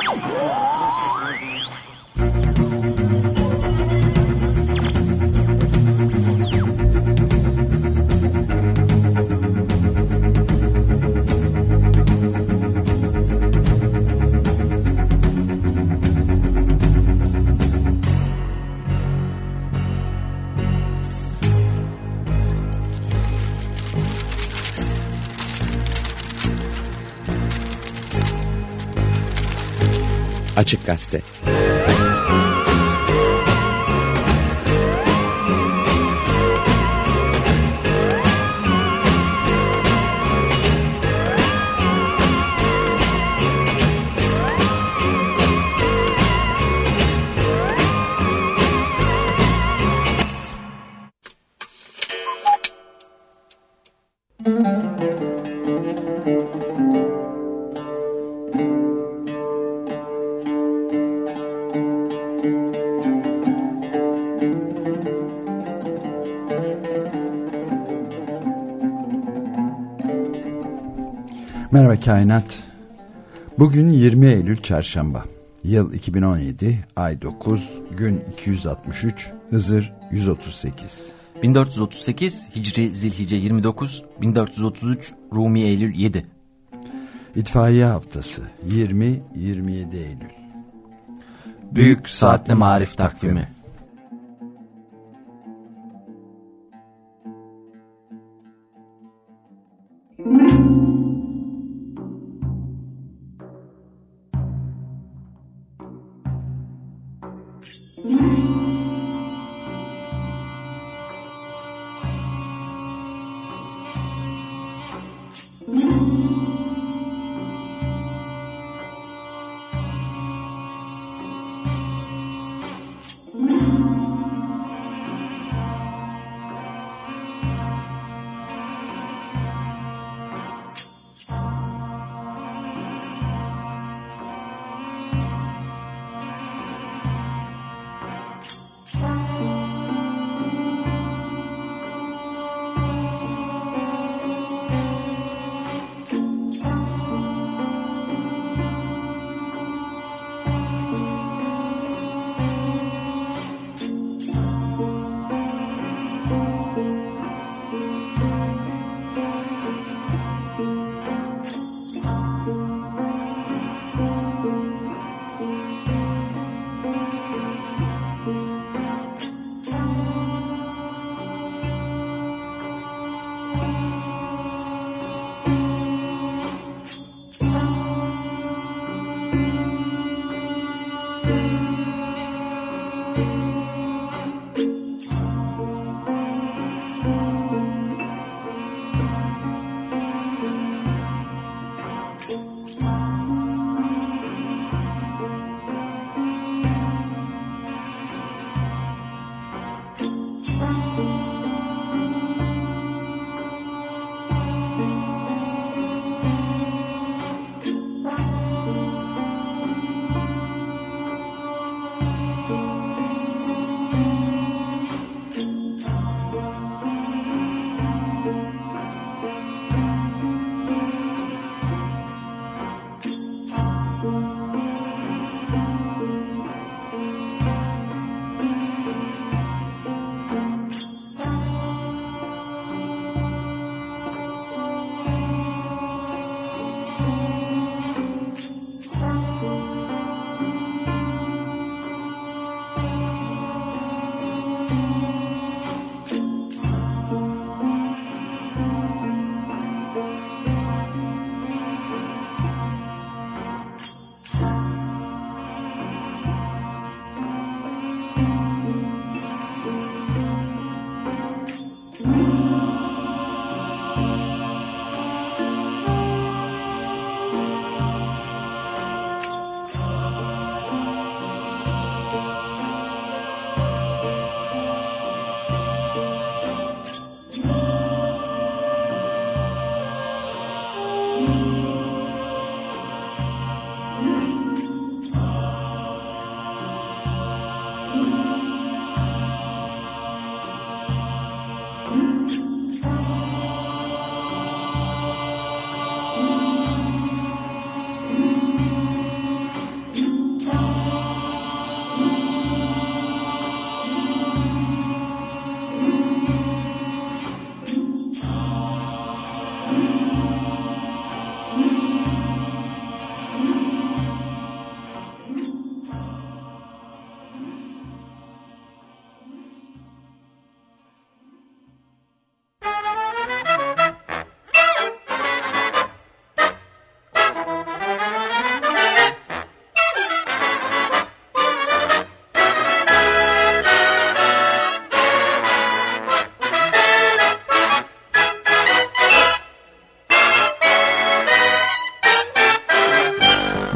Açık Gazete. Merhaba Kainat. Bugün 20 Eylül Çarşamba. Yıl 2017, ay 9, gün 263, Hızır 138. 1438 Hicri Zilhice 29, 1433 Rumi Eylül 7. İtfaiye haftası 20-27 Eylül. Büyük Saatli Marif Takvimi.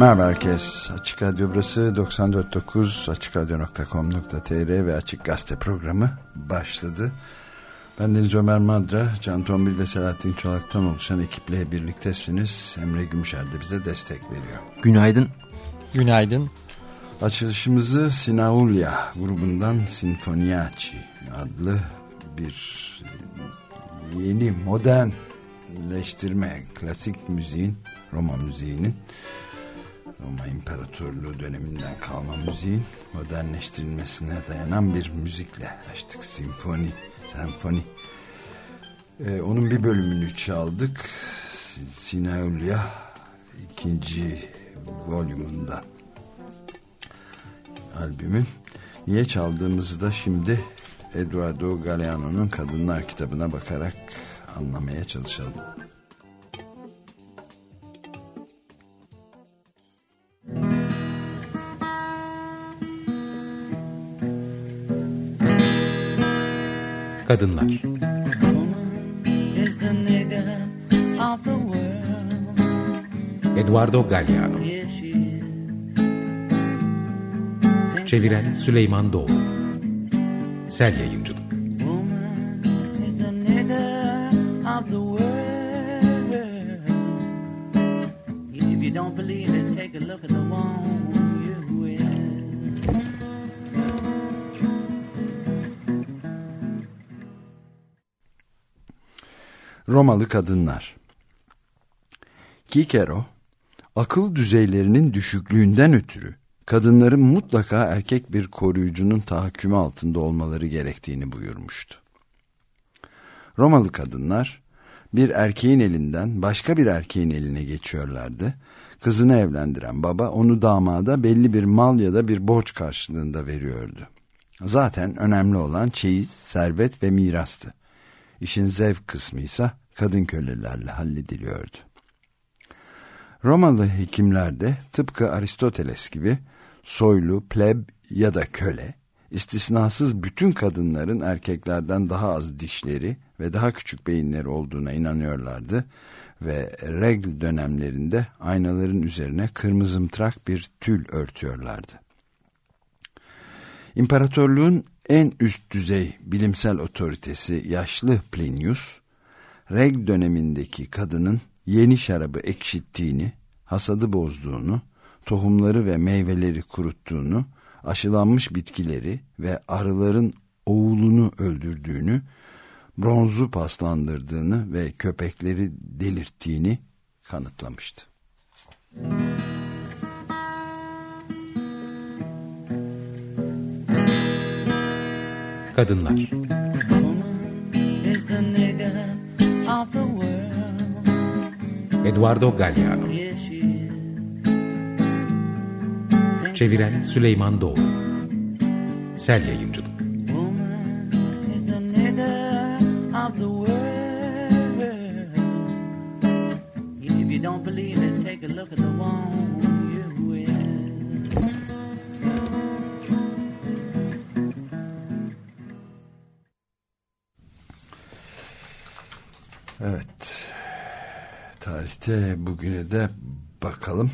Merhaba herkes. Açık Radyo burası 94.9 açıkradyo.com.tr ve Açık Gazete programı başladı. Ben Deniz Ömer Madra, Can Tombil ve Selahattin Çolak'tan oluşan ekiple birliktesiniz. Emre Gümüşer de bize destek veriyor. Günaydın. Günaydın. Açılışımızı Sinaulya grubundan Sinfoniaci adlı bir yeni modernleştirme, klasik müziğin, Roma müziğinin, Roma İmparatorluğu döneminden kalma müziğin modernleştirilmesine dayanan bir müzikle açtık. Senfoni. Onun bir bölümünü çaldık. Sinaulya ikinci volümünden albümün. Niye çaldığımızı da şimdi Eduardo Galeano'nun Kadınlar kitabına bakarak anlamaya çalışalım. Kadınlar. Eduardo Galeano. Çeviren Süleyman Doğru. Sel Yayıncılık. Romalı kadınlar. Cicero, akıl düzeylerinin düşüklüğünden ötürü kadınların mutlaka erkek bir koruyucunun tahakkümü altında olmaları gerektiğini buyurmuştu. Romalı kadınlar bir erkeğin elinden başka bir erkeğin eline geçiyorlardı. Kızını evlendiren baba onu damada belli bir mal ya da bir borç karşılığında veriyordu. Zaten önemli olan çeyiz, servet ve mirastı. İşin zevk kısmıysa kadın kölelerle hallediliyordu. Romalı hekimler de tıpkı Aristoteles gibi soylu, pleb ya da köle, istisnasız bütün kadınların erkeklerden daha az dişleri ve daha küçük beyinleri olduğuna inanıyorlardı ve regl dönemlerinde aynaların üzerine kırmızımtırak bir tül örtüyorlardı. İmparatorluğun en üst düzey bilimsel otoritesi yaşlı Plinius, regl dönemindeki kadının yeni şarabı ekşittiğini, hasadı bozduğunu, tohumları ve meyveleri kuruttuğunu, aşılanmış bitkileri ve arıların oğulunu öldürdüğünü, bronzu paslandırdığını ve köpekleri delirttiğini kanıtlamıştı. Kadınlar. Eduardo Galeano. Çeviren Süleyman Doğru. Sel Yayıncılık. Evet. Tarihte bugüne de bakalım.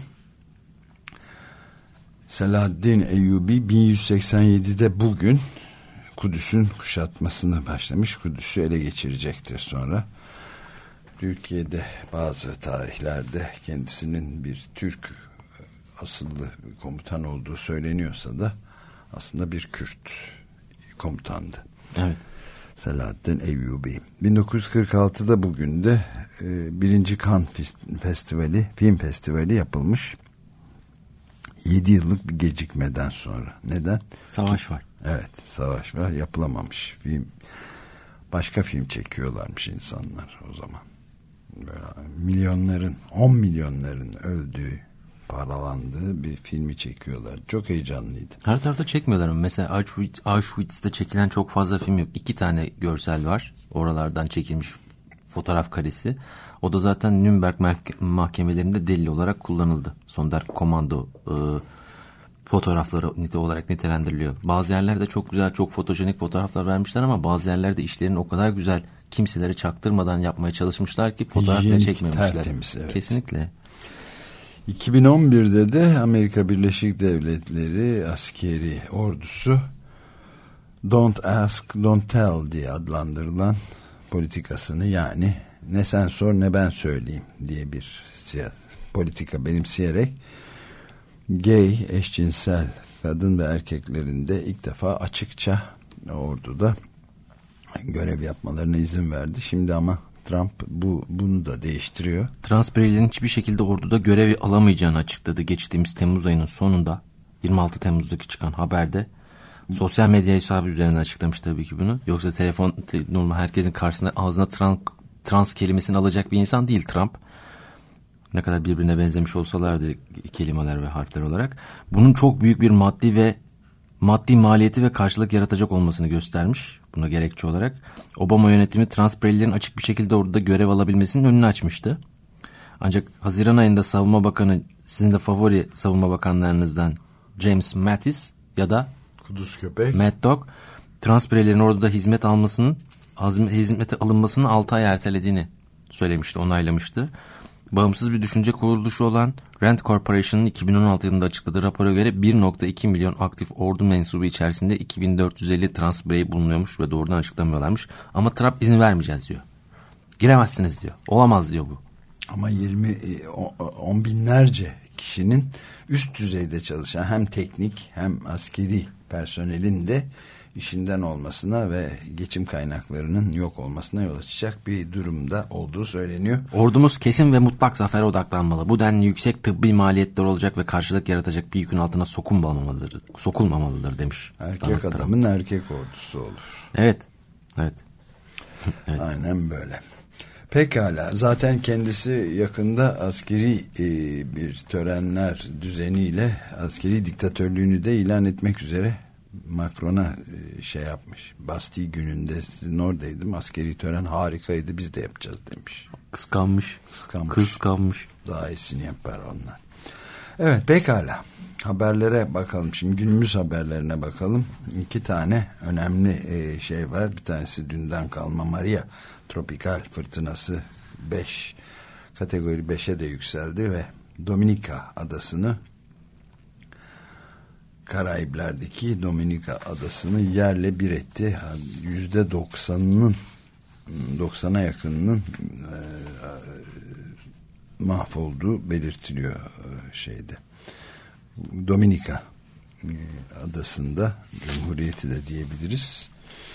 Selahaddin Eyyubi 1187'de bugün Kudüs'ün kuşatmasına başlamış. Kudüs'ü ele geçirecektir sonra. Türkiye'de bazı tarihlerde kendisinin bir Türk asıllı komutan olduğu söyleniyorsa da aslında bir Kürt komutandı. Evet. Selahaddin Eyyubi. 1946'da bugün de 1. Cannes Film Festivali yapılmış. 7 yıllık bir gecikmeden sonra. Neden? Savaş var. Evet, savaş var. Yapılamamış. Başka film çekiyorlarmış insanlar o zaman. Böyle milyonların, 10 milyonların öldüğü, paralandığı bir filmi çekiyorlar. Çok heyecanlıydı. Her tarafta çekmiyorlar ama mesela Auschwitz'te çekilen çok fazla film yok. 2 tane görsel var. Oralardan çekilmiş fotoğraf karesi. O da zaten Nürnberg mahkemelerinde delil olarak kullanıldı. Sonderkommando fotoğrafları olarak nitelendiriliyor. Bazı yerlerde çok güzel, çok fotojenik fotoğraflar vermişler ama bazı yerlerde işlerini o kadar güzel kimselere çaktırmadan yapmaya çalışmışlar ki fotoğraf bile çekmemişler. Tertemiz, evet. Kesinlikle. 2011'de de Amerika Birleşik Devletleri askeri ordusu Don't Ask, Don't Tell diye adlandırılan politikasını, yani ne sen sor ne ben söyleyeyim diye bir politika benimseyerek gay, eşcinsel kadın ve erkeklerin de ilk defa açıkça orduda görev yapmalarına izin verdi. Şimdi ama Trump bunu da değiştiriyor. Trans bireylerin hiçbir şekilde orduda görev alamayacağını açıkladı. Geçtiğimiz Temmuz ayının sonunda, 26 Temmuz'daki çıkan haberde sosyal medya hesabı üzerinden açıklamış tabii ki bunu. Yoksa normal herkesin karşısında ağzına trans kelimesini alacak bir insan değil Trump. Ne kadar birbirine benzemiş olsalardı kelimeler ve harfler olarak. Bunun çok büyük bir maddi maliyeti ve karşılık yaratacak olmasını göstermiş. Buna gerekçe olarak. Obama yönetimi trans bireylerin açık bir şekilde orada görev alabilmesinin önünü açmıştı. Ancak Haziran ayında Savunma Bakanı, sizin de favori savunma bakanlarınızdan James Mattis ya da Kuduz köpek Mad Dog, trans bireylerin orada hizmete alınmasını 6 ay ertelediğini söylemişti, onaylamıştı. Bağımsız bir düşünce kuruluşu olan Rand Corporation'ın 2016 yılında açıkladığı rapora göre 1.2 milyon aktif ordu mensubu içerisinde 2450 trans birey bulunuyormuş ve doğrudan açıklamıyorlarmış. Ama Trump izin vermeyeceğiz diyor. Giremezsiniz diyor. Olamaz diyor bu. Ama 10 binlerce kişinin üst düzeyde çalışan hem teknik hem askeri personelin de işinden olmasına ve geçim kaynaklarının yok olmasına yol açacak bir durumda olduğu söyleniyor. Ordumuz kesin ve mutlak zafere odaklanmalı. Bu denli yüksek tıbbi maliyetler olacak ve karşılık yaratacak bir yükün altına sokulmamalıdır demiş. Erkek adamın erkek ordusu olur. Evet. Evet. Evet. Aynen böyle. Pekala. Zaten kendisi yakında askeri bir törenler düzeniyle askeri diktatörlüğünü de ilan etmek üzere Macron'a şey yapmış. Bastille gününde sizin oradaydım. Askeri tören harikaydı. Biz de yapacağız demiş. Kıskanmış. Daha iyisini yapar onlar. Evet, pekala. Haberlere bakalım. Şimdi günümüz haberlerine bakalım. 2 tane önemli şey var. Bir tanesi dünden kalma Maria tropikal fırtınası 5 kategori 5'e de yükseldi ve Dominika adasını, Karayipler'deki Dominika adasını yerle bir etti. %90'a yakınının mahvolduğu belirtiliyor şeyde. Dominika adasında, Cumhuriyeti de diyebiliriz.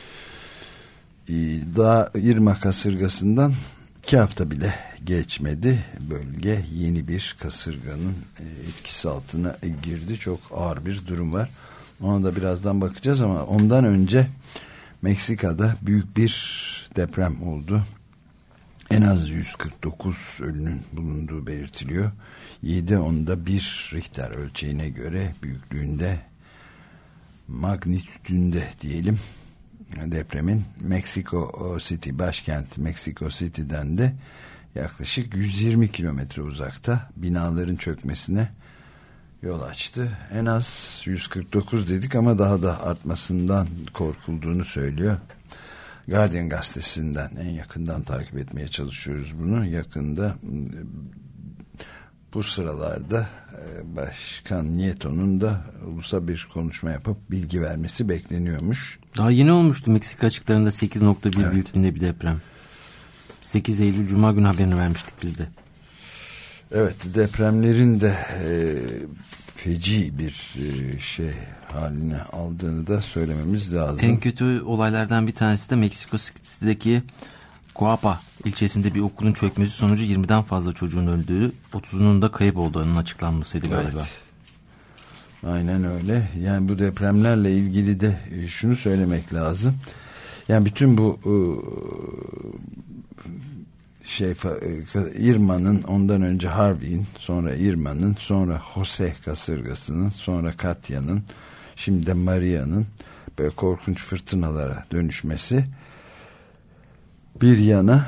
Daha Irma kasırgasından 2 hafta bile geçmedi. Bölge yeni bir kasırganın etkisi altına girdi. Çok ağır bir durum var. Ona da birazdan bakacağız ama ondan önce Meksika'da büyük bir deprem oldu. En az 149 ölünün bulunduğu belirtiliyor. 7.1 Richter ölçeğine göre büyüklüğünde, magnitüdünde diyelim depremin Mexico City, başkent Mexico City'den de yaklaşık 120 kilometre uzakta binaların çökmesine yol açtı. En az 149 dedik ama daha da artmasından korkulduğunu söylüyor. Guardian gazetesinden en yakından takip etmeye çalışıyoruz bunu. Yakında bu sıralarda Başkan Nieto'nun da ulusal bir konuşma yapıp bilgi vermesi bekleniyormuş. Daha yeni olmuştu Meksika açıklarında 8.1 evet, büyüklüğünde bir deprem. 8 Eylül Cuma günü haberini vermiştik biz de. Evet, depremlerin de feci bir şey haline aldığını da söylememiz lazım. En kötü olaylardan bir tanesi de Meksiko City'deki Coapa ilçesinde bir okulun çökmesi sonucu 20'den fazla çocuğun öldüğü, 30'unun da kayıp olduğunun açıklanmasıydı galiba. Evet. Aynen öyle. Yani bu depremlerle ilgili de şunu söylemek lazım. Yani bütün bu Irma'nın, ondan önce Harvey'in, sonra Irma'nın, sonra Jose kasırgasının, sonra Katya'nın, şimdi de Maria'nın böyle korkunç fırtınalara dönüşmesi bir yana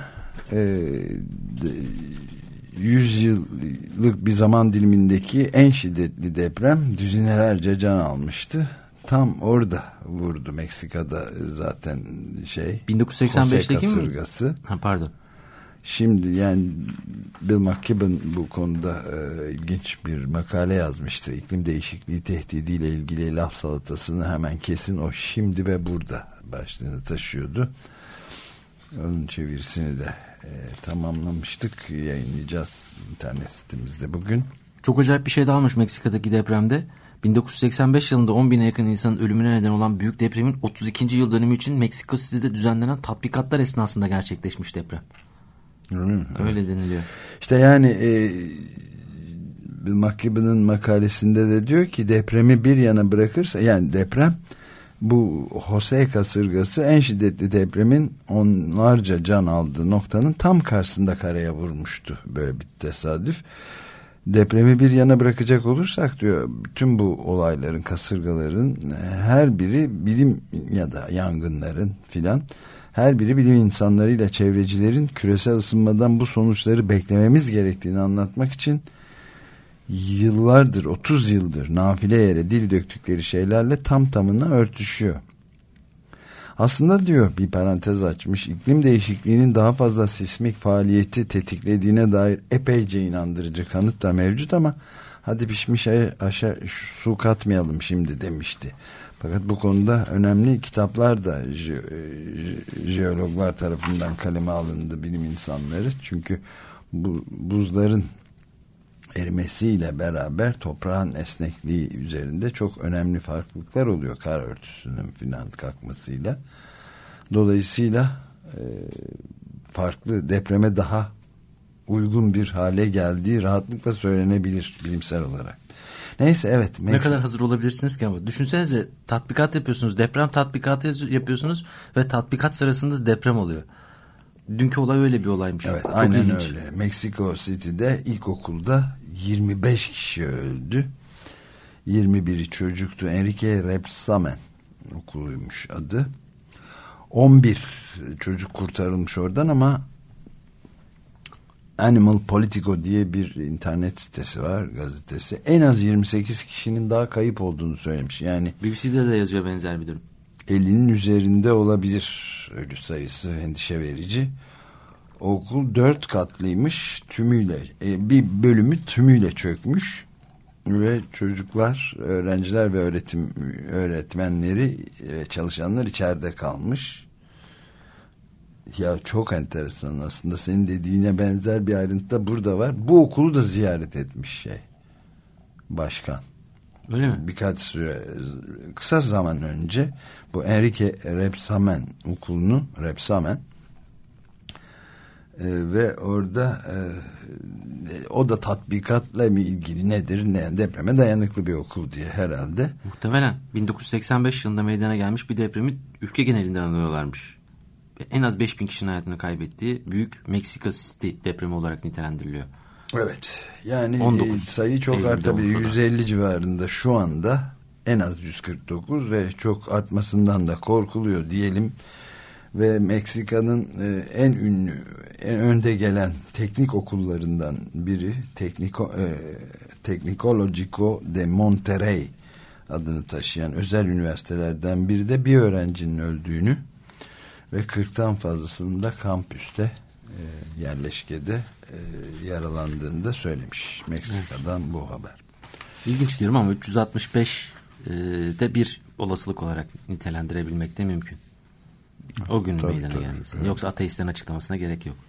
100 yıllık bir zaman dilimindeki en şiddetli deprem düzinelerce can almıştı. Tam orada vurdu Meksika'da zaten 1985'teki kasırgası. mi? Ha, pardon. Şimdi yani Bill McKibben bu konuda ilginç bir makale yazmıştı. İklim değişikliği tehdidiyle ilgili laf salatasını hemen kesin, o şimdi ve burada başlığını taşıyordu. Onun çevirisini de tamamlamıştık. Yayınlayacağız internet sitemizde bugün. Çok acayip bir şey daha olmuş Meksika'daki depremde. 1985 yılında 10.000'e yakın insanın ölümüne neden olan büyük depremin 32. yıl dönümü için Meksiko City'de düzenlenen tatbikatlar esnasında gerçekleşmiş deprem. Öyle deniliyor. İşte yani Bill McKibben'ın makalesinde de diyor ki depremi bir yana bırakırsa, yani deprem, bu Jose kasırgası en şiddetli depremin onlarca can aldığı noktanın tam karşısında karaya vurmuştu. Böyle bir tesadüf. Depremi bir yana bırakacak olursak diyor, bütün bu olayların, kasırgaların her biri bilim ya da yangınların filan, her biri bilim insanlarıyla çevrecilerin küresel ısınmadan bu sonuçları beklememiz gerektiğini anlatmak için yıllardır, 30 yıldır nafile yere dil döktükleri şeylerle tam tamına örtüşüyor. Aslında diyor, bir parantez açmış, iklim değişikliğinin daha fazla sismik faaliyeti tetiklediğine dair epeyce inandırıcı kanıt da mevcut ama hadi pişmiş aşağı su katmayalım şimdi demişti. Fakat bu konuda önemli kitaplar da jeologlar tarafından kaleme alındı, bilim insanları. Çünkü bu buzların erimesiyle beraber toprağın esnekliği üzerinde çok önemli farklılıklar oluyor, kar örtüsünün filan kalkmasıyla. Dolayısıyla farklı, depreme daha uygun bir hale geldiği rahatlıkla söylenebilir bilimsel olarak. Neyse, evet. Ne kadar hazır olabilirsiniz ki ama. Düşünsenize, tatbikat yapıyorsunuz, deprem tatbikatı yapıyorsunuz ve tatbikat sırasında deprem oluyor. Dünkü olay öyle bir olaymış. Evet, çok aynen ilginç. öyle. Meksiko City'de ilkokulda 25 kişi öldü. 21'i çocuktu. Enrique Rebsamen okuluymuş adı. 11 çocuk kurtarılmış oradan ama Animal Politico diye bir internet sitesi var, gazetesi. En az 28 kişinin daha kayıp olduğunu söylemiş. Yani BBC'de de yazıyor benzer bir durum. 50'nin üzerinde olabilir ölü sayısı, endişe verici. Okul 4 katlıymış, tümüyle bir bölümü tümüyle çökmüş ve çocuklar, öğrenciler ve öğretmenleri ve çalışanlar içeride kalmış. Ya çok enteresan aslında, senin dediğine benzer bir ayrıntı da burada var. Bu okulu da ziyaret etmiş başkan. Öyle mi? Birkaç süre, kısa zaman önce bu Enrique Rebsamen okulunu, Rebsamen, ve orada o da tatbikatla ilgili nedir, ne depreme dayanıklı bir okul diye herhalde. Muhtemelen 1985 yılında meydana gelmiş bir depremi ülke genelinden anıyorlarmış. En az 5.000 kişinin hayatını kaybettiği büyük Meksiko City depremi olarak nitelendiriliyor. Evet, yani sayı çok artabilir. 150 civarında şu anda, en az 149 ve çok artmasından da korkuluyor diyelim. Ve Meksika'nın en ünlü, en önde gelen teknik okullarından biri, Tecnológico de Monterrey adını taşıyan özel üniversitelerden biri de bir öğrencinin öldüğünü ve 40'tan fazlasının da kampüste, yerleşkede yaralandığını da söylemiş. Meksika'dan bu haber. İlginç diyorum ama 365 de bir olasılık olarak nitelendirebilmek de mümkün. O günün meydana gelmesine. Evet. Yoksa ateistlerin açıklamasına gerek yok.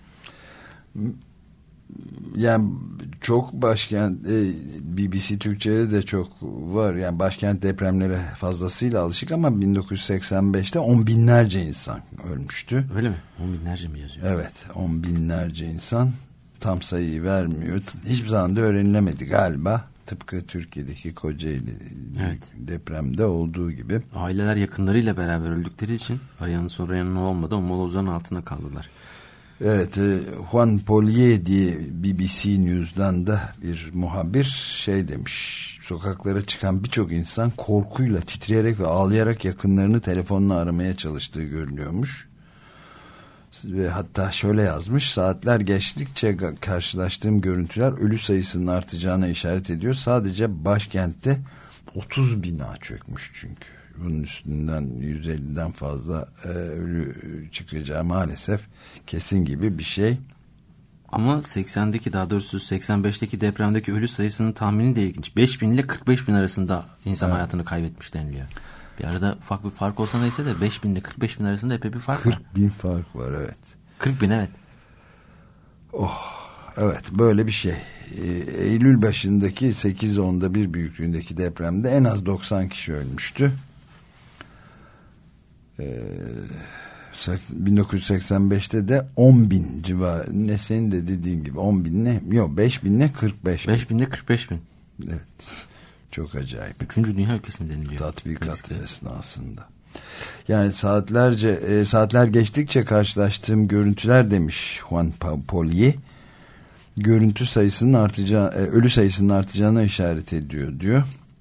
Yani çok başkent, BBC Türkçe'de de çok var. Yani başkent depremlere fazlasıyla alışık ama 1985'te 10 binlerce insan ölmüştü. Öyle mi? 10 binlerce mi yazıyor? Evet, 10 binlerce insan, tam sayıyı vermiyor. Hiçbir zaman da öğrenilemedi galiba. Tıpkı Türkiye'deki Kocaeli depremde olduğu gibi. Aileler yakınlarıyla beraber öldükleri için arayanın sorayanın olmadı, o molozların altında kaldılar. Evet, Juan Polier diye BBC News'dan da bir muhabir demiş. Sokaklara çıkan birçok insan korkuyla, titreyerek ve ağlayarak yakınlarını telefonla aramaya çalıştığı görülüyormuş. Ve hatta şöyle yazmış: saatler geçtikçe karşılaştığım görüntüler ölü sayısının artacağına işaret ediyor. Sadece başkentte 30 bina çökmüş çünkü. Bunun üstünden 150'den fazla ölü çıkacağı maalesef kesin gibi bir şey. Ama 80'deki, daha doğrusu 85'teki depremdeki ölü sayısının tahmini de ilginç. 5.000 ile 45.000 arasında insan hayatını kaybetmiş deniliyor. Bir arada ufak bir fark olsa neyse de 5.000 ile 45.000 arasında epey bir fark var. 40.000 fark var, evet. 40.000, evet. Evet, böyle bir şey. Eylül başındaki 8.10'da bir büyüklüğündeki depremde en az 90 kişi ölmüştü. 1985'te de 10.000 civarı, ne senin de dediğin gibi 10.000 ne? Yok, 5.000 ne? 45.000. 5.000 ile 45.000. Evet. Çok acayip. 3. Dünya ülkesi mi deniliyor? Tatbikat esnasında. Yani saatler geçtikçe karşılaştığım görüntüler, demiş Juan Polier, görüntü sayısının artacağı, ölü sayısının artacağına işaret ediyor diyor.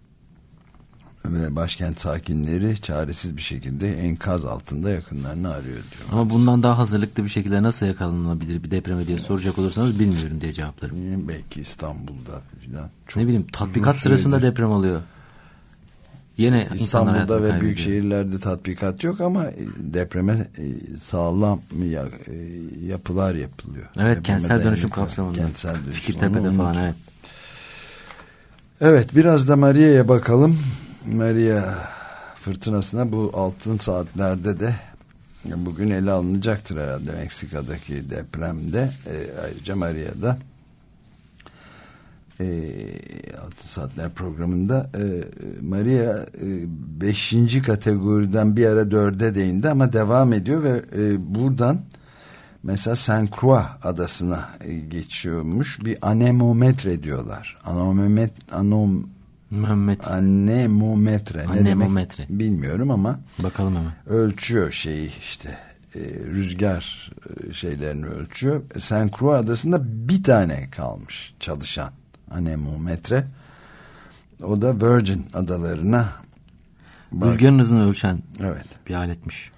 Ve başkent sakinleri çaresiz bir şekilde enkaz altında yakınlarını arıyor diyor. Ama bundan daha hazırlıklı bir şekilde nasıl yakalanabilir bir depreme diye soracak olursanız bilmiyorum diye cevaplarım. Belki İstanbul'da falan. Ne bileyim, tatbikat sırasında deprem oluyor. Yine İstanbul'da ve büyük şehirlerde tatbikat yok ama depreme sağlam yapılar yapılıyor. Evet, kentsel dönüşüm kapsamında. Fikirtepe'de falan, evet. Evet, biraz da Maria'ya bakalım. Maria fırtınasına bu altın saatlerde de bugün ele alınacaktır herhalde, Meksika'daki depremde. Ayrıca Maria'da Altın Saatler programında Maria 5. kategoriden bir ara 4'e değindi ama devam ediyor ve buradan mesela Saint Croix adasına geçiyormuş. Bir anemometre diyorlar. Anemometre. Ne demek bilmiyorum ama bakalım hemen. Ölçüyor şeyi işte, rüzgar şeylerini ölçüyor. Saint Croix adasında bir tane kalmış çalışan anemometre. O da Virgin adalarına rüzgarın hızını ölçen, evet, bir aletmiş.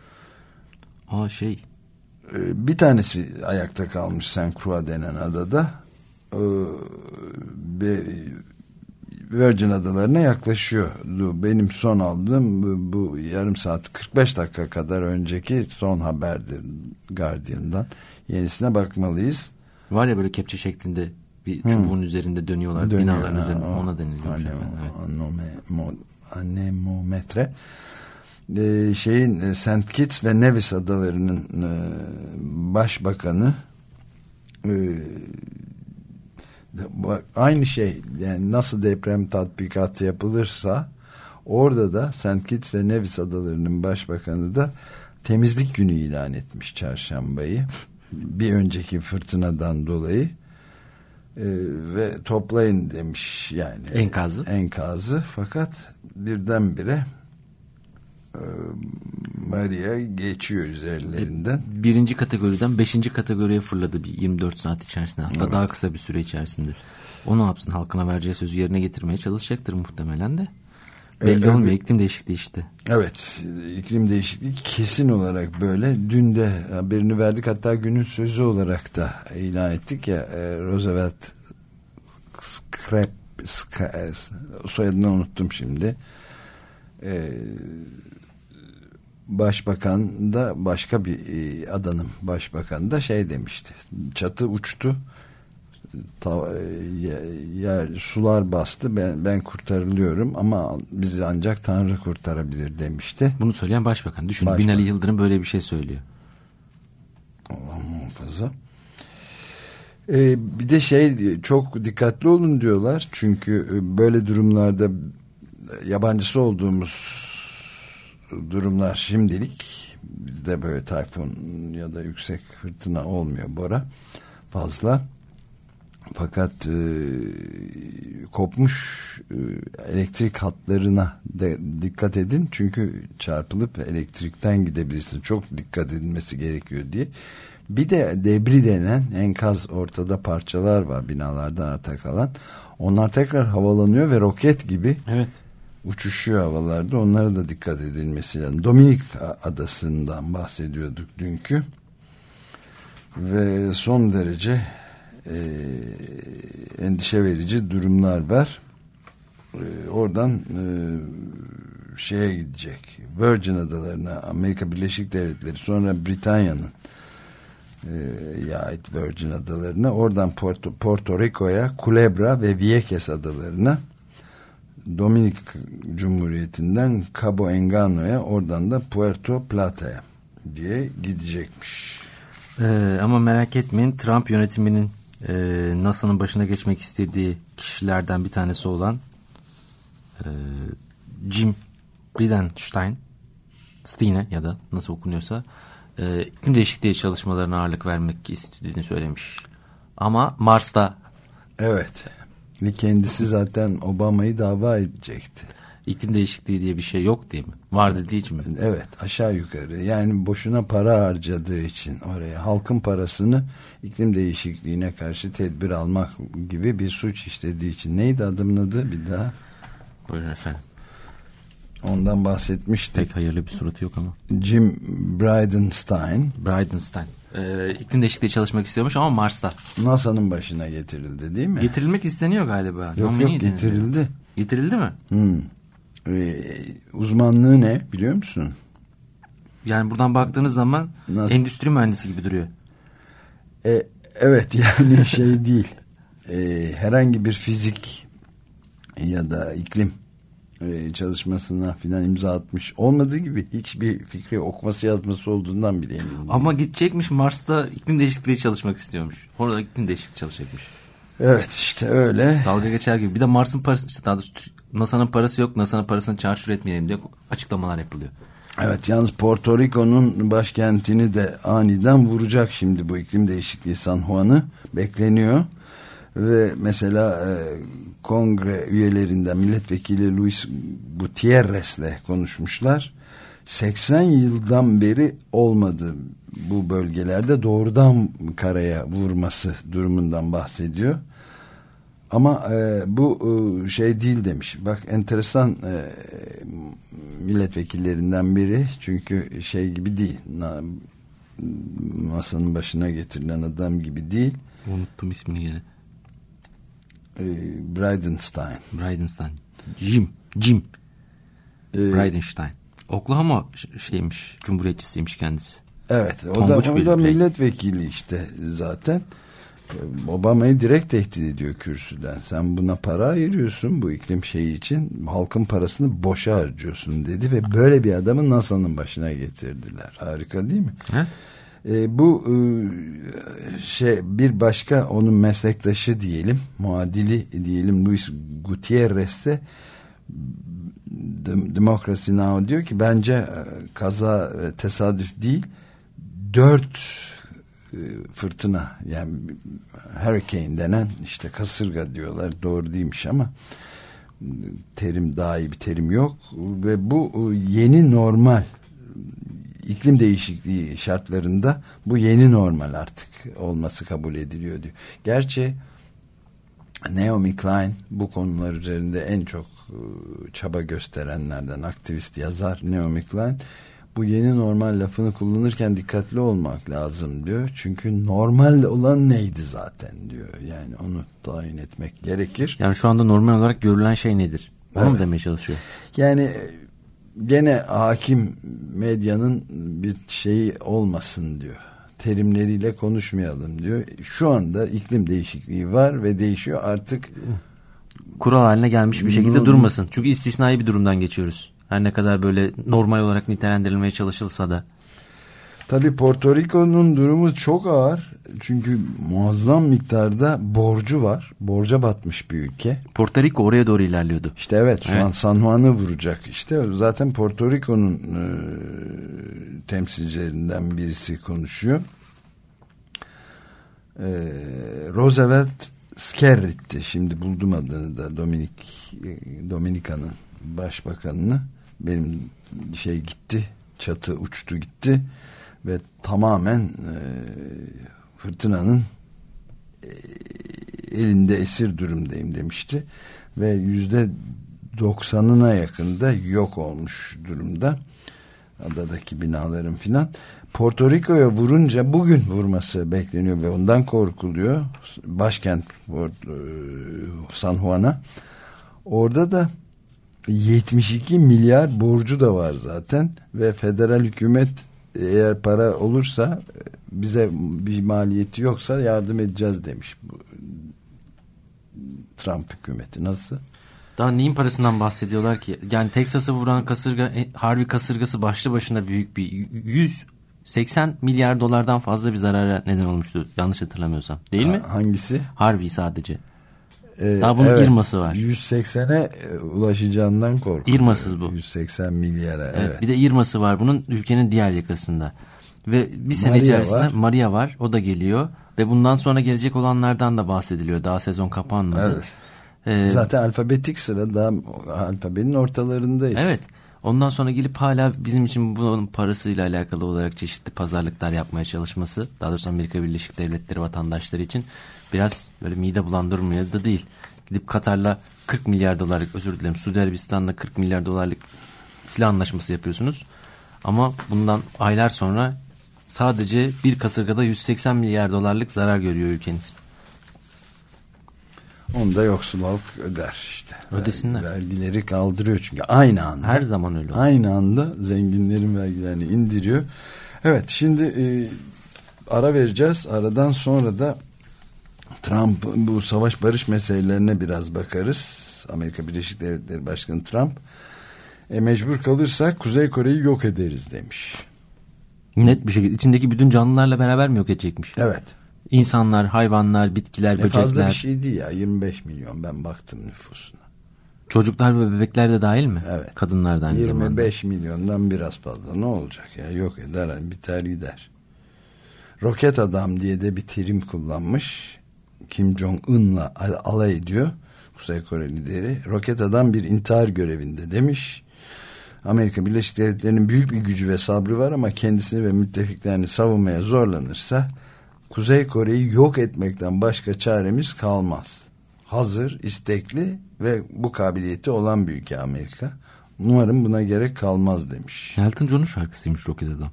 Bir tanesi ayakta kalmış Saint Croix denen adada. Virgin adalarına yaklaşıyor. Benim son aldığım bu yarım saat 45 dakika kadar önceki son haberdir Guardian'dan. Yenisine bakmalıyız. Var ya böyle kepçe şeklinde bir çubuğun üzerinde dönüyorlar. Binaların üzerinde. Ona deniliyor. Anemometre. St. Kitts ve Nevis adalarının başbakanı aynı şey, yani nasıl deprem tatbikatı yapılırsa orada da St. Kitts ve Nevis adalarının başbakanı da temizlik günü ilan etmiş çarşambayı, bir önceki fırtınadan dolayı. Ve toplayın demiş, yani enkazı, fakat birdenbire Maria geçiyor üzerlerinden. 1. kategoriden 5. kategoriye fırladı bir 24 saat içerisinde, hatta evet, daha kısa bir süre içerisinde. O ne yapsın, halkına vereceği sözü yerine getirmeye çalışacaktır muhtemelen de. Belli olmuyor, iklim değişikliği işte. Evet, iklim değişikliği kesin olarak böyle. Dün de haberini verdik, hatta günün sözü olarak da ilan ettik ya, Roosevelt soyadını unuttum şimdi. Başbakan da, başka bir adanın başbakanı da şey demişti. Çatı uçtu. Sular bastı. Ben kurtarılıyorum ama bizi ancak Tanrı kurtarabilir demişti. Bunu söyleyen başbakan. Düşünün, Binali Yıldırım böyle bir şey söylüyor. Allah muhafaza. Bir de çok dikkatli olun diyorlar. Çünkü böyle durumlarda yabancısı olduğumuz durumlar şimdilik bizde böyle tayfun ya da yüksek fırtına olmuyor Bora fazla, fakat kopmuş elektrik hatlarına de dikkat edin, çünkü çarpılıp elektrikten gidebilirsin, çok dikkat edilmesi gerekiyor diye. Bir de debri denen enkaz, ortada parçalar var binalardan arta kalan, onlar tekrar havalanıyor ve roket gibi, evet, uçuşuyor havalarda. Onlara da dikkat edilmesi lazım. Dominik adasından bahsediyorduk dünkü. Ve son derece endişe verici durumlar var. Oradan şeye gidecek, Virgin adalarına, Amerika Birleşik Devletleri, sonra Britanya'nın ait Virgin adalarına, oradan Porto Rico'ya, Culebra ve Vieques adalarına, Dominik Cumhuriyeti'nden Cabo Engano'ya, oradan da Puerto Plata'ya diye gidecekmiş. Ama merak etmeyin, Trump yönetiminin NASA'nın başına geçmek istediği kişilerden bir tanesi olan Jim Bridenstine ya da nasıl okunuyorsa iklim değişikliği çalışmalarına ağırlık vermek istediğini söylemiş. Ama Mars'ta. Evet. Kendisi zaten Obama'yı dava edecekti. İklim değişikliği diye bir şey yok değil mi? Var dediği için mi? Evet, aşağı yukarı. Yani boşuna para harcadığı için oraya halkın parasını iklim değişikliğine karşı tedbir almak gibi bir suç işlediği için. Neydi adamın adı bir daha? Buyurun efendim. Ondan bahsetmiştik. Pek hayırlı bir suratı yok ama. Jim Bridenstine. İklim değişikliği çalışmak istiyormuş ama Mars'ta. NASA'nın başına getirildi değil mi? Getirilmek isteniyor galiba. Yok getirildi. Getirildi mi? Uzmanlığı ne biliyor musun? Yani buradan baktığınız zaman endüstri mühendisi gibi duruyor. Evet yani şey değil. Herhangi bir fizik ya da iklim çalışmasına filan imza atmış olmadığı gibi hiçbir fikri, okuması yazması olduğundan bile eminim. Ama gidecekmiş Mars'ta iklim değişikliği çalışmak istiyormuş. Orada iklim değişikliği çalışacakmış. Evet işte öyle. Dalga geçer gibi. Bir de Mars'ın parası, işte daha doğrusu NASA'nın parası yok. NASA'nın parasını çarçur etmeyelim diye açıklamalar yapılıyor. Evet, yalnız Porto Rico'nun başkentini de aniden vuracak şimdi bu iklim değişikliği. San Juan'ı bekleniyor. Ve mesela kongre üyelerinden milletvekili Luis Gutierrez'le konuşmuşlar. 80 yıldan beri olmadı bu bölgelerde doğrudan karaya vurması durumundan bahsediyor. Ama bu şey değil demiş. Bak enteresan, milletvekillerinden biri, çünkü şey gibi değil. Masanın başına getirilen adam gibi değil. Unuttum ismini gene. Bridenstine. Jim. Bridenstine. Oklahoma şeymiş, cumhuriyetçisiymiş kendisi. Evet, o da milletvekili işte zaten. Obama'yı direkt tehdit ediyor kürsüden. Sen buna para ayırıyorsun bu iklim şeyi için. Halkın parasını boşa harcıyorsun dedi ve böyle bir adamı NASA'nın başına getirdiler. Harika değil mi? Evet. Bu şey, bir başka onun meslektaşı diyelim, muadili diyelim, Luis Gutierrez'e Democracy Now! Diyor ki bence kaza tesadüf değil, 4 fırtına, yani hurricane denen, işte kasırga diyorlar, doğru değilmiş ama terim, daha iyi bir terim yok ve bu yeni normal, iklim değişikliği şartlarında bu yeni normal artık olması kabul ediliyor diyor. Gerçi Naomi Klein bu konular üzerinde en çok çaba gösterenlerden, aktivist yazar Naomi Klein, bu yeni normal lafını kullanırken dikkatli olmak lazım diyor. Çünkü normal olan neydi zaten diyor. Yani onu tayin etmek gerekir. Yani şu anda normal olarak görülen şey nedir? Onu mu demeye çalışıyor? Yani gene hakim medyanın bir şeyi olmasın diyor. Terimleriyle konuşmayalım diyor. Şu anda iklim değişikliği var ve değişiyor artık. Kural haline gelmiş bir şekilde durmasın. Çünkü istisnai bir durumdan geçiyoruz. Her ne kadar böyle normal olarak nitelendirilmeye çalışılsa da. Tabii Porto Rico'nun durumu çok ağır. Çünkü muazzam miktarda borcu var. Borca batmış bir ülke. Porto Rico oraya doğru ilerliyordu. İşte evet, şu an San Juan'ı vuracak. İşte zaten Porto Rico'nun temsilcilerinden birisi konuşuyor. Roosevelt Skerrit'ti. Şimdi buldum adını da, Dominika'nın başbakanını. Benim şey gitti, çatı uçtu gitti ve tamamen fırtınanın elinde esir durumdayım demişti ve %90'ına yakında yok olmuş durumda adadaki binaların filan. Porto Rico'ya vurunca, bugün vurması bekleniyor ve ondan korkuluyor, başkent San Juan'a. Orada da 72 milyar borcu da var zaten ve federal hükümet eğer para olursa bize bir maliyeti yoksa yardım edeceğiz demiş bu Trump hükümeti. Nasıl? Daha neyin parasından bahsediyorlar ki? Yani Teksas'ı vuran kasırga, Harvey kasırgası başlı başına büyük bir 180 milyar dolardan fazla bir zarara neden olmuştu. Yanlış hatırlamıyorsam. Değil mi? Hangisi? Harvey sadece. Daha bunun Irma'sı var. 180'e ulaşacağından korkuyorum. Irma'sız bu. 180 milyara. Evet. Bir de Irma'sı var bunun ülkenin diğer yakasında. Ve bir sene içerisinde var. Maria var. O da geliyor. Ve bundan sonra gelecek olanlardan da bahsediliyor. Daha sezon kapanmadı. Evet. Zaten alfabetik sıra daha alfabenin ortalarındayız. Evet. Ondan sonra gelip hala bizim için bunun parasıyla alakalı olarak çeşitli pazarlıklar yapmaya çalışması, daha doğrusu Amerika Birleşik Devletleri vatandaşları için biraz böyle mide bulandırmıyor da değil. Gidip Katar'la 40 milyar dolarlık, özür dilerim, Suudi Arabistan'la 40 milyar dolarlık silah anlaşması yapıyorsunuz. Ama bundan aylar sonra sadece bir kasırgada 180 milyar dolarlık zarar görüyor ülkeniz. Onu da yoksul halk öder işte. Ödesinler. Vergileri kaldırıyor çünkü aynı anda. Her zaman öyle oluyor. Aynı anda zenginlerin vergilerini indiriyor. Evet, şimdi ara vereceğiz. Aradan sonra da Trump, bu savaş barış meselelerine biraz bakarız. Amerika Birleşik Devletleri Başkanı Trump mecbur kalırsak Kuzey Kore'yi yok ederiz demiş. Net bir şekilde içindeki bütün canlılarla beraber mi yok edecekmiş? Evet. İnsanlar, hayvanlar, bitkiler, böcekler. Fazla bir şey değil ya, 25 milyon ben baktım nüfusuna. Çocuklar ve bebekler de dahil mi? Evet. Kadınlar da aynı 25 zamanda. 25 milyondan biraz fazla, ne olacak ya, yok eder, biter gider. Roket adam diye de bir terim kullanmış. Kim Jong-un'la alay ediyor Kuzey Kore lideri. Roket adam bir intihar görevinde demiş. Amerika Birleşik Devletleri'nin büyük bir gücü ve sabrı var ama kendisini ve müttefiklerini savunmaya zorlanırsa Kuzey Kore'yi yok etmekten başka çaremiz kalmaz. Hazır, istekli ve bu kabiliyeti olan bir ülke Amerika. Umarım buna gerek kalmaz demiş. Elton John'un şarkısıymış Roket Adam.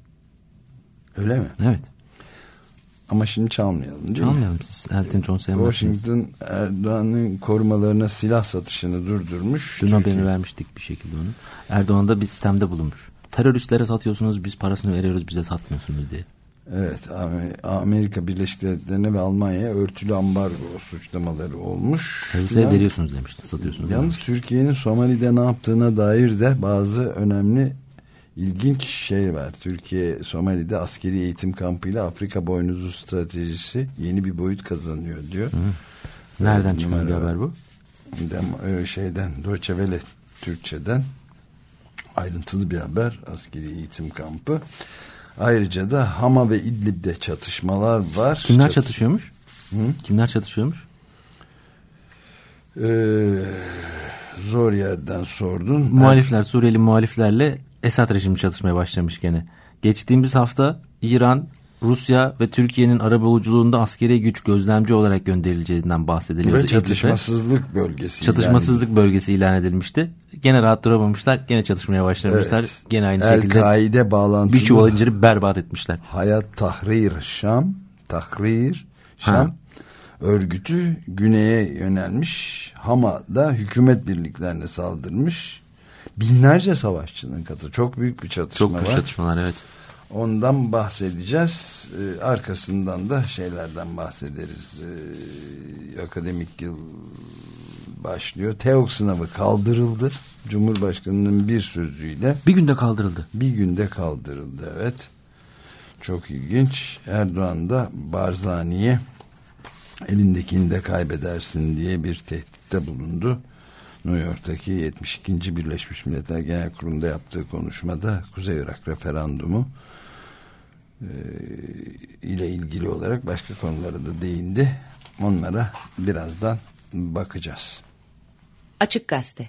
Öyle mi? Evet. Ama şimdi çalmayalım değil çalmayalım mi? Siz Elton John sevmezsiniz. Washington Erdoğan'ın korumalarına silah satışını durdurmuş. Dün haberini vermiştik bir şekilde onun. Erdoğan da bir sistemde bulunmuş. Teröristlere satıyorsunuz, biz parasını veriyoruz, bize satmıyorsunuz diye. Evet, Amerika Birleşik Devletleri'ne ve Almanya'ya örtülü ambargo suçlamaları olmuş. Rusya'ya veriyorsunuz demişti, satıyorsunuz. Yalnız demişti. Türkiye'nin Somali'de ne yaptığına dair de bazı önemli, ilginç şey var. Türkiye Somali'de askeri eğitim kampıyla Afrika boynuzu stratejisi yeni bir boyut kazanıyor diyor. Nereden çıkan bir haber bu? Deutsche Welle Türkçe'den ayrıntılı bir haber. Askeri eğitim kampı. Ayrıca da Hama ve İdlib'de çatışmalar var. Kimler çatışıyormuş? Kimler çatışıyormuş? Zor yerden sordun. Muhalifler, Suriyeli muhaliflerle Esad rejimi çatışmaya başlamış gene. Geçtiğimiz hafta İran, Rusya ve Türkiye'nin arabuluculuğunda askeri güç gözlemci olarak gönderileceğinden bahsediliyordu. Ve çatışmasızlık bölgesi. Çatışmasızlık bölgesi ilan edilmişti. Gene rahat duramamışlar. Gene çatışmaya başlamışlar. Evet. Gene aynı şekilde El-Kaide bağlantılı bir çuval inciri berbat etmişler. Hayat Tahrir Şam örgütü güneye yönelmiş. Hama'da hükümet birliklerine saldırmış. Binlerce savaşçının katı. Çok büyük bir çatışma var. Çok büyük çatışmalar, evet. Ondan bahsedeceğiz. Arkasından da şeylerden bahsederiz. Akademik yıl başlıyor. TEOG sınavı kaldırıldı. Cumhurbaşkanının bir sözüyle. Bir günde kaldırıldı. Bir günde kaldırıldı, evet. Çok ilginç. Erdoğan da Barzani'ye elindekini de kaybedersin diye bir tehditte bulundu. New York'taki 72. Birleşmiş Milletler Genel Kurulu'nda yaptığı konuşmada Kuzey Irak referandumu ile ilgili olarak başka konulara da değindi. Onlara birazdan bakacağız. Açık Gazete.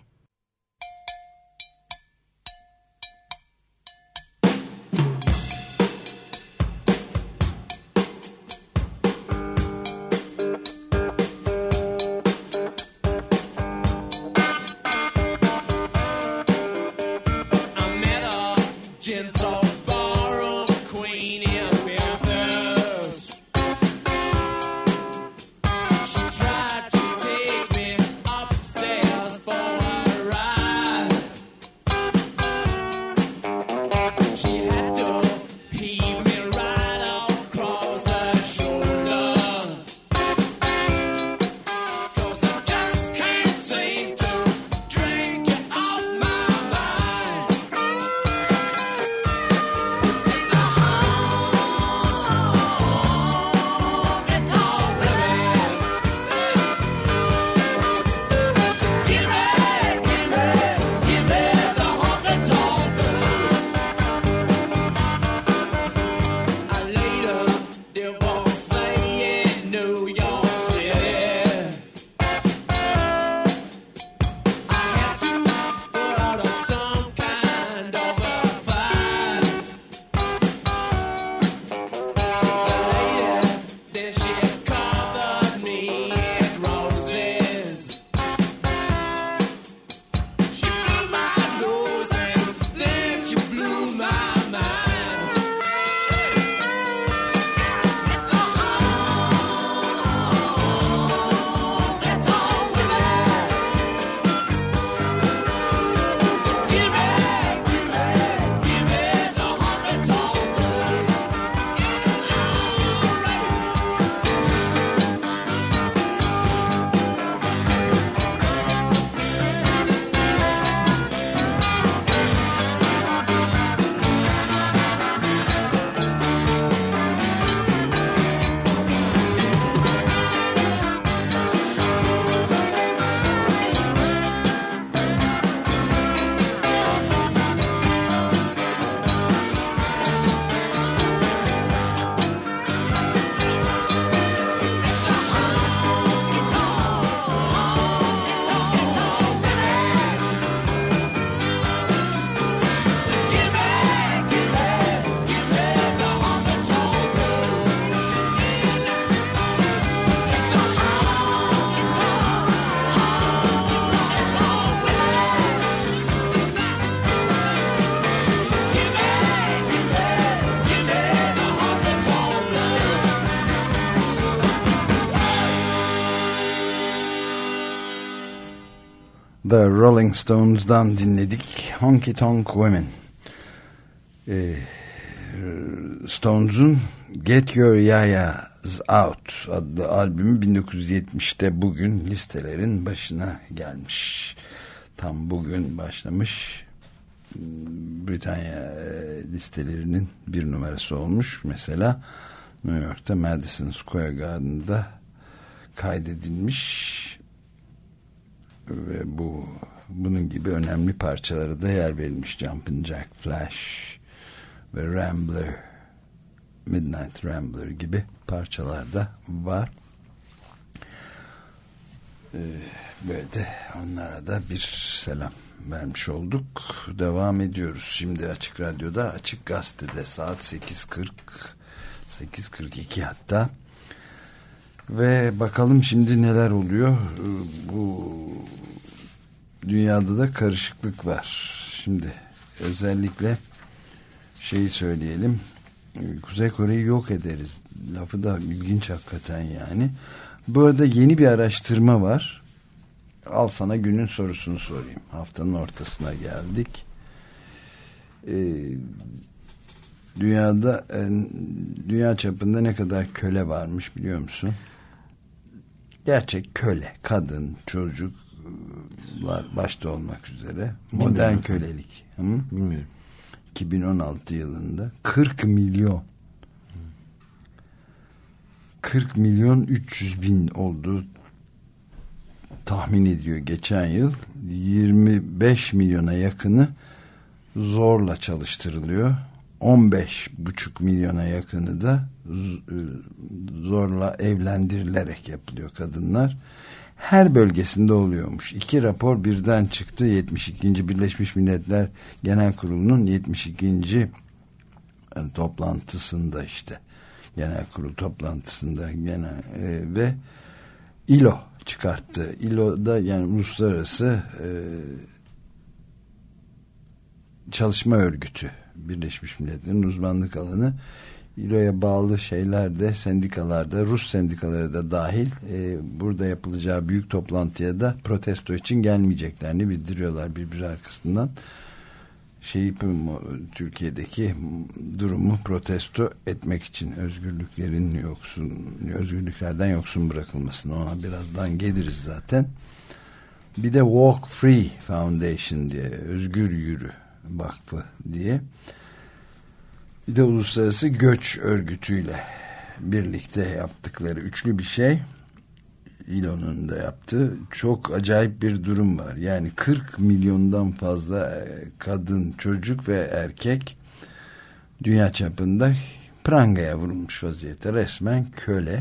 The Rolling Stones'dan dinledik. Honky Tonk Women. Stones'un Get Your Yayas Out adlı albümü 1970'te bugün listelerin başına gelmiş. Tam bugün başlamış. Britanya listelerinin bir numarası olmuş. Mesela New York'ta Madison Square Garden'da kaydedilmiş ve bunun gibi önemli parçalara da yer verilmiş. Jumpin' Jack Flash ve Rambler, Midnight Rambler gibi parçalar da var. Böyle de onlara da bir selam vermiş olduk. Devam ediyoruz. Şimdi Açık Radyo'da, Açık Gazete'de saat 8.42 hatta. Ve bakalım şimdi neler oluyor. Bu dünyada da karışıklık var. Şimdi özellikle şeyi söyleyelim. Kuzey Kore'yi yok ederiz. Lafı da ilginç hakikaten yani. Bu arada yeni bir araştırma var. Al sana günün sorusunu sorayım. Haftanın ortasına geldik. Dünya çapında ne kadar köle varmış biliyor musun? Gerçek köle, kadın, çocuklar başta olmak üzere. Modern kölelik. Bilmiyorum. 2016 yılında 40 milyon 300 bin olduğu tahmin ediyor geçen yıl. 25 milyona yakını zorla çalıştırılıyor. 15,5 milyona yakını da zorla evlendirilerek yapılıyor kadınlar. Her bölgesinde oluyormuş. 2 rapor birden çıktı. 72. Birleşmiş Milletler Genel Kurulu'nun 72. toplantısında işte. Genel kurul toplantısında ve ILO çıkarttı. ILO'da yani Uluslararası Çalışma Örgütü, Birleşmiş Milletler'in uzmanlık alanı. İLO'ya bağlı şeyler de, sendikalarda, Rus sendikaları da dahil burada yapılacağı büyük toplantıya da protesto için gelmeyeceklerini bildiriyorlar birbiri arkasından. Türkiye'deki durumu protesto etmek için özgürlüklerden yoksun bırakılmasını, ona birazdan geliriz zaten. Bir de Walk Free Foundation diye, Özgür Yürü Vakfı diye, bir de Uluslararası Göç Örgütü'yle birlikte yaptıkları üçlü bir şey. İLO'nun da yaptığı çok acayip bir durum var. Yani 40 milyondan fazla kadın, çocuk ve erkek dünya çapında prangaya vurulmuş vaziyette. Resmen köle.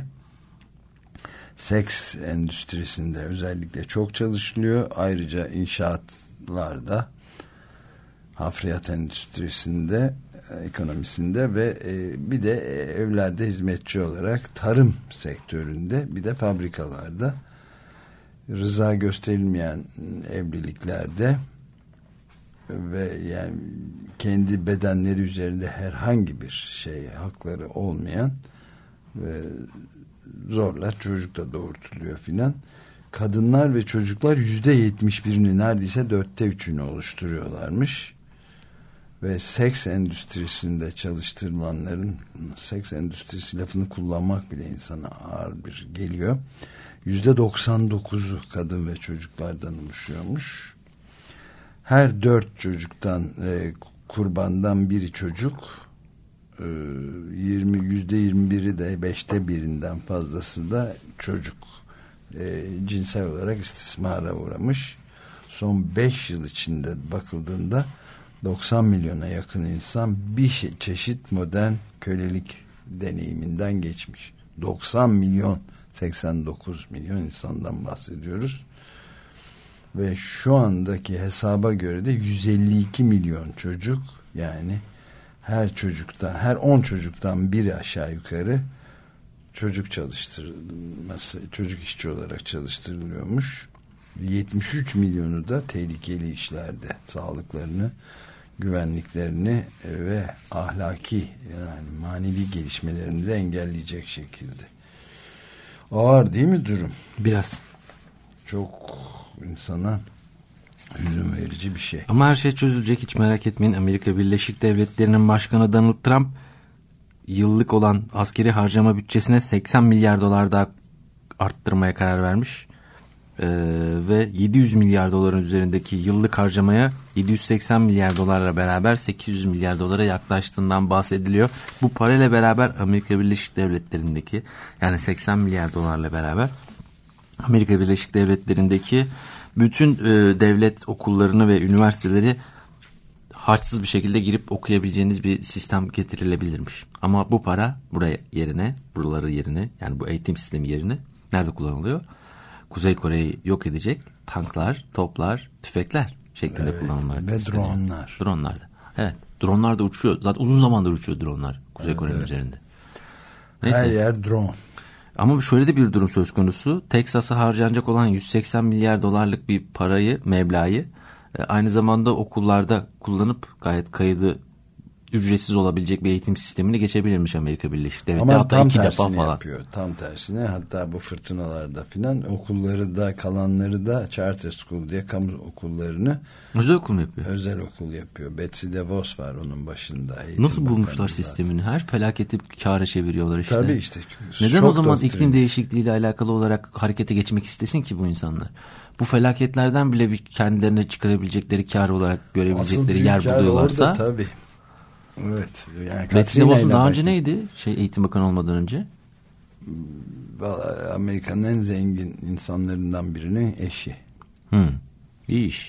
Seks endüstrisinde özellikle çok çalışılıyor. Ayrıca inşaatlarda, hafriyat endüstrisinde, ekonomisinde ve bir de evlerde hizmetçi olarak tarım sektöründe, bir de fabrikalarda, rıza gösterilmeyen evliliklerde ve yani kendi bedenleri üzerinde herhangi bir hakları olmayan ve zorla çocuk da doğurtuluyor filan. Kadınlar ve çocuklar %71'ini, neredeyse 3/4'ünü oluşturuyorlarmış. Ve seks endüstrisinde çalıştırılanların, seks endüstrisi lafını kullanmak bile insana ağır bir geliyor. %99'u kadın ve çocuklardan oluşuyormuş. Her 4 çocuktan, kurbandan biri çocuk. %21'i de, 5'te 1'inden fazlası da çocuk. Cinsel olarak istismara uğramış. Son 5 yıl içinde bakıldığında 90 milyona yakın insan bir çeşit modern kölelik deneyiminden geçmiş. 90 milyon, 89 milyon insandan bahsediyoruz. Ve şu andaki hesaba göre de 152 milyon çocuk, yani her 10 çocuktan biri aşağı yukarı çocuk çalıştırılması, çocuk işçi olarak çalıştırılıyormuş. 73 milyonu da tehlikeli işlerde sağlıklarını, güvenliklerini ve ahlaki, yani manevi gelişmelerini de engelleyecek şekilde. Ağır değil mi durum? Biraz. Çok insana Hüzün verici bir şey. Ama her şey çözülecek, hiç merak etmeyin. Amerika Birleşik Devletleri'nin başkanı Donald Trump yıllık olan askeri harcama bütçesine 80 milyar dolar daha arttırmaya karar vermiş. Ve 700 milyar doların üzerindeki yıllık harcamaya 780 milyar dolarla beraber 800 milyar dolara yaklaştığından bahsediliyor. Bu parayla beraber Amerika Birleşik Devletleri'ndeki, yani 80 milyar dolarla beraber Amerika Birleşik Devletleri'ndeki bütün devlet okullarını ve üniversiteleri harçsız bir şekilde girip okuyabileceğiniz bir sistem getirilebilirmiş. Ama bu para buraları yerine, yani bu eğitim sistemi yerine nerede kullanılıyor? Kuzey Kore'yi yok edecek tanklar, toplar, tüfekler şeklinde kullanılmak ve isteniyor. dronlar. Dronlar da. Evet. Dronlar da uçuyor. Zaten uzun zamandır uçuyor dronlar Kuzey Kore'nin üzerinde. Neyse. Her yer drone. Ama şöyle de bir durum söz konusu. Texas'a harcanacak olan 180 milyar dolarlık bir meblağı aynı zamanda okullarda kullanıp gayet kaydı ücretsiz olabilecek bir eğitim sistemine geçebilirmiş Amerika Birleşik Devletleri. Ama hatta tam 2 defa tersini falan yapıyor. Tam tersine, hatta bu fırtınalarda filan okulları da, kalanları da charter school diye kamu okullarını özel okul mu yapıyor? Özel okul yapıyor. Betsy DeVos var onun başında. Nasıl bulmuşlar sistemini? Her felaketi kâra çeviriyorlar işte. Tabii işte. Neden o zaman iklim değişikliğiyle alakalı olarak harekete geçmek istesin ki bu insanlar? Bu felaketlerden bile bir kendilerine çıkarabilecekleri kâr olarak görebilecekleri yer buluyorlarsa. Orada, tabii. Evet. Yani Betsy DeVos'un daha önce neydi? Eğitim Bakanı olmadan önce? Amerika'nın en zengin insanlarından birinin eşi. İyi iş.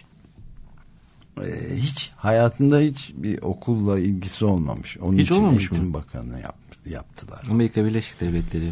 Hiç hayatında hiç bir okulla ilgisi olmamış. Onun hiç için olmamış Eğitim mı? Bakanı yaptılar. Amerika Birleşik Devletleri.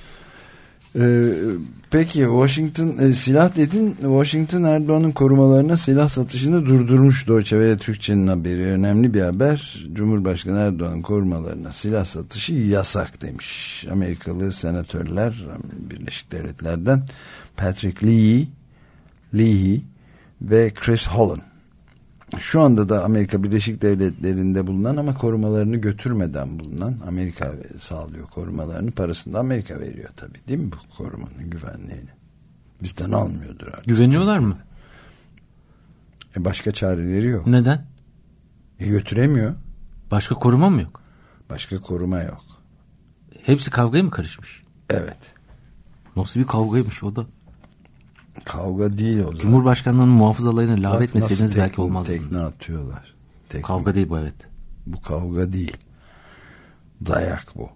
Peki Washington silah dedin. Washington Erdoğan'ın korumalarına silah satışını durdurmuş. Deutsche Welle Türkçe'nin haberi, önemli bir haber. Cumhurbaşkanı Erdoğan'ın korumalarına silah satışı yasak demiş. Amerikalı senatörler Birleşik Devletler'den Patrick Leahy ve Chris Holland. Şu anda da Amerika Birleşik Devletleri'nde bulunan ama korumalarını götürmeden bulunan, Amerika sağlıyor korumalarını, parasını da Amerika veriyor tabii, değil mi bu korumanın güvenliğini? Bizden almıyordur artık. Güveniyorlar mı? Başka çareleri yok. Neden? Götüremiyor. Başka koruma mı yok? Başka koruma yok. Hepsi kavgaya mı karışmış? Evet. Nasıl bir kavgaymış o da? Kavga değil o zaman. Cumhurbaşkanlığının muhafızalarını lağvetmeseydiniz belki olmazdı. Tekne atıyorlar. Kavga değil bu, evet. Bu kavga değil. Dayak bu.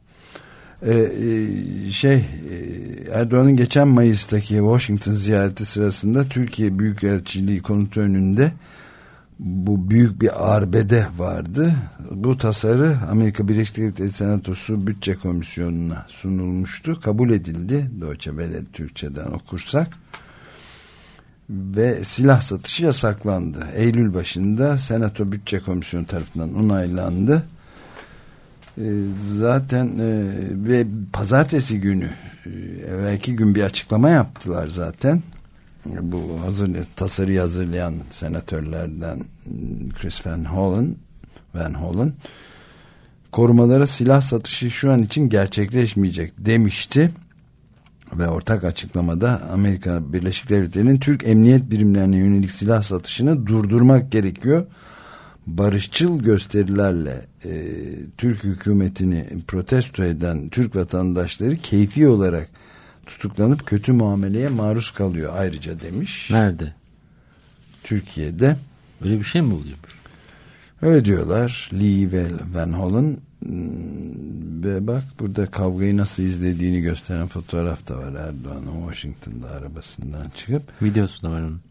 Erdoğan'ın geçen Mayıs'taki Washington ziyareti sırasında Türkiye Büyükelçiliği konutu önünde bu büyük bir arbede vardı. Bu tasarı Amerika Birleşik Devletleri Senatosu Bütçe Komisyonu'na sunulmuştu. Kabul edildi. Deutsche Welle Türkçe'den okursak. Ve silah satışı yasaklandı. Eylül başında Senato Bütçe Komisyonu tarafından onaylandı. Zaten ve pazartesi günü evvelki gün bir açıklama yaptılar zaten. Bu tasarıyı hazırlayan senatörlerden Chris Van Hollen korumalara silah satışı şu an için gerçekleşmeyecek demişti. Ve ortak açıklamada Amerika Birleşik Devletleri'nin Türk emniyet birimlerine yönelik silah satışını durdurmak gerekiyor. Barışçıl gösterilerle Türk hükümetini protesto eden Türk vatandaşları keyfi olarak tutuklanıp kötü muameleye maruz kalıyor ayrıca demiş. Nerede? Türkiye'de. Öyle bir şey mi oluyormuş? Öyle diyorlar. Lee ve Van Hollen. Ve bak burada kavgayı nasıl izlediğini gösteren fotoğraf da var. Erdoğan'ın Washington'da arabasından çıkıp. Videosu da var onun.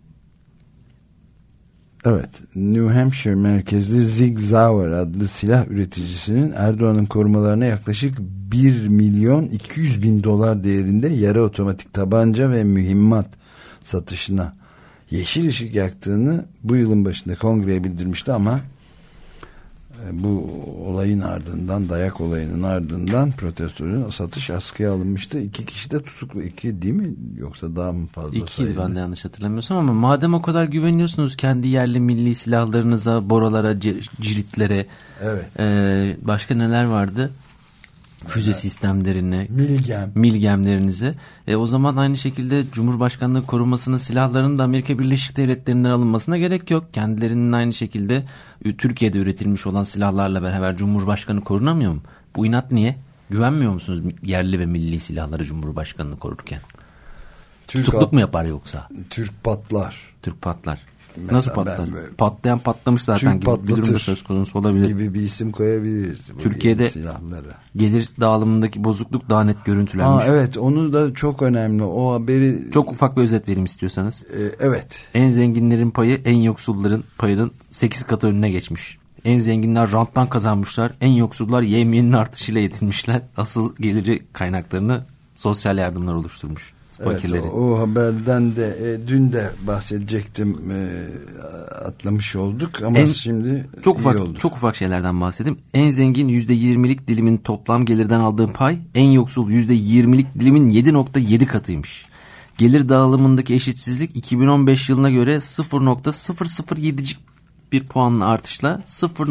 Evet. New Hampshire merkezli Zig Sauer adlı silah üreticisinin Erdoğan'ın korumalarına yaklaşık 1.200.000 dolar değerinde yarı otomatik tabanca ve mühimmat satışına yeşil ışık yaktığını bu yılın başında kongreye bildirmişti ama bu olayın ardından, dayak olayının ardından protestoların satış askıya alınmıştı. 2 kişi de tutuklu. 2 değil mi? Yoksa daha mı fazla 2 ben de yanlış hatırlamıyorsam, ama madem o kadar güveniyorsunuz kendi yerli milli silahlarınıza, boralara, ciritlere, evet. Başka neler vardı? Füze sistemlerine, Milgem. Milgemlerinize. O zaman aynı şekilde Cumhurbaşkanlığı korumasının silahlarının da Amerika Birleşik Devletleri'nden alınmasına gerek yok. Kendilerinin aynı şekilde Türkiye'de üretilmiş olan silahlarla beraber Cumhurbaşkanı korunamıyor mu? Bu inat niye? Güvenmiyor musunuz yerli ve milli silahları Cumhurbaşkanını korurken? Tutukluk mu yapar yoksa? Türk patlar. Türk patlar. Mesela nasıl patlar? Patlayan patlamış zaten gibi bir durum da söz konusu olabilir. Gibi bir isim koyabiliriz. Türkiye'de gelir dağılımındaki bozukluk daha net görüntülenmiş. Evet, onu da çok önemli. O haberi çok ufak bir özet vereyim istiyorsanız. Evet. En zenginlerin payı en yoksulların payının 8 katı önüne geçmiş. En zenginler ranttan kazanmışlar. En yoksullar yevmiyenin artışıyla yetinmişler. Asıl geliri kaynaklarını sosyal yardımlar oluşturmuş. Evet, o haberden de dün de bahsedecektim, atlamış olduk ama şimdi çok iyi oldu. Çok ufak şeylerden bahsedeyim. En zengin %20'lik dilimin toplam gelirden aldığı pay en yoksul %20'lik dilimin 7.7 katıymış. Gelir dağılımındaki eşitsizlik 2015 yılına göre 0.007'cik bir puanla artışla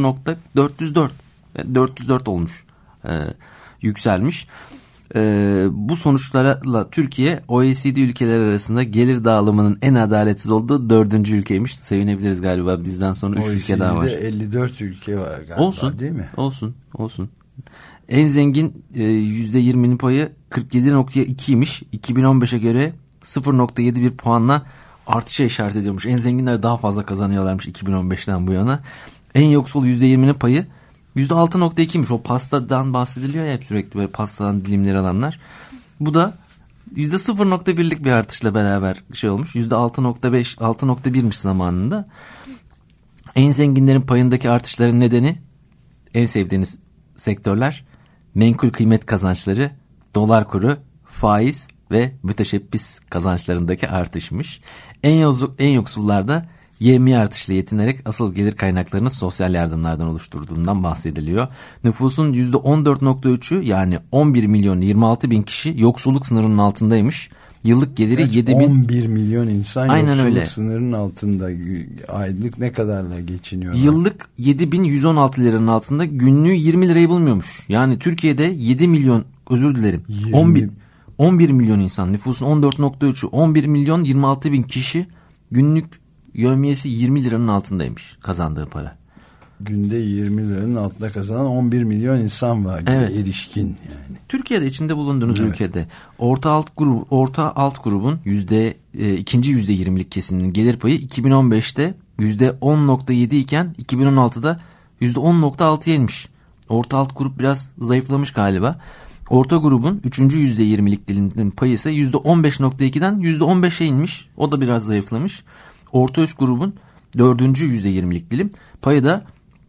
0.404 olmuş. Yükselmiş. Bu sonuçlarla Türkiye OECD ülkeleri arasında gelir dağılımının en adaletsiz olduğu 4. ülkeymiş. Sevinebiliriz galiba, bizden sonra 3 ülke daha var. OECD'de 54 ülke var galiba, olsun, değil mi? Olsun. En zengin %20'nin payı 47.2'ymiş. 2015'e göre 0.71 puanla artışa işaret ediyormuş. En zenginler daha fazla kazanıyorlarmış 2015'ten bu yana. En yoksul %20'nin payı %6.2'ymiş. O pastadan bahsediliyor ya hep sürekli, böyle pastadan dilimleri alanlar. Bu da %0.1'lik bir artışla beraber şey olmuş. %6.5, 6.1'miş zamanında. En zenginlerin payındaki artışların nedeni en sevdiğiniz sektörler: menkul kıymet kazançları, dolar kuru, faiz ve müteşebbis kazançlarındaki artışmış. En yoksullarda yevmiye artışla yetinerek asıl gelir kaynaklarını sosyal yardımlardan oluşturduğundan bahsediliyor. Nüfusun %14.3'ü yani 11 milyon 26 bin kişi yoksulluk sınırının altındaymış. Yıllık geliri 7 bin. 11 milyon insan aynen yoksulluk öyle. Sınırının altında. Aylık ne kadarla geçiniyorlar? Yıllık 7.116 liranın altında, günlüğü 20 lirayı bulmuyormuş. Yani Türkiye'de 7 milyon, özür dilerim, 11 milyon insan, nüfusun 14.3'ü 11 milyon 26 bin kişi, günlük yevmiyesi 20 liranın altındaymış kazandığı para. Günde 20 liranın altında kazanan 11 milyon insan var. Evet. Erişkin yani. Türkiye'de içinde bulunduğunuz ülkede orta alt grubun ikinci %20'lik kesiminin gelir payı 2015'te %10.7 iken 2016'da %10.6'ya inmiş. Orta alt grup biraz zayıflamış galiba. Orta grubun 3. %20'lik diliminin payı ise %15.2'den %15'e inmiş. O da biraz zayıflamış. Orta üst grubun 4. %20'lik dilim payı da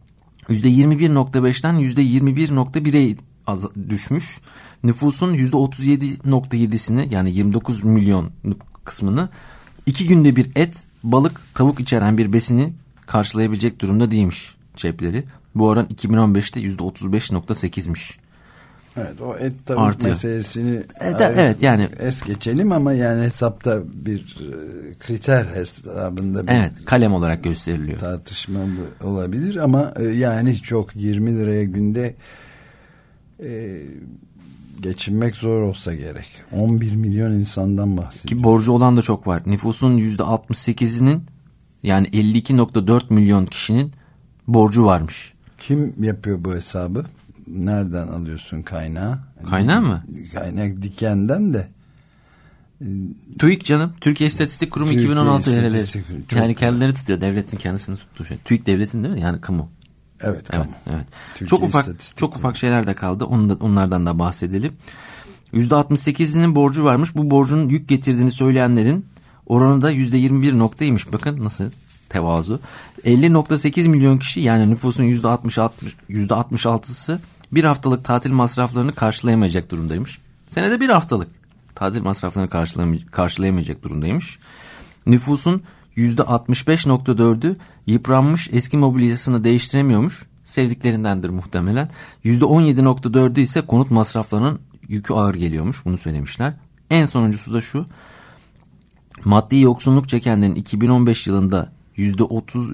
%21.5'ten %21.1'e düşmüş. Nüfusun %37.7'sini yani 29 milyon kısmını 2 günde bir et, balık, tavuk içeren bir besini karşılayabilecek durumda değilmiş cepleri. Bu oran 2015'te %35.8'miş. Evet, o et tavuk artıyor meselesini evet yani es geçelim ama yani hesapta bir kriter hesabında bir, evet, kalem olarak gösteriliyor. Tartışmalı olabilir ama yani çok 20 liraya günde geçinmek zor olsa gerek. 11 milyon insandan bahsediyor. Ki borcu olan da çok var. Nüfusun %68'inin yani 52.4 milyon kişinin borcu varmış. Kim yapıyor bu hesabı? Nereden alıyorsun kaynağı? Kaynağı mı? Kaynak Diken'den de. TÜİK canım. Türkiye İstatistik Kurumu 2016 verileri. Yani kendileri tutuyor. Devletin kendisini tuttuğu şey. TÜİK devletin değil mi? Yani kamu. Evet, kamu. Evet. Çok ufak şeyler de kaldı. Onlardan da bahsedelim. %68'inin borcu varmış. Bu borcun yük getirdiğini söyleyenlerin oranı da %21.'ymiş. Bakın nasıl tevazu. 50.8 milyon kişi yani nüfusun %66'sı bir haftalık tatil masraflarını karşılayamayacak durumdaymış. Senede bir haftalık tatil masraflarını karşılayamayacak durumdaymış. Nüfusun %65.4'ü yıpranmış eski mobilyasını değiştiremiyormuş. Sevdiklerindendir muhtemelen. %17.4'ü ise konut masraflarının yükü ağır geliyormuş. Bunu söylemişler. En sonuncusu da şu. Maddi yoksunluk çekenlerin 2015 yılında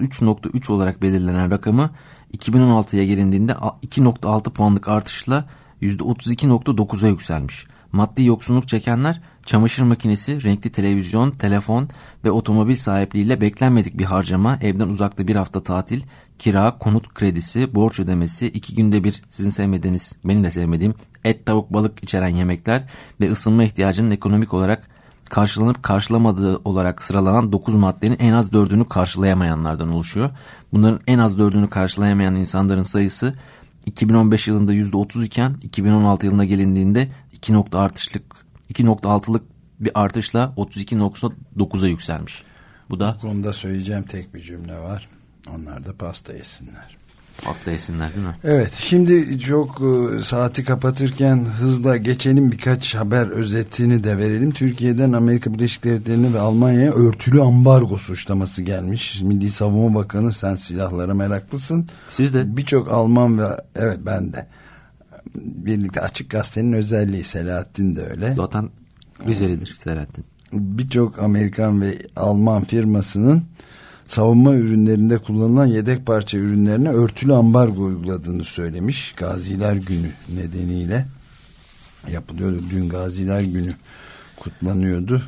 %33.3 olarak belirlenen rakamı 2016'ya gelindiğinde 2.6 puanlık artışla %32.9'a yükselmiş. Maddi yoksunluk çekenler çamaşır makinesi, renkli televizyon, telefon ve otomobil sahipliğiyle beklenmedik bir harcama, evden uzakta bir hafta tatil, kira, konut kredisi, borç ödemesi, 2 günde bir sizin sevmediğiniz, benim de sevmediğim et, tavuk, balık içeren yemekler ve ısınma ihtiyacının ekonomik olarak karşılanıp karşılamadığı olarak sıralanan 9 maddenin en az 4'ünü karşılayamayanlardan oluşuyor. Bunların en az 4'ünü karşılayamayan insanların sayısı 2015 yılında %30 iken 2016 yılına gelindiğinde 2.6'lık bir artışla 32.9'a yükselmiş. Bu da bu konuda söyleyeceğim tek bir cümle var. Onlar da pasta yesinler. Pasta yesinler değil mi? Evet, şimdi çok saati kapatırken hızla geçelim, birkaç haber özetini de verelim. Türkiye'den Amerika Birleşik Devletleri'ne ve Almanya'ya örtülü ambargo suçlaması gelmiş. Milli Savunma Bakanı, sen silahlara meraklısın. Siz de. Birçok Alman ve evet ben de birlikte, Açık Gazete'nin özelliği, Selahattin de öyle. Zaten Rizelidir Selahattin. Birçok Amerikan ve Alman firmasının savunma ürünlerinde kullanılan yedek parça ürünlerine örtülü ambargo uyguladığını söylemiş. Gaziler Günü nedeniyle yapılıyordu. Dün Gaziler Günü kutlanıyordu.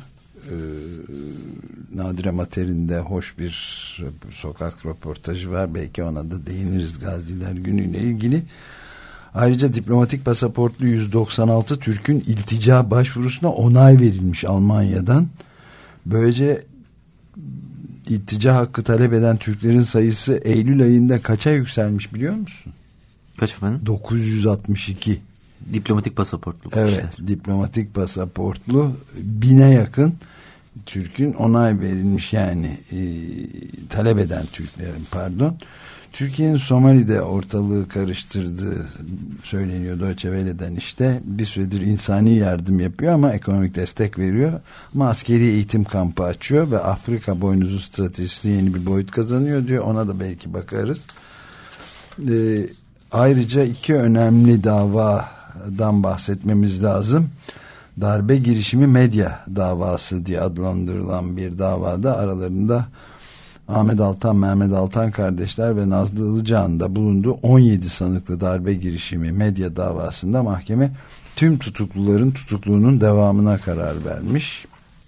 Nadire Mater'inde hoş bir sokak röportajı var. Belki ona da değiniriz Gaziler Günü ile ilgili. Ayrıca diplomatik pasaportlu 196 Türk'ün iltica başvurusuna onay verilmiş Almanya'dan. Böylece iltica hakkı talep eden Türklerin sayısı Eylül ayında kaça yükselmiş biliyor musun? Kaç efendim? 962. Diplomatik pasaportlu. Evet, kişiler. diplomatik pasaportlu 1000'e yakın Türk'ün onay verilmiş, yani talep eden Türklerin, pardon. Türkiye'nin Somali'de ortalığı karıştırdığı söyleniyor Deutsche Welle'den işte. Bir süredir insani yardım yapıyor ama ekonomik destek veriyor. Ama askeri eğitim kampı açıyor ve Afrika boynuzu stratejisi yeni bir boyut kazanıyor diyor. Ona da belki bakarız. Ayrıca iki önemli davadan bahsetmemiz lazım. Darbe girişimi medya davası diye adlandırılan bir davada aralarında Ahmet Altan, Mehmet Altan kardeşler ve Nazlı Ilıcağ'ın da bulunduğu 17 sanıklı darbe girişimi medya davasında mahkeme tüm tutukluların tutukluğunun devamına karar vermiş.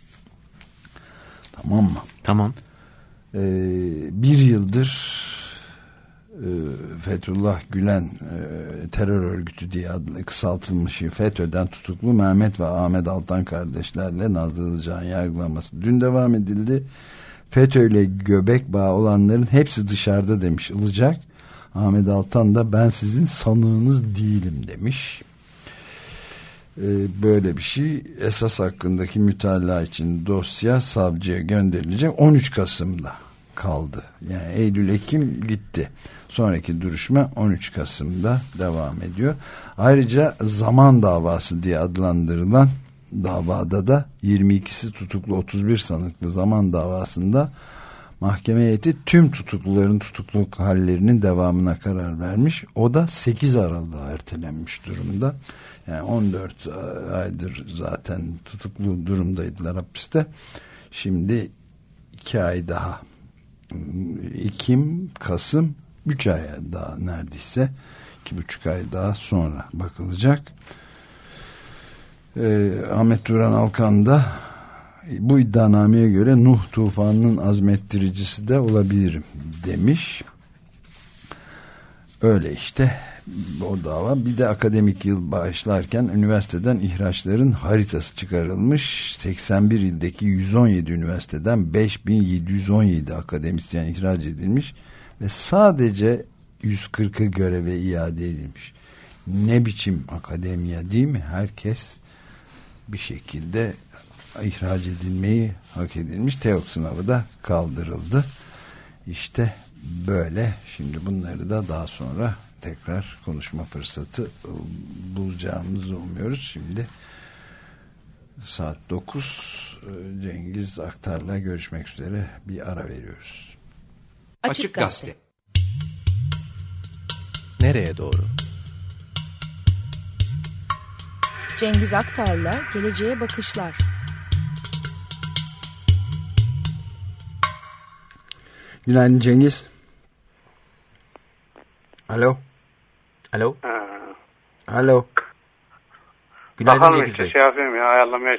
Tamam mı? Tamam. Bir yıldır Fethullah Gülen terör örgütü diye kısaltılmış FETÖ'den tutuklu Mehmet ve Ahmet Altan kardeşlerle Nazlı Ilıcağ'ın yargılanması dün devam edildi. FETÖ ile göbek bağı olanların hepsi dışarıda demiş Ilıcak. Ahmet Altan da ben sizin sanığınız değilim demiş. Böyle bir şey. Esas hakkındaki mütalaa için dosya savcıya gönderilecek. 13 Kasım'da kaldı. Yani Eylül-Ekim gitti. Sonraki duruşma 13 Kasım'da devam ediyor. Ayrıca zaman davası diye adlandırılan davada da 22'si tutuklu 31 sanıklı zaman davasında mahkeme heyeti tüm tutukluların tutukluluk hallerinin devamına karar vermiş. O da 8 Aralık'a ertelenmiş durumda. Yani 14 aydır zaten tutuklu durumdaydılar hapiste. Şimdi 2 ay daha, Ekim, Kasım, 3 ay daha, neredeyse 2,5 ay daha sonra bakılacak. Ahmet Turan Alkan da bu iddianameye göre Nuh tufanının azmettiricisi de olabilirim demiş. Öyle işte o dava. Bir de akademik yıl başlarken üniversiteden ihraçların haritası çıkarılmış. 81 ildeki 117 üniversiteden 5717 akademisyen ihraç edilmiş ve sadece 140'ı göreve iade edilmiş. Ne biçim akademiya değil mi? Herkes bir şekilde ihraç edilmeyi hak edilmiş. TEOK sınavı da kaldırıldı. İşte böyle. Şimdi bunları da daha sonra tekrar konuşma fırsatı bulacağımızı umuyoruz. Şimdi saat 9. Cengiz Aktar'la görüşmek üzere, bir ara veriyoruz. Açık Gazete. Nereye doğru? Cengiz Aktar'la Geleceğe Bakışlar. Günaydın Cengiz. Alo. Alo. Alo. Günaydın Bakalım Cengiz işte Bey. şey yapıyorum ya, ayarlamaya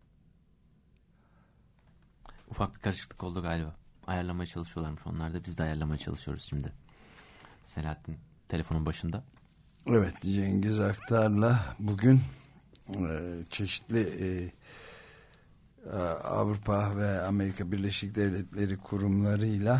Ufak bir karışıklık oldu galiba. Ayarlamaya çalışıyorlarmış onlar da. Biz de ayarlamaya çalışıyoruz şimdi. Selahattin telefonun başında. Evet, Cengiz Aktar'la bugün çeşitli Avrupa ve Amerika Birleşik Devletleri kurumlarıyla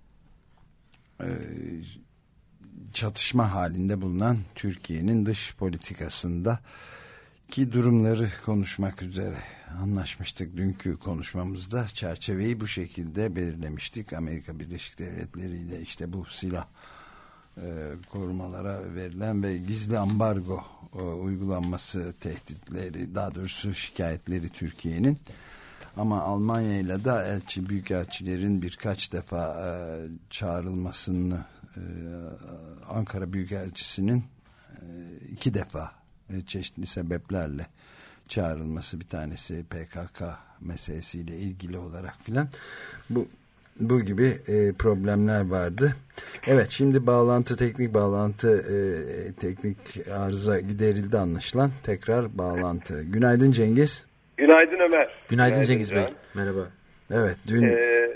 çatışma halinde bulunan Türkiye'nin dış politikasında ki durumları konuşmak üzere anlaşmıştık. Dünkü konuşmamızda çerçeveyi bu şekilde belirlemiştik. Amerika Birleşik Devletleri ile işte bu silah korumalara verilen ve gizli ambargo uygulanması tehditleri, daha doğrusu şikayetleri Türkiye'nin. Ama Almanya ile de büyükelçilerin birkaç defa çağrılmasını, Ankara Büyükelçisi'nin 2 defa çeşitli sebeplerle çağrılması, bir tanesi PKK meselesiyle ilgili olarak filan, bu gibi problemler vardı. Evet, şimdi teknik arıza giderildi anlaşılan. Tekrar bağlantı. Günaydın Cengiz. Günaydın Ömer. Günaydın Cengiz Bey. Merhaba. Evet, dün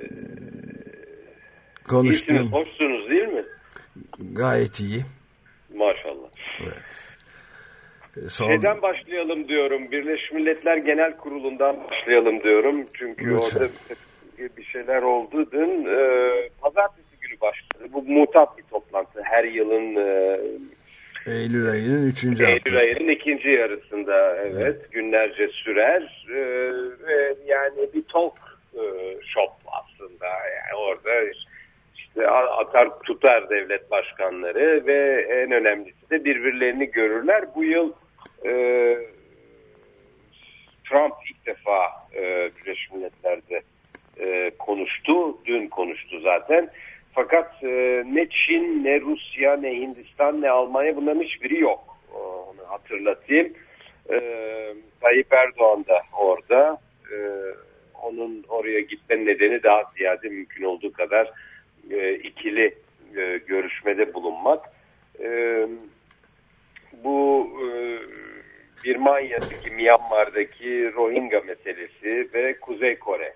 konuştum. İyisiniz, hoşsunuz değil mi? Gayet iyi. Maşallah. Evet. Şeyden başlayalım diyorum. Birleşmiş Milletler Genel Kurulu'ndan başlayalım diyorum. Çünkü lütfen. orada bir şeyler oldu dün. Pazartesi günü başladı. Bu mutat bir toplantı. Her yılın Eylül ayının 3. haftası. Eylül ayının 2. yarısında, evet. Günlerce sürer. Yani bir talk shop aslında. Yani orada işte atar tutar devlet başkanları ve en önemlisi de birbirlerini görürler. Bu yıl Trump ilk defa Birleşmiş Milletler'de konuştu. Dün konuştu zaten. Fakat ne Çin, ne Rusya, ne Hindistan, ne Almanya, bunların hiçbiri yok. Onu hatırlatayım. Tayyip Erdoğan da orada. Onun oraya gitme nedeni daha ziyade mümkün olduğu kadar ikili görüşmede bulunmak. Bu Birmanya'daki, Myanmar'daki Rohingya meselesi ve Kuzey Kore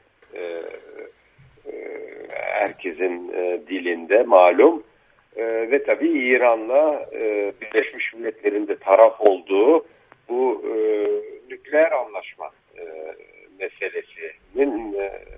herkesin dilinde malum. Ve tabii İran'la Birleşmiş Milletler'in de taraf olduğu bu nükleer anlaşma meselesinin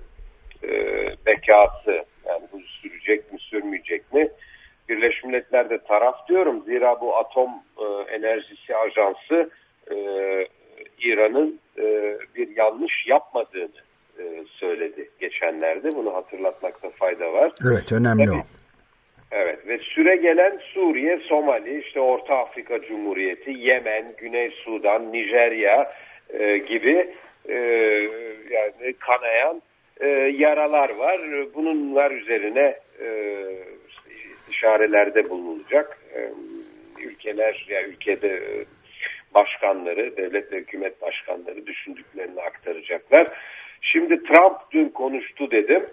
bekası, yani bu sürecek mi sürmeyecek mi? Birleşmiş Milletler'de taraf diyorum, zira bu atom enerjisi ajansı İran'ın bir yanlış yapmadığını söyledi geçenlerde. Bunu hatırlatmakta fayda var. Evet, önemli tabii, o. Evet, ve süre gelen Suriye, Somali, işte Orta Afrika Cumhuriyeti, Yemen, Güney Sudan, Nijerya gibi yani kanayan yaralar var. Bunlar üzerine istişarelerde bulunacak. Ülkeler, yani ülkede başkanları, devlet ve hükümet başkanları düşündüklerini aktaracaklar. Şimdi Trump dün konuştu dedim.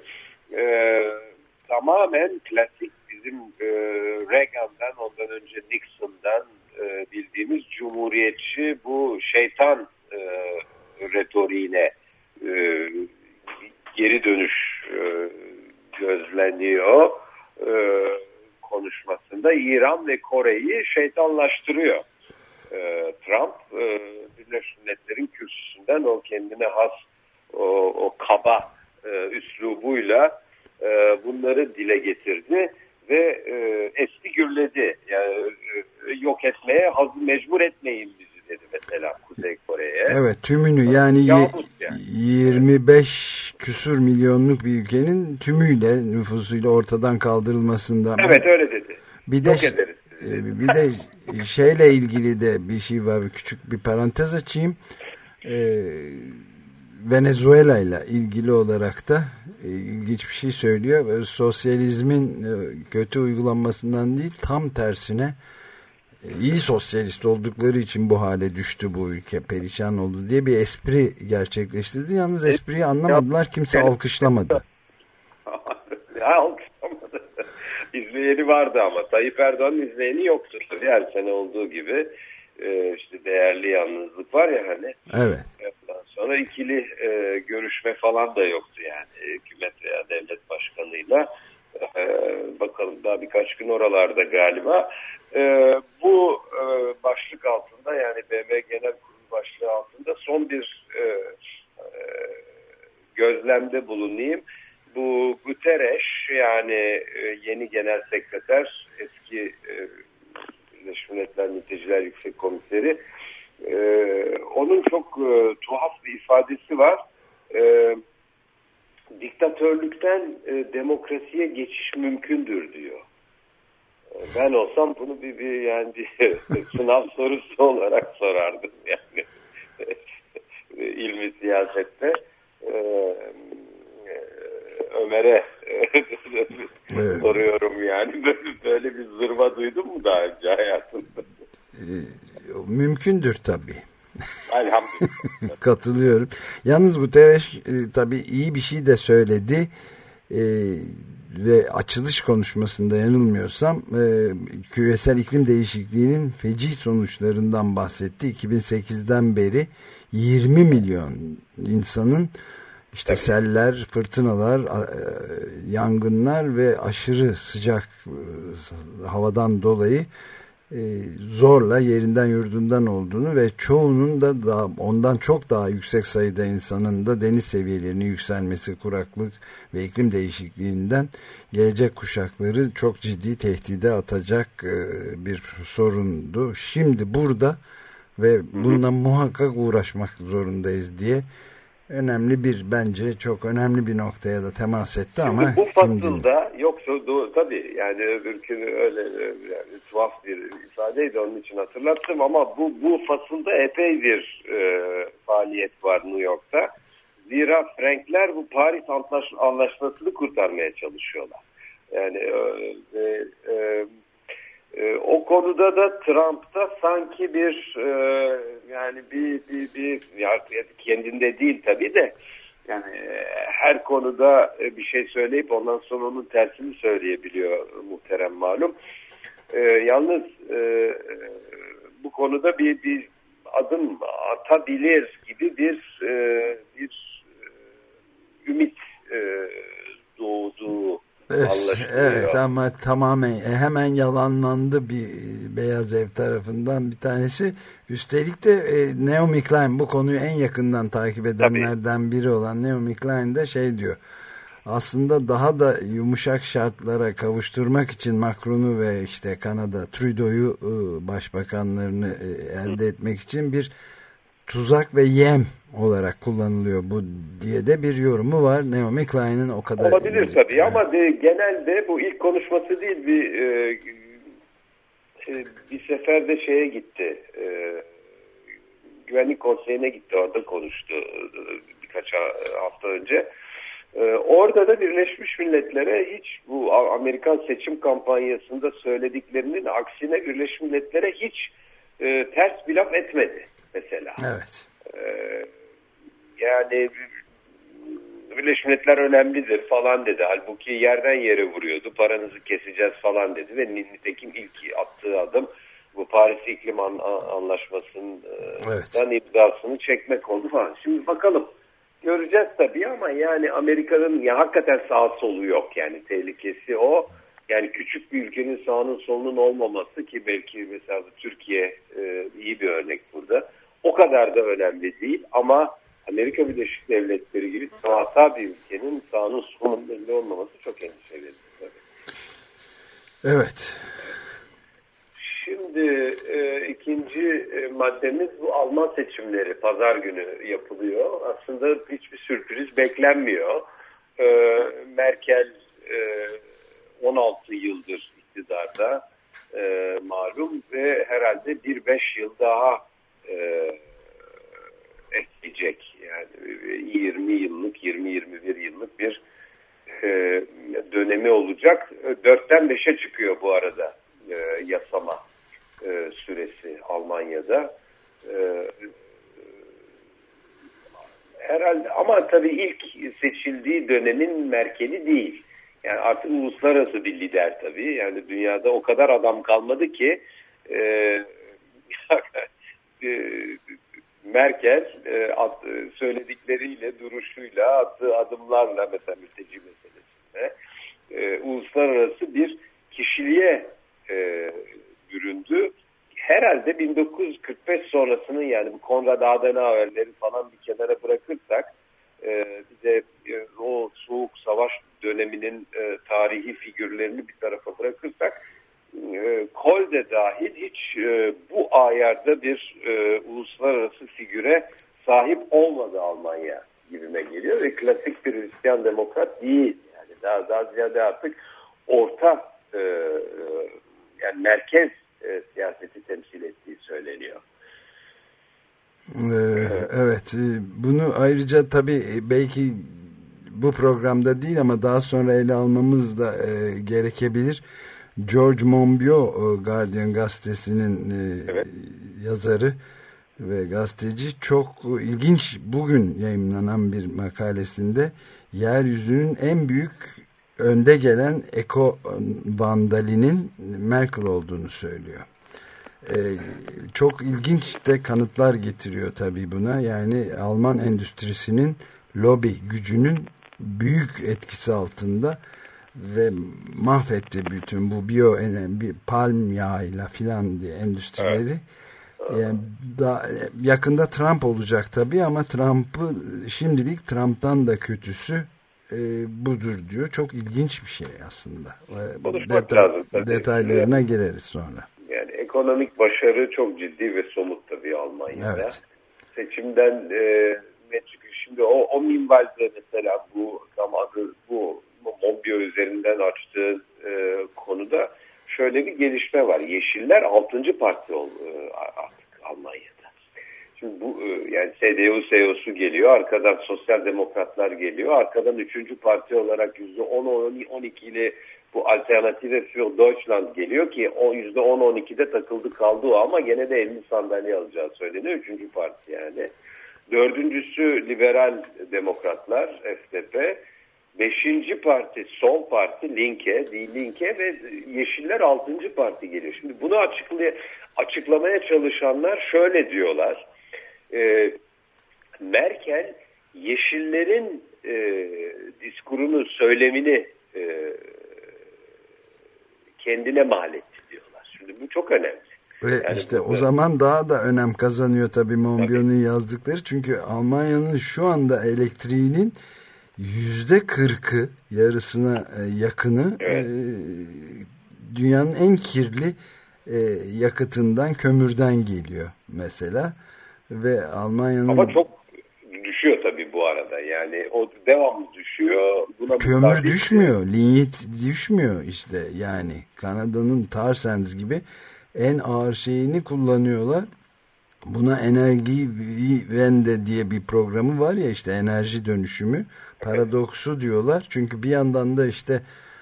Tamamen klasik bizim Reagan'dan, ondan önce Nixon'dan bildiğimiz cumhuriyetçi bu şeytan retoriğine geri dönüş gözleniyor konuşmasında. İran ve Kore'yi şeytanlaştırıyor Trump. Birleşmiş Milletler'in kürsüsünden o kendine has o kaba üslubuyla bunları dile getirdi ve eski gürledi. Yani yok etmeye mecbur etmeyin bizi dedi mesela Kuzey Kore'ye. Evet, tümünü yani, yani 25 küsur milyonluk bir ülkenin tümüyle, nüfusuyla ortadan kaldırılmasında. Evet, öyle dedi. Bir de yok ederiz. Bir de şeyle ilgili de bir şey var. Küçük bir parantez açayım. Venezuela ile ilgili olarak da ilginç bir şey söylüyor. Sosyalizmin kötü uygulanmasından değil, tam tersine iyi sosyalist oldukları için bu hale düştü bu ülke, perişan oldu diye bir espri gerçekleştirdi. Yalnız espriyi anlamadılar, kimse alkışlamadı. Alkışlamadı. İzleyeni vardı ama Tayyip Erdoğan'ın izleyeni yoktu. Her sene olduğu gibi. işte değerli yalnızlık var ya hani. Evet. Ondan sonra ikili görüşme falan da yoktu yani hükümet veya devlet başkanıyla. Bakalım daha birkaç gün oralarda galiba. Bu başlık altında yani BM Genel Kurulu başlığı altında son bir gözlemde bulunayım. Bu Guterres yani yeni genel sekreter, eski Birleşmiş Milletler Mülteciler Yüksek Komiseri, onun çok tuhaf bir ifadesi var. Diktatörlükten demokrasiye geçiş mümkündür diyor. Ben olsam bunu bir yani bir sınav sorusu olarak sorardım yani ilmi siyasette. Ömer'e soruyorum yani böyle bir zırva duydun mu daha önce hayatında? Mümkündür tabii. Elhamdülillah. Katılıyorum. Yalnız Guterres tabii iyi bir şey de söyledi ve açılış konuşmasında yanılmıyorsam küresel iklim değişikliğinin feci sonuçlarından bahsetti. 2008'den beri 20 milyon insanın işte seller, fırtınalar, yangınlar ve aşırı sıcak havadan dolayı zorla yerinden yurdundan olduğunu ve çoğunun da ondan çok daha yüksek sayıda insanın da deniz seviyelerinin yükselmesi, kuraklık ve iklim değişikliğinden gelecek kuşakları çok ciddi tehdide atacak bir sorundu. Şimdi burada ve bununla muhakkak uğraşmak zorundayız diye önemli bir, bence çok önemli bir noktaya da temas etti ama bu fasılda yoksa tabii yani öbürkünü öyle yani tuhaf bir ifadeydi, onun için hatırlattım ama bu fasılda epey bir faaliyet var New York'ta. Zira Frankler bu Paris Anlaşması'nı kurtarmaya çalışıyorlar. Yani o konuda da Trump'ta sanki bir yani bir kendinde değil tabii de yani her konuda bir şey söyleyip ondan sonra onun tersini söyleyebiliyor muhterem malum. Yalnız bu konuda bir adım atabilir gibi bir ümit doğduğu evet ama tamamen hemen yalanlandı bir Beyaz Ev tarafından bir tanesi. Üstelik de Naomi Klein, bu konuyu en yakından takip edenlerden biri olan Naomi Klein de şey diyor. Aslında daha da yumuşak şartlara kavuşturmak için Macron'u ve işte Kanada Trudeau'yu başbakanlarını elde etmek için bir tuzak ve yem olarak kullanılıyor bu diye de bir yorumu var. Naomi Klein'in o kadar... Olabilir tabii ama genelde bu ilk konuşması değil, bir seferde şeye gitti. Güvenlik Konseyi'ne gitti, orada konuştu birkaç hafta önce. Orada da Birleşmiş Milletler'e hiç bu Amerikan seçim kampanyasında söylediklerinin aksine Birleşmiş Milletler'e hiç ters bir laf etmedi mesela. Evet. Yani Birleşmiş Milletler önemlidir falan dedi. Halbuki yerden yere vuruyordu. Paranızı keseceğiz falan dedi ve nitekim ilk attığı adım bu Paris İklim Anlaşması'nın imzasını çekmek oldu falan. Şimdi bakalım. Göreceğiz tabii ama yani Amerika'nın ya hakikaten sağ solu yok yani, tehlikesi o. Yani küçük bir ülkenin sağının solunun olmaması, ki belki mesela Türkiye iyi bir örnek burada. O kadar da önemli değil ama Amerika Birleşik Devletleri gibi sağ bir ülkenin sağının solunun belli olmaması çok endişe verici tabii. Evet. Şimdi ikinci maddemiz bu Alman seçimleri. Pazar günü yapılıyor. Aslında hiçbir sürpriz beklenmiyor. Merkel 16 yıldır iktidarda malum ve herhalde 1-5 yıl daha ekleyecek. Yani 20 yıllık, 20-21 yıllık bir dönemi olacak. 4'ten 5'e çıkıyor bu arada yasama süresi Almanya'da. Herhalde ama tabii ilk seçildiği dönemin Merkel'i değil. Yani artık uluslararası bir lider tabii. Yani dünyada o kadar adam kalmadı ki Merkel söyledikleriyle, duruşuyla, attığı adımlarla mesela mülteci meselesinde uluslararası bir kişiliğe büründü. Herhalde 1945 sonrasının, yani bu Konrad Adenauer'leri falan bir kenara bırakırsak, bir de o soğuk savaş döneminin tarihi figürlerini bir tarafa bırakırsak, Kohl de dahil hiç bu ayarda bir uluslararası figüre sahip olmadı Almanya gibime geliyor ve klasik bir Hristiyan demokrat değil. Yani daha ziyade artık orta yani merkez siyaseti temsil ettiği söyleniyor. Evet, bunu ayrıca tabii belki bu programda değil ama daha sonra ele almamız da gerekebilir. George Monbiot, Guardian gazetesinin evet, yazarı ve gazeteci, çok ilginç bugün yayımlanan bir makalesinde yeryüzünün en büyük önde gelen eko vandalinin Merkel olduğunu söylüyor. Çok ilginç de kanıtlar getiriyor tabii buna. Yani Alman endüstrisinin lobi gücünün büyük etkisi altında ve mahvetti bütün bu palm yağıyla filan diye endüstrileri. Evet. Yani yakında Trump olacak tabii ama şimdilik Trump'tan da kötüsü budur diyor. Çok ilginç bir şey aslında. Detaylarına gireriz sonra. Yani ekonomik başarı çok ciddi ve somut tabii Almanya'da. Evet. Seçimden ne çıkıyor? Şimdi o minvalde mesela bu Monbiot üzerinden açtığı konuda şöyle bir gelişme var. Yeşiller 6. parti artık Almanya'da. Şimdi bu yani CDU geliyor, arkadan Sosyal Demokratlar geliyor, arkadan 3. parti olarak %10-12 ile bu Alternative für Deutschland geliyor ki o %10-12'de takıldı kaldı o, ama gene de 50 sandalye alacağı söyleniyor 3. parti yani. 4. Liberal Demokratlar FDP, 5. parti Sol Parti Die Linke ve Yeşiller 6. parti geliyor. Şimdi bunu açıklamaya çalışanlar şöyle diyorlar. Merkel Yeşillerin diskurunu, söylemini kendine mal etti diyorlar. Şimdi bu çok önemli. Ve yani işte o zaman daha da önem kazanıyor tabii Monbiot'un yazdıkları. Çünkü Almanya'nın şu anda elektriğinin %40'ı, yarısına yakını, evet, dünyanın en kirli yakıtından, kömürden geliyor mesela. Ve Almanya'nın... Ama çok düşüyor tabii bu arada. Yani o devamlı düşüyor. Kömür düşmüyor. Linyit düşmüyor işte. Yani Kanada'nın tar sands gibi en ağır şeyini kullanıyorlar. Buna Energiewende diye bir programı var ya, işte enerji dönüşümü paradoksu diyorlar. Çünkü bir yandan da işte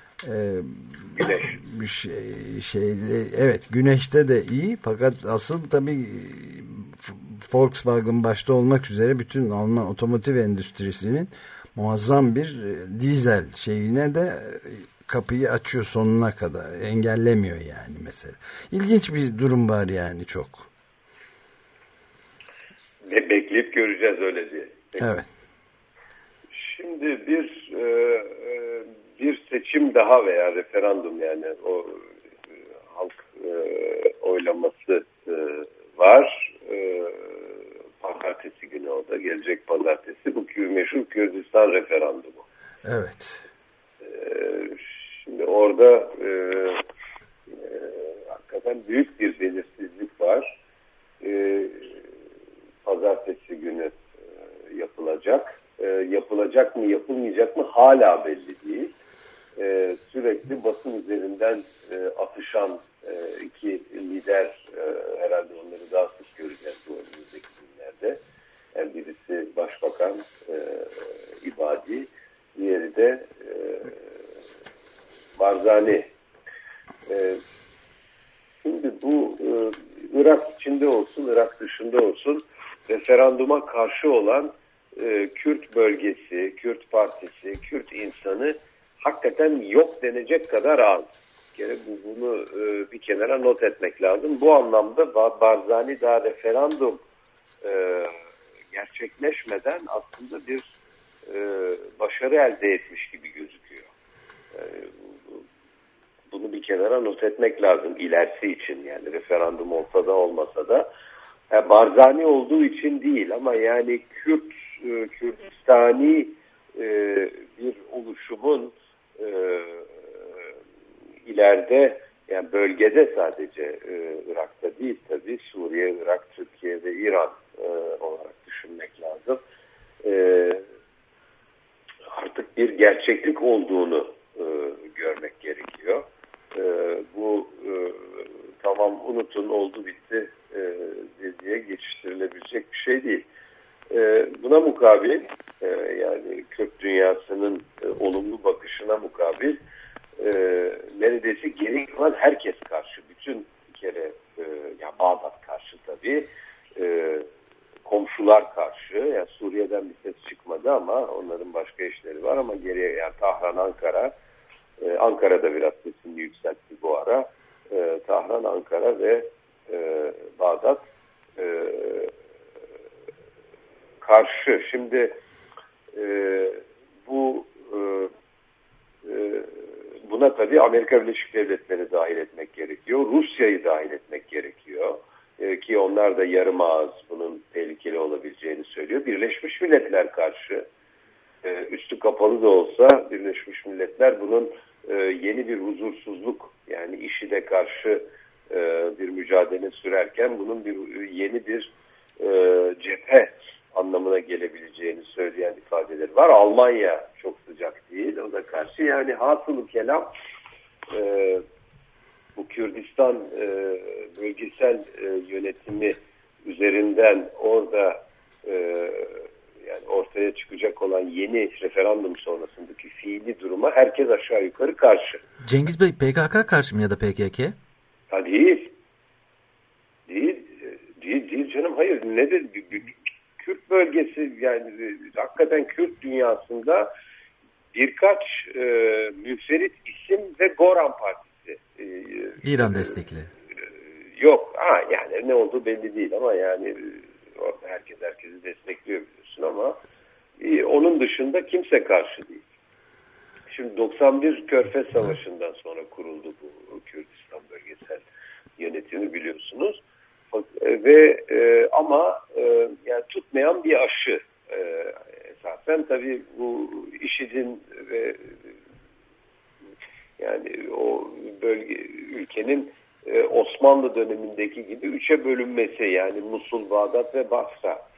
bir evet, güneşte de iyi, fakat asıl tabii Volkswagen başta olmak üzere bütün Alman otomotiv endüstrisinin muazzam bir dizel şeyine de kapıyı açıyor sonuna kadar. Engellemiyor yani mesela. İlginç bir durum var yani çok. Bekleyip göreceğiz öyle diye. Evet. Şimdi bir seçim daha veya referandum, yani o halk oylaması var. Pazartesi günü, o da gelecek pazartesi. Bu meşhur Kürdistan referandumu. Evet. Şimdi orada hakikaten büyük bir belirsizlik var. Pazartesi günü yapılacak. Yapılacak mı, yapılmayacak mı hala belli değil. Sürekli basın üzerinden atışan iki lider, herhalde onları daha sık göreceğiz bu önümüzdeki günlerde. Yani birisi Başbakan İbadi, diğeri de Barzani. Şimdi bu Irak içinde olsun, Irak dışında olsun, referanduma karşı olan Kürt bölgesi, Kürt partisi, Kürt insanı hakikaten yok denecek kadar az. kere bunu bir kenara not etmek lazım. Bu anlamda Barzani daha referandum gerçekleşmeden aslında bir başarı elde etmiş gibi gözüküyor. Bunu bir kenara not etmek lazım ilerisi için. Yani referandum olsa da olmasa da. Barzani olduğu için değil ama yani Kürtistani bir oluşumun ileride, yani bölgede, sadece Irak'ta değil tabii, Suriye, Irak, Türkiye ve İran olarak düşünmek lazım. Artık bir gerçeklik olduğunu görmek gerekiyor. Bu tamam, unutun, oldu bitti diye geçiştirilebilecek bir şey değil. Buna mukabil, yani Kürt dünyasının olumlu bakışına mukabil, neredeyse geri kalan herkes karşı, bütün bir kere yani Bağdat karşı tabii, komşular karşı, yani Suriye'den bir ses çıkmadı ama onların başka işleri var, ama geriye yani Tahran, Ankara, Ankara'da biraz sesini yükseltti bu ara. Tahran, Ankara ve Bağdat karşı. Şimdi buna tabii Amerika Birleşik Devletleri dahil etmek gerekiyor. Rusya'yı dahil etmek gerekiyor. Ki onlar da yarım ağız bunun tehlikeli olabileceğini söylüyor. Birleşmiş Milletler karşı. Üstü kapalı da olsa Birleşmiş Milletler bunun yeni bir huzursuzluk, yani IŞİD'e karşı bir mücadele sürerken bunun yeni bir cephe anlamına gelebileceğini söyleyen ifadeleri var. Almanya çok sıcak değil, o da karşı. Yani hasılı kelam bu Kürdistan bölgesel yönetimi üzerinden orada yani ortaya çıkacak olan yeni referandum sonrasındaki fiili duruma herkes aşağı yukarı karşı. Cengiz Bey, PKK karşı mı ya da PKK? Ha, değil. Değil canım, hayır. Nedir? Kürt bölgesi, yani hakikaten Kürt dünyasında birkaç müferit isim ve Goran Partisi. İran destekli. Yok. Yani ne olduğu belli değil ama yani orada herkesi destekliyor biliyorsun, ama onun dışında kimse karşı değil. Şimdi 91 Körfez Savaşı'ndan sonra kuruldu bu Kürdistan bölgesel yönetimi, biliyorsunuz. Ve ama yani tutmayan bir aşı esasen tabii bu IŞİD'in ve yani o ülkenin Osmanlı dönemindeki gibi üçe bölünmesi, yani Musul, Bağdat ve Basra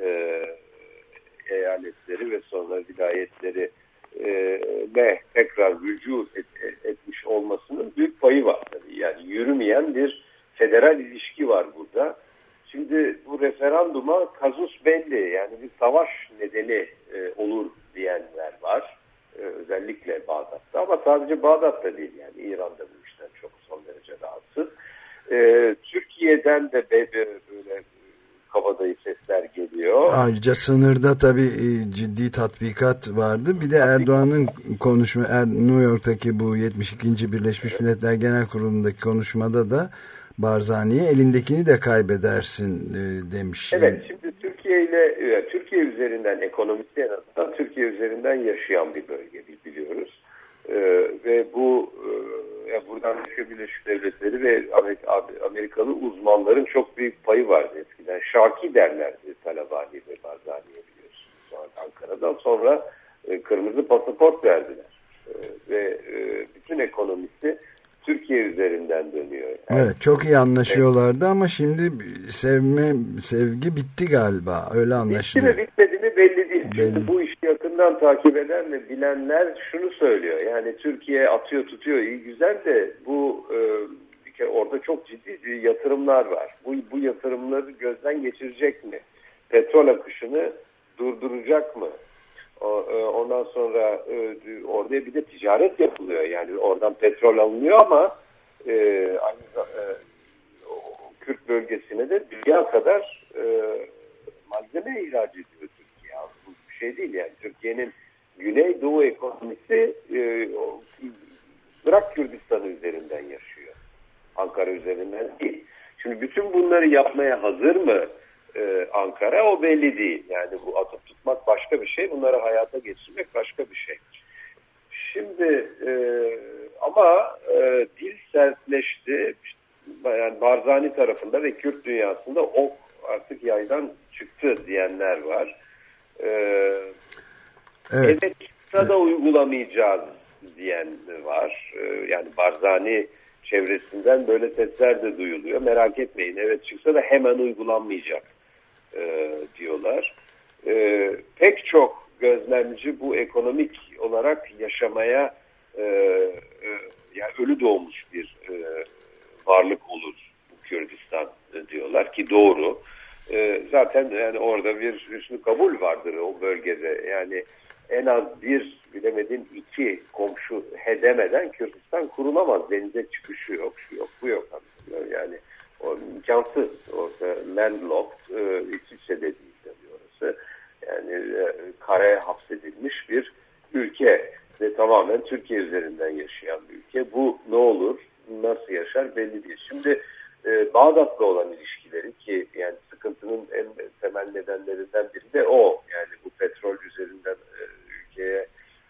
eyaletleri ve sonra vilayetleri ve tekrar rücu etmiş olmasının büyük payı var tabii. Yani yürümeyen bir federal ilişki var burada. Şimdi bu referanduma kazus belli, yani bir savaş nedeni olur diyenler var. Özellikle Bağdat'ta, ama sadece Bağdat'ta değil, yani İran'da bu işten çok son derece rahatsız. Türkiye'den de böyle kabadayı sesler geliyor. Ayrıca sınırda tabii ciddi tatbikat vardı. Bir de Erdoğan'ın New York'taki bu 72. Birleşmiş Milletler Genel Kurulu'ndaki konuşmada da Barzani'ye elindekini de kaybedersin demiş. Evet, şimdi Türkiye üzerinden, ekonomisi en azından Türkiye üzerinden yaşayan bir bölge biliyoruz. Ve bu buradan Birleşik Devletleri ve Amerikalı uzmanların çok büyük payı vardı eskiden. Şaki derlerdi Talabani ve Barzani'ye, biliyorsunuz. Sonra Ankara'dan sonra kırmızı pasaport verdiler. Ve bütün ekonomisi Türkiye üzerinden dönüyor. Yani, evet, çok iyi anlaşıyorlardı ama şimdi sevgi bitti galiba. Öyle anlaşılıyor. Bitti mi bitmedi mi belli değil. Şimdi bu işi yakından takip eden ve bilenler şunu söylüyor. Yani Türkiye atıyor tutuyor, iyi güzel de bu bir kere orada çok ciddi yatırımlar var. Bu yatırımları gözden geçirecek mi? Petrol akışını durduracak mı? Ondan sonra orada bir de ticaret yapılıyor. Yani oradan petrol alınıyor ama Kürt bölgesine de dünya kadar malzeme ihraç ediyor Türkiye. Bu bir şey değil yani. Türkiye'nin Güneydoğu ekonomisi Irak Kürdistan'ı üzerinden yaşıyor. Ankara üzerinden değil. Şimdi bütün bunları yapmaya hazır mı Ankara? O belli değil. Yani bu atıp tutmak başka bir şey. Bunları hayata geçirmek başka bir şey. Şimdi ama dil sertleşti. Yani Barzani tarafında ve Kürt dünyasında ok artık yaydan çıktı diyenler var. Evet, çıksa da uygulamayacağız diyen var. Yani Barzani çevresinden böyle sesler de duyuluyor. Merak etmeyin, evet çıksa da hemen uygulanmayacak diyorlar. Pek çok gözlemci bu ekonomik olarak yaşamaya yani ölü doğmuş bir varlık olur bu Kürdistan diyorlar ki doğru. Zaten yani orada bir hüsnü kabul vardır o bölgede. Yani en az bir, bilemedin iki komşu hedemeden Kürdistan kurulamaz. Denize çıkışı yok, şu yok, bu yok. Yani o imkansız. Orada landlocked, İsviçre de değil tabii orası. Yani karaya hapsedilmiş bir ülke ve tamamen Türkiye üzerinden yaşayan bir ülke. Bu ne olur, nasıl yaşar belli değil. Şimdi Bağdat'la olan ilişkileri ki yani sıkıntının en temel nedenlerinden biri de o. Yani bu petrol üzerinden ülkeye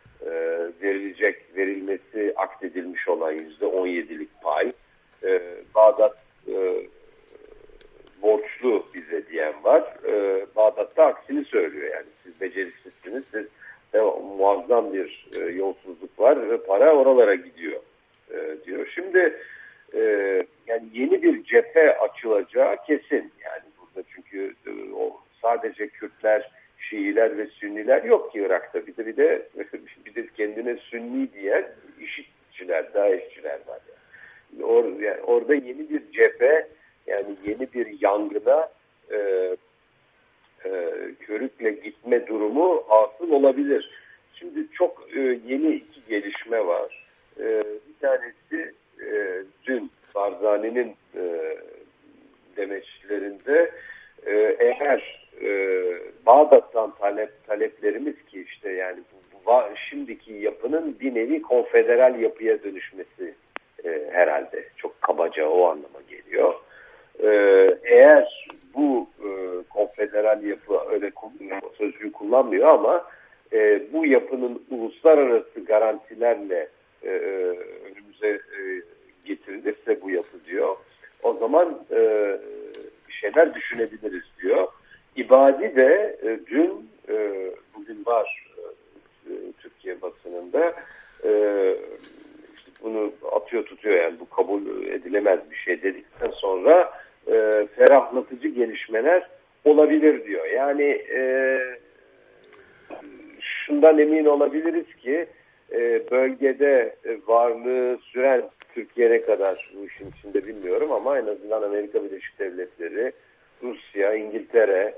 verilmesi akdedilmiş olan %17'lik pay. Bağdat borçlu bize diyen var. Bağdat'ta aksini söylüyor. Yani siz beceriksizsiniz, siz muazzam bir yolsuzluk var ve para oralara gidiyor diyor. Şimdi yani yeni bir cephe açılacağı kesin. Yani burada çünkü o sadece Kürtler, Şiiler ve Sünniler yok ki Irak'ta. Bir de kendine Sünni diyen IŞİD'çiler, DAEŞ'çiler var. Yani orada yeni bir cephe, yani yeni bir yangına körükle gitme durumu hasıl olabilir. Şimdi çok yeni iki gelişme var. Bir tanesi dün Barzani'nin demeçlerinde eğer Bağdat'tan taleplerimiz ki işte yani şimdiki yapının bir nevi konfederal yapıya dönüşmesi herhalde çok kabaca o anlama geliyor. Eğer bu konfederal yapı öyle sözcüğü kullanmıyor ama bu yapının uluslararası garantilerle önümüze getirilirse bu yapı diyor. O zaman bir şeyler düşünebiliriz diyor. İbadi de dün bugün var Türkiye basınında işte bunu atıyor tutuyor yani bu kabul edilemez bir şey dedikten sonra ferahlatıcı gelişmeler olabilir diyor. Yani şundan emin olabiliriz ki bölgede varlığı süren Türkiye ne kadar bu işin içinde bilmiyorum ama en azından Amerika Birleşik Devletleri, Rusya, İngiltere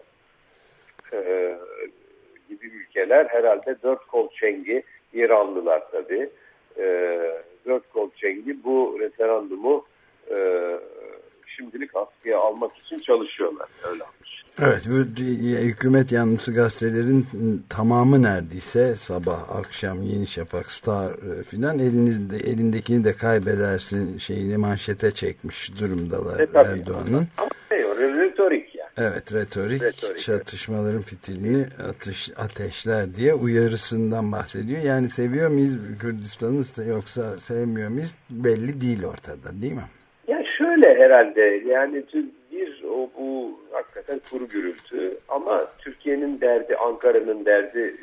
gibi ülkeler herhalde dört kol çengi, İranlılar tabii, dört kol çengi bu referandumu şimdilik askıya almak için çalışıyorlar. Öyle olmuş. Evet, hükümet yanlısı gazetelerin tamamı neredeyse sabah, akşam, Yeni Şafak, Star filan elindekini de kaybedersin şeyini manşete çekmiş durumdalar Erdoğan'ın. Ama retorik yani. Evet, retorik çatışmaların fitilini ateşler diye uyarısından bahsediyor. Yani seviyor muyuz Kürdistan'ı yoksa sevmiyor muyuz belli değil ortada değil mi? Ya şöyle herhalde yani bu hakikaten kuru gürültü ama Türkiye'nin derdi, Ankara'nın derdi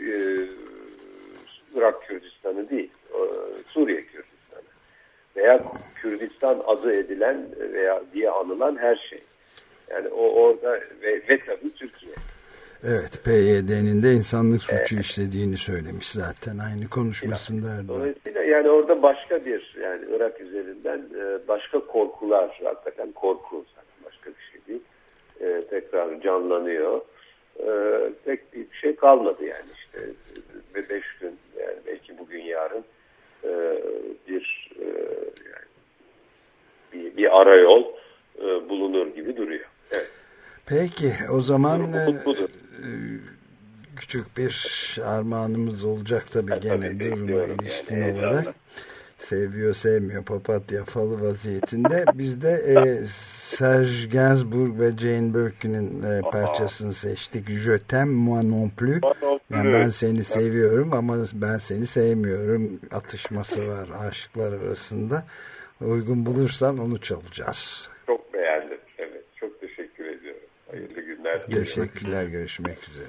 Irak Kürdistan'ı değil, Suriye Kürdistan'ı veya Kürdistan adı edilen veya diye anılan her şey. Yani orada ve tabii Türkiye. Evet, PYD'nin de insanlık suçu işlediğini söylemiş zaten aynı konuşmasında. Dolayısıyla yani orada başka bir yani Irak üzerinden başka korkular, hakikaten korku başka bir şey değil. Tekrar canlanıyor. Pek bir şey kalmadı yani işte 5 gün yani belki bugün yarın bir arayol bulunur gibi duruyor. Evet. Peki o zaman küçük bir armağanımız olacak tabii gene duruma ilişkin olarak. seviyor sevmiyor papatya falı vaziyetinde. Biz de Serge Gainsbourg ve Jane Birkin'in parçasını seçtik. Je t'aime moi non plus. Yani ben seni seviyorum ama ben seni sevmiyorum atışması var aşıklar arasında. Uygun bulursan onu çalacağız. Çok beğendim. Evet, çok teşekkür ediyorum. Hayırlı günler. Teşekkürler, görüşmek üzere.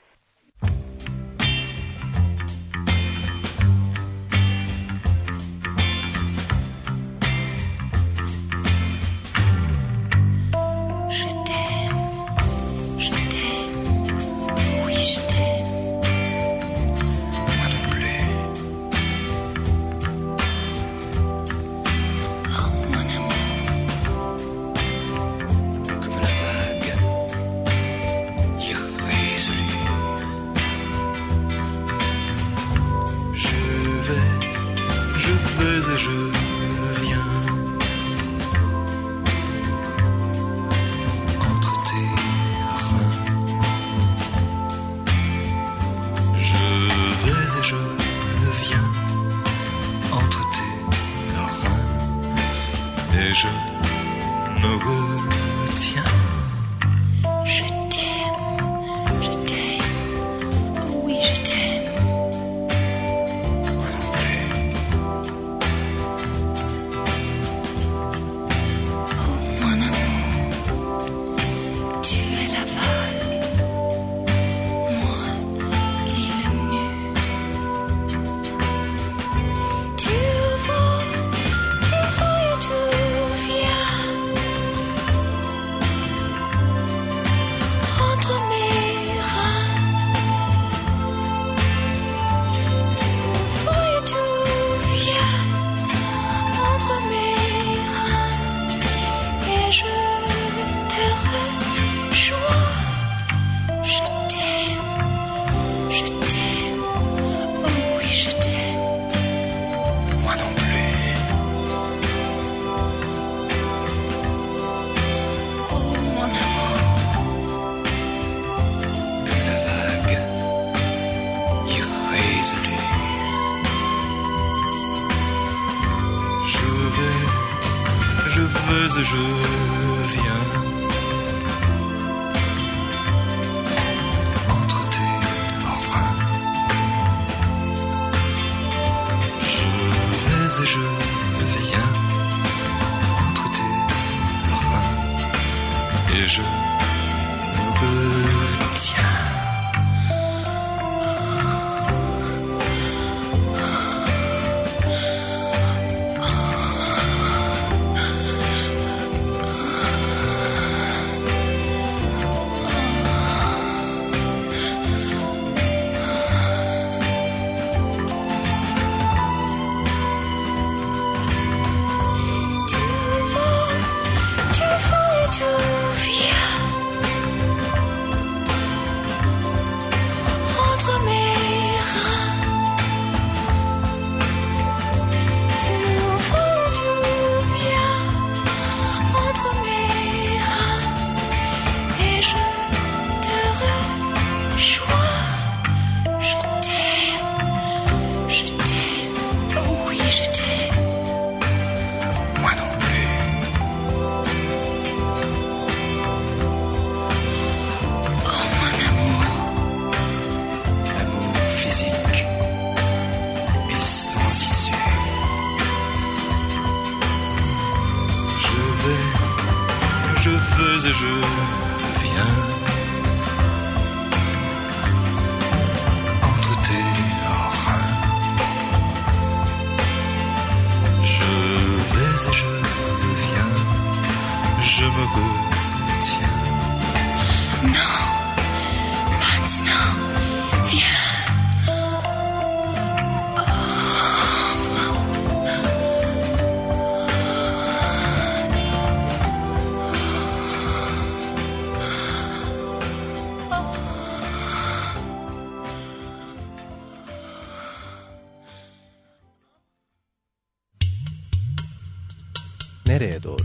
Nereye doğru?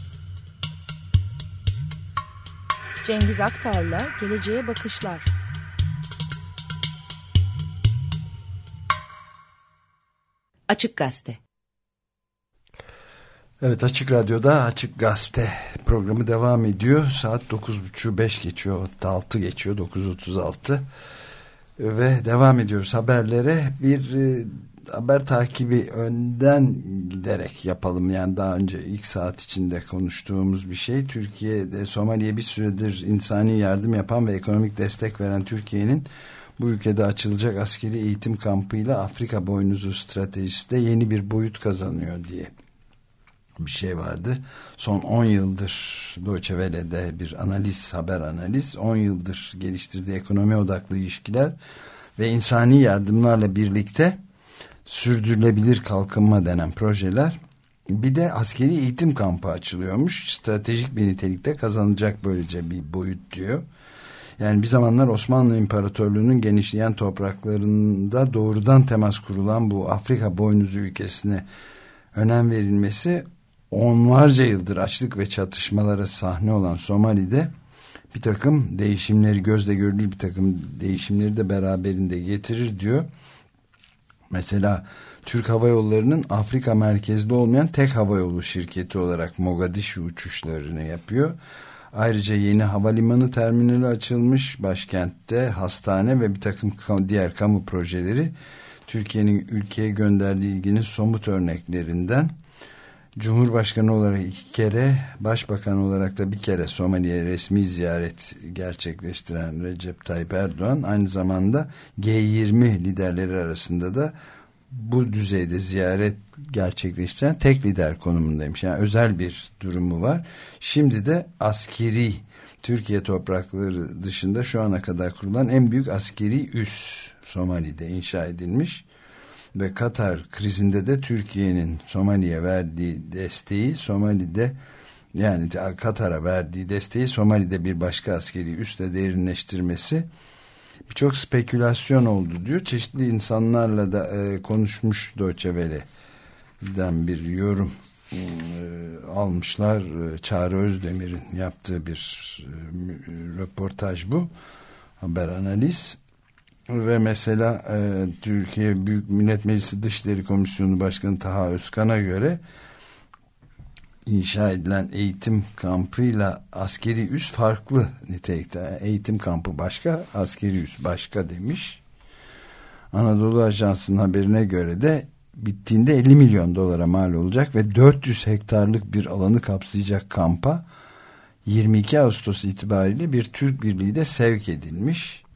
Cengiz Aktar'la Geleceğe Bakışlar. Açık Gazete. Evet, Açık Radyo'da Açık Gazete programı devam ediyor. Saat 9.30-5 geçiyor, hatta 6 geçiyor, 9.36 ve devam ediyoruz haberlere. Bir haber takibi önden giderek yapalım. Yani daha önce ilk saat içinde konuştuğumuz bir şey. Türkiye'de Somali'ye bir süredir insani yardım yapan ve ekonomik destek veren Türkiye'nin bu ülkede açılacak askeri eğitim kampıyla Afrika boynuzu stratejisi de yeni bir boyut kazanıyor diye bir şey vardı. Son 10 yıldır Deutsche Welle'de bir analiz, haber analiz, 10 yıldır geliştirdiği ekonomi odaklı ilişkiler ve insani yardımlarla birlikte sürdürülebilir kalkınma denen projeler, bir de askeri eğitim kampı açılıyormuş. Stratejik bir nitelikte kazanacak böylece bir boyut diyor. Yani bir zamanlar Osmanlı İmparatorluğu'nun genişleyen topraklarında doğrudan temas kurulan bu Afrika boynuzu ülkesine önem verilmesi, onlarca yıldır açlık ve çatışmalara sahne olan Somali'de bir takım değişimleri, gözle görülür bir takım değişimleri de beraberinde getirir diyor. Mesela Türk Hava Yolları'nın Afrika merkezli olmayan tek havayolu şirketi olarak Mogadishu uçuşlarını yapıyor. Ayrıca yeni havalimanı terminali açılmış, başkentte hastane ve bir takım diğer kamu projeleri Türkiye'nin ülkeye gönderdiği ilginin somut örneklerinden. Cumhurbaşkanı olarak 2 kere, başbakan olarak da 1 kere Somali'ye resmi ziyaret gerçekleştiren Recep Tayyip Erdoğan, aynı zamanda G20 liderleri arasında da bu düzeyde ziyaret gerçekleştiren tek lider konumundaymış. Yani özel bir durumu var. Şimdi de askeri, Türkiye toprakları dışında şu ana kadar kurulan en büyük askeri üs Somali'de inşa edilmiş. Ve Katar krizinde de Türkiye'nin Somali'ye verdiği desteği, Somali'de, yani Katar'a verdiği desteği Somali'de bir başka askeri üsle derinleştirmesi, birçok spekülasyon oldu diyor. Çeşitli insanlarla da konuşmuş, Deutsche Welle'den bir yorum almışlar. Çağrı Özdemir'in yaptığı bir röportaj bu. Haber analiz. Ve mesela Türkiye Büyük Millet Meclisi Dışişleri Komisyonu Başkanı Taha Özkan'a göre inşa edilen eğitim kampıyla askeri üs farklı nitelikte. Eğitim kampı başka, askeri üs başka demiş. Anadolu Ajansı'nın haberine göre de bittiğinde 50 milyon dolara mal olacak ve 400 hektarlık bir alanı kapsayacak kampa 22 Ağustos itibariyle bir Türk birliği de sevk edilmiş.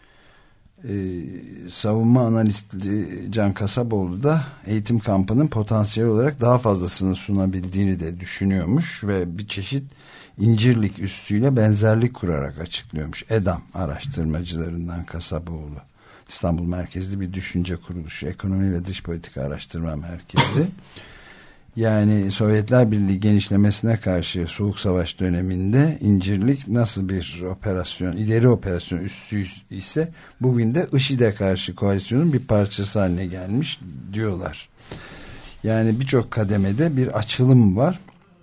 Savunma analisti Can Kasaboğlu da eğitim kampının potansiyel olarak daha fazlasını sunabildiğini de düşünüyormuş ve bir çeşit İncirlik üssüyle benzerlik kurarak açıklıyormuş. EDAM araştırmacılarından Kasaboğlu, İstanbul merkezli bir düşünce kuruluşu, ekonomi ve dış politika araştırma merkezi. Yani Sovyetler Birliği genişlemesine karşı Soğuk Savaş döneminde İncirlik nasıl bir operasyon, ileri operasyon üssü ise bugün de IŞİD'e karşı koalisyonun bir parçası haline gelmiş diyorlar. Yani birçok kademede bir açılım var.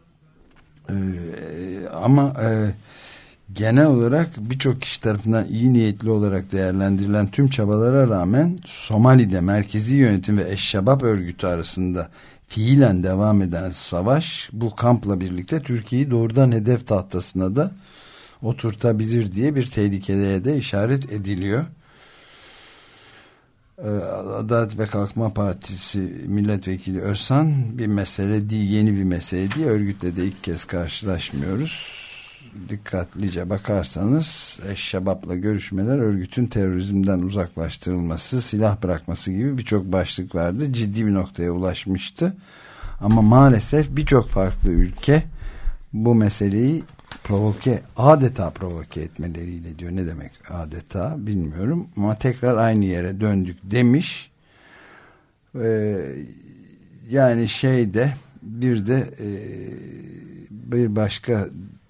Ama genel olarak birçok kişi tarafından iyi niyetli olarak değerlendirilen tüm çabalara rağmen Somali'de merkezi yönetim ve Eşşebab örgütü arasında fiilen devam eden savaş bu kampla birlikte Türkiye'yi doğrudan hedef tahtasına da oturtabilir diye bir tehlikeye de işaret ediliyor. Adalet ve Kalkınma Partisi milletvekili Özsan, bir mesele değil, yeni bir mesele değil, örgütle de ilk kez karşılaşmıyoruz. Dikkatlice bakarsanız Eşşebab'la görüşmeler, örgütün terörizmden uzaklaştırılması, silah bırakması gibi birçok başlık vardı. Ciddi bir noktaya ulaşmıştı. Ama maalesef birçok farklı ülke bu meseleyi adeta provoke etmeleriyle diyor. Ne demek adeta bilmiyorum ama tekrar aynı yere döndük demiş. Yani bir de bir başka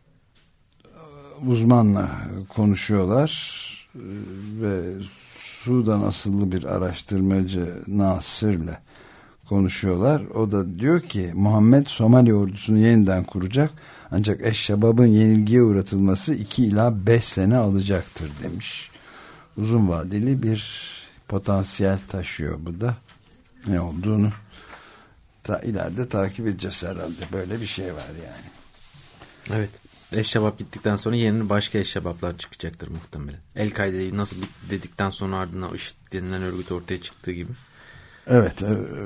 uzmanla konuşuyorlar ve Sudan asıllı bir araştırmacı Nasır'la konuşuyorlar. O da diyor ki Muhammed Somali ordusunu yeniden kuracak, ancak Eşşebab'ın yenilgiye uğratılması 2 ila 5 sene alacaktır demiş. Uzun vadeli bir potansiyel taşıyor bu da. Ne olduğunu ileride takip edeceğiz herhalde. Böyle bir şey var yani. Evet. Eşşebap gittikten sonra yerine başka eşşebaplar çıkacaktır muhtemelen. El-Kaide'yi nasıl dedikten sonra ardından IŞİD denilen örgüt ortaya çıktığı gibi. Evet.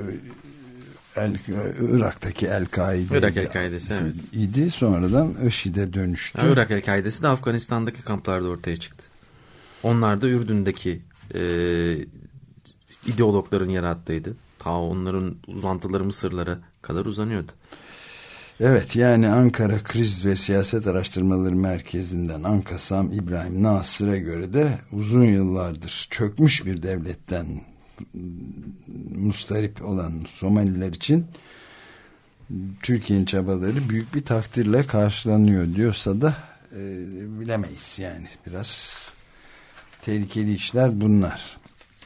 Irak'taki El-Kaide. Irak El-Kaide'si, evet. İdi, sonradan IŞİD'e dönüştü. Irak El-Kaide'si de Afganistan'daki kamplarda ortaya çıktı. Onlar da Ürdün'deki ideologların yarattığıydı. Ta onların uzantıları Mısırlara kadar uzanıyordu. Evet, yani Ankara Kriz ve Siyaset Araştırmaları Merkezi'nden Ankasam İbrahim Nasır'a göre de uzun yıllardır çökmüş bir devletten mustarip olan Somaliler için Türkiye'nin çabaları büyük bir takdirle karşılanıyor diyorsa da bilemeyiz yani. Biraz tehlikeli işler bunlar.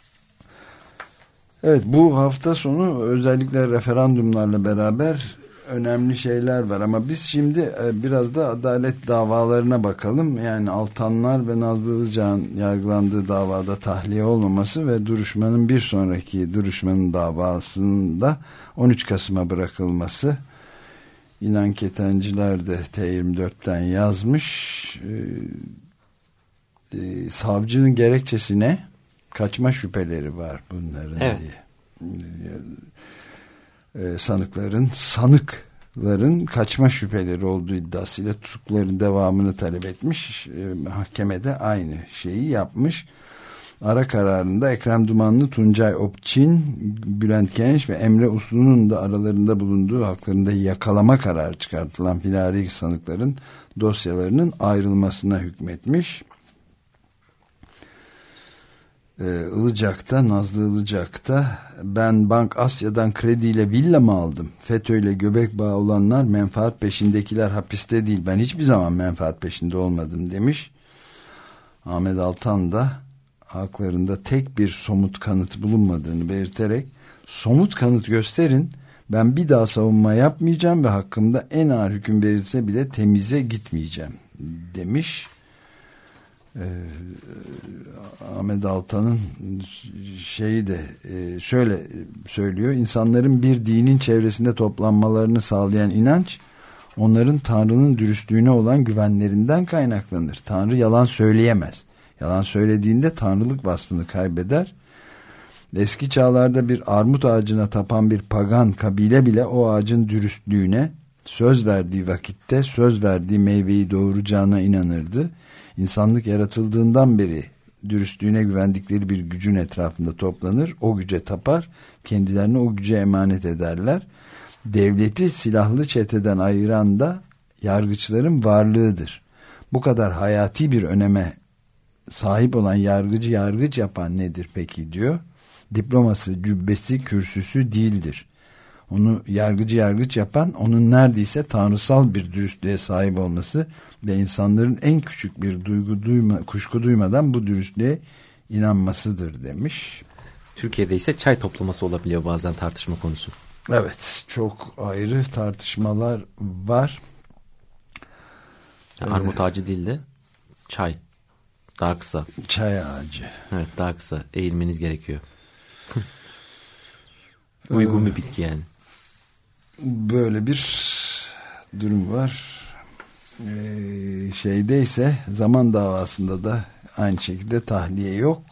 Evet, bu hafta sonu özellikle referandumlarla beraber önemli şeyler var ama biz şimdi biraz da adalet davalarına bakalım. Yani Altanlar ve Nazlı Ilıcak'ın yargılandığı davada tahliye olmaması ve duruşmanın bir sonraki duruşmanın davasında 13 Kasım'a bırakılması. İnan Ketenciler de T24'ten yazmış. Savcının gerekçesine kaçma şüpheleri var bunların, evet, diye. Sanıkların kaçma şüpheleri olduğu iddiasıyla tutukların devamını talep etmiş. Mahkemede aynı şeyi yapmış. Ara kararında Ekrem Dumanlı, Tuncay Opçin, Bülent Keneş ve Emre Uslu'nun da aralarında bulunduğu haklarında yakalama kararı çıkartılan firari sanıkların dosyalarının ayrılmasına hükmetmiş. Ilıcak'ta, Nazlı Ilıcak'ta ben Bank Asya'dan krediyle villa mı aldım? FETÖ'yle göbek bağı olanlar menfaat peşindekiler hapiste değil. Ben hiçbir zaman menfaat peşinde olmadım demiş. Ahmet Altan da haklarında tek bir somut kanıt bulunmadığını belirterek somut kanıt gösterin, ben bir daha savunma yapmayacağım ve hakkımda en ağır hüküm verilse bile temize gitmeyeceğim demiş. Ahmet Altan'ın şeyi de şöyle söylüyor: insanların bir dinin çevresinde toplanmalarını sağlayan inanç onların Tanrı'nın dürüstlüğüne olan güvenlerinden kaynaklanır. Tanrı yalan söyleyemez. Yalan söylediğinde tanrılık vasfını kaybeder. Eski çağlarda bir armut ağacına tapan bir pagan kabile bile o ağacın dürüstlüğüne, söz verdiği vakitte söz verdiği meyveyi doğuracağına inanırdı. İnsanlık yaratıldığından beri dürüstlüğüne güvendikleri bir gücün etrafında toplanır, o güce tapar, kendilerini o güce emanet ederler. Devleti silahlı çeteden ayıran da yargıçların varlığıdır. Bu kadar hayati bir öneme sahip olan yargıcı yargıç yapan nedir peki diyor. Diploması, cübbesi, kürsüsü değildir. Onu yargıcı yargıç yapan onun neredeyse tanrısal bir dürüstlüğe sahip olması ve insanların en küçük bir kuşku duymadan bu dürüstlüğe inanmasıdır demiş. Türkiye'de ise çay toplaması olabiliyor bazen tartışma konusu. Evet, çok ayrı tartışmalar var. Yani armut ağacı değil de çay. Daha kısa. Çay ağacı. Evet, daha kısa. Eğilmeniz gerekiyor. Uygun bir bitki yani. Böyle bir durum var. Şeyde ise zaman davasında da aynı şekilde tahliye yok.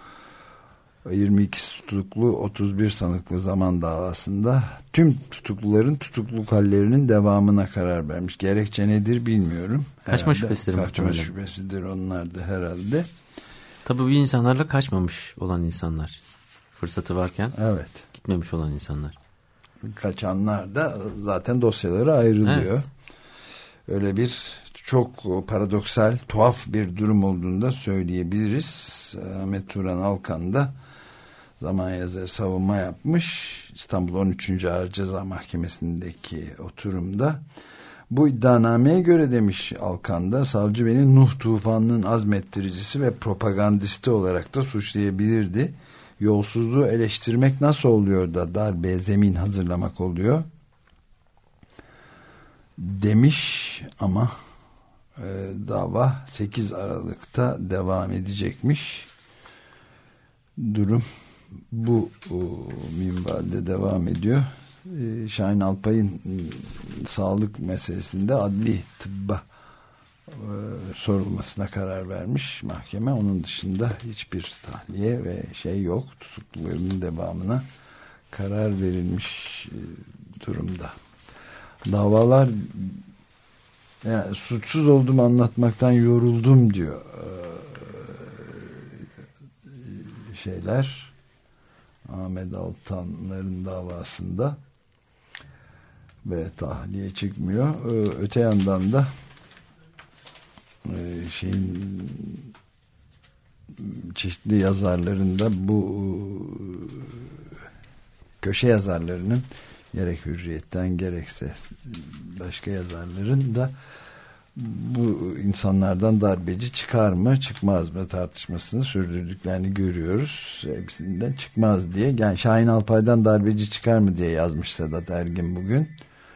22 tutuklu 31 sanıklı zaman davasında tüm tutukluların tutukluluk hallerinin devamına karar vermiş. Gerekçe nedir bilmiyorum. Kaçma şüphesidir. Kaçma şüphesidir onlar da herhalde. Tabii bu insanlarla kaçmamış olan insanlar. Fırsatı varken evet, gitmemiş olan insanlar. Kaçanlar da zaten dosyaları ayrılıyor. Evet. Öyle bir çok paradoksal, tuhaf bir durum olduğunu da söyleyebiliriz. Ahmet Turan Alkan da Zaman Yazarı savunma yapmış. İstanbul 13. Ağır Ceza Mahkemesi'ndeki oturumda. Bu iddianameye göre demiş Alkan'da, savcı beni Nuh tufanının azmettiricisi ve propagandisti olarak da suçlayabilirdi. Yolsuzluğu eleştirmek nasıl oluyor da darbeye zemin hazırlamak oluyor demiş ama dava 8 Aralık'ta devam edecekmiş. Durum bu minvalde devam ediyor. Şahin Alpay'ın sağlık meselesinde adli tıbba sorulmasına karar vermiş mahkeme. Onun dışında hiçbir tahliye ve şey yok. Tutuklularının devamına karar verilmiş durumda. Davalar, yani suçsuz olduğumu anlatmaktan yoruldum diyor şeyler, Ahmet Altanların davasında ve tahliye çıkmıyor. Öte yandan da çeşitli yazarların bu köşe yazarlarının gerek Hürriyet'ten gerekse başka yazarların da bu insanlardan darbeci çıkar mı çıkmaz mı tartışmasını sürdürdüklerini görüyoruz. Hepsinden çıkmaz diye. Yani Şahin Alpay'dan darbeci çıkar mı diye yazmış Sedat Ergin bugün.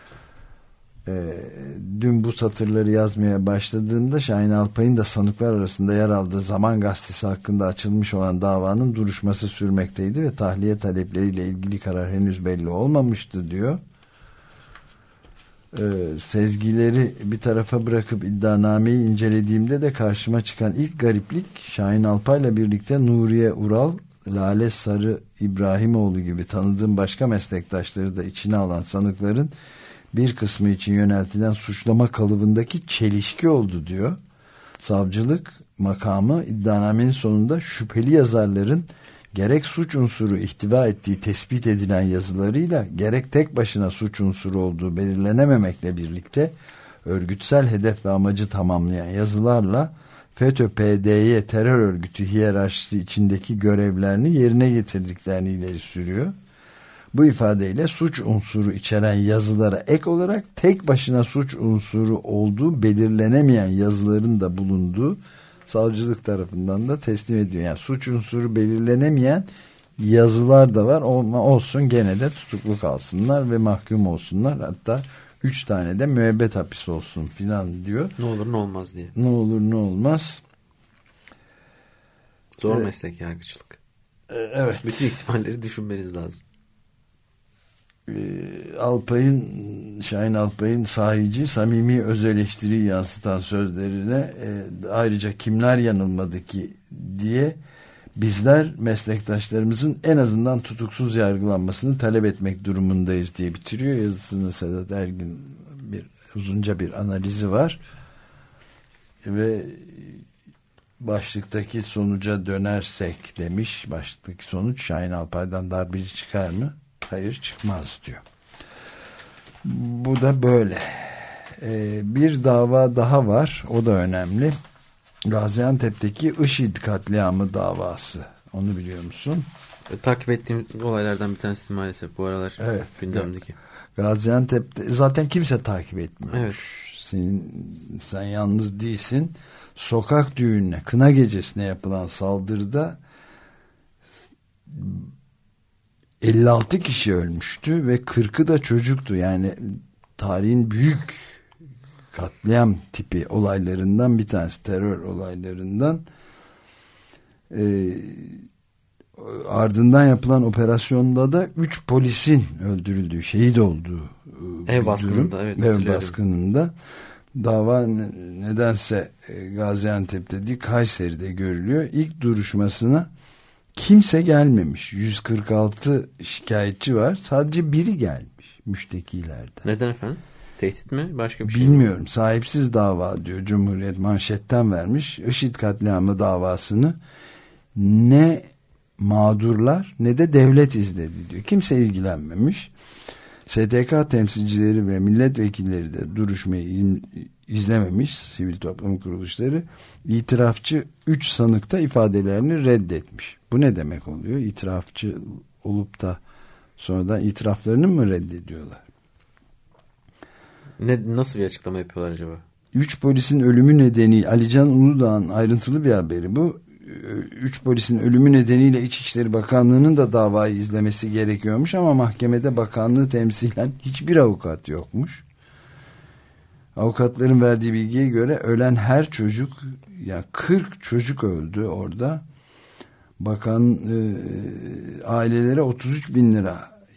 Dün bu satırları yazmaya başladığında Şahin Alpay'ın da sanıklar arasında yer aldığı Zaman Gazetesi hakkında açılmış olan davanın duruşması sürmekteydi ve tahliye talepleriyle ilgili karar henüz belli olmamıştı diyor. Sezgileri bir tarafa bırakıp iddianameyi incelediğimde de karşıma çıkan ilk gariplik Şahin Alpay'la birlikte Nuriye Ural, Lale Sarı İbrahimoğlu gibi tanıdığım başka meslektaşları da içine alan sanıkların bir kısmı için yöneltilen suçlama kalıbındaki çelişki oldu diyor. Savcılık makamı iddianamenin sonunda şüpheli yazarların gerek suç unsuru ihtiva ettiği tespit edilen yazılarıyla gerek tek başına suç unsuru olduğu belirlenememekle birlikte örgütsel hedef ve amacı tamamlayan yazılarla FETÖ-PDY terör örgütü hiyerarşisi içindeki görevlerini yerine getirdiklerini ileri sürüyor. Bu ifadeyle suç unsuru içeren yazılara ek olarak tek başına suç unsuru olduğu belirlenemeyen yazıların da bulunduğu savcılık tarafından da teslim ediyor. Yani suç unsuru belirlenemeyen yazılar da var ama olsun gene de tutuklu kalsınlar ve mahkum olsunlar. Hatta 3 tane de müebbet hapis olsun filan diyor. Ne olur ne olmaz diye. Ne olur ne olmaz. Zor meslek yargıçlık. Evet. Bütün ihtimalleri düşünmeniz lazım. Şahin Alpay'ın sahici, samimi öz eleştiriyi yansıtan sözlerine ayrıca kimler yanılmadı ki diye bizler meslektaşlarımızın en azından tutuksuz yargılanmasını talep etmek durumundayız diye bitiriyor yazısını Sedat Ergin. Uzunca bir analizi var ve başlıktaki sonuca dönersek demiş, başlıktaki sonuç Şahin Alpay'dan darbeci çıkar mı? Hayır, çıkmaz diyor. Bu da böyle. Bir dava daha var. O da önemli. Gaziantep'teki IŞİD katliamı davası. Onu biliyor musun? Takip ettiğim olaylardan bir tanesi maalesef bu aralar gündemdeki. Gaziantep'te zaten kimse takip etmiyor. Evet. Sen yalnız değilsin. Sokak düğününe, kına gecesine yapılan saldırıda 56 kişi ölmüştü ve 40'ı da çocuktu. Yani tarihin büyük katliam tipi olaylarından bir tanesi, terör olaylarından. Ardından yapılan operasyonda da 3 polisin öldürüldüğü, şehit olduğu ev baskınında, evet, ev baskınında. Dava nedense Gaziantep'te değil, Kayseri'de görülüyor. İlk duruşmasına kimse gelmemiş. 146 şikayetçi var. Sadece biri gelmiş müştekilerden. Neden efendim? Tehdit mi? Başka bir şey mi? Bilmiyorum. Sahipsiz dava diyor. Cumhuriyet manşetten vermiş. IŞİD katliamı davasını ne mağdurlar ne de devlet izledi diyor. Kimse ilgilenmemiş. STK temsilcileri ve milletvekilleri de duruşmayı izlememiş, sivil toplum kuruluşları. İtirafçı 3 sanık da ifadelerini reddetmiş. Bu ne demek oluyor? İtirafçı olup da sonradan itiraflarını mı reddediyorlar? Nasıl bir açıklama yapıyorlar acaba? 3 polisin ölümü nedeniyle, Alican Uludağ'ın ayrıntılı bir haberi bu. 3 polisin ölümü nedeniyle İçişleri Bakanlığı'nın da davayı izlemesi gerekiyormuş ama mahkemede bakanlığı temsilen hiçbir avukat yokmuş. Avukatların verdiği bilgiye göre ölen her çocuk, ya 40 çocuk öldü orada. Bakan ailelere 33 bin lira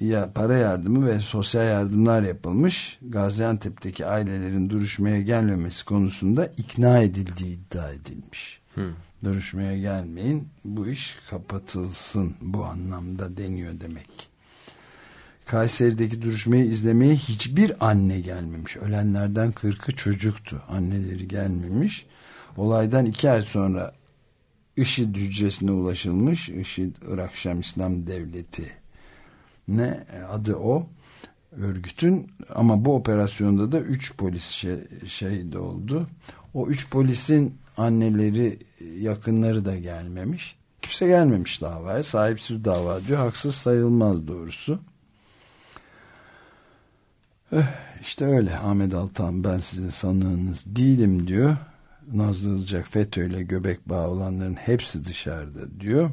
para yardımı ve sosyal yardımlar yapılmış. Gaziantep'teki ailelerin duruşmaya gelmemesi konusunda ikna edildiği iddia edilmiş. Duruşmaya gelmeyin, bu iş kapatılsın bu anlamda deniyor demek. Kayseri'deki duruşmayı izlemeye hiçbir anne gelmemiş. Ölenlerden 40'ı çocuktu. Anneleri gelmemiş. Olaydan 2 ay sonra IŞİD hücresine ulaşılmış. IŞİD, Irak Şam İslam Devleti. Ne adı o örgütün, ama bu operasyonda da 3 polis şehit oldu. O 3 polisin anneleri, yakınları da gelmemiş. Kimse gelmemiş davaya. Sahipsiz dava diyor. Haksız sayılmaz doğrusu. İşte öyle. Ahmet Altan, ben sizin sanığınız değilim diyor. Nazlı Ilıcak, FETÖ ile göbek bağı olanların hepsi dışarıda diyor.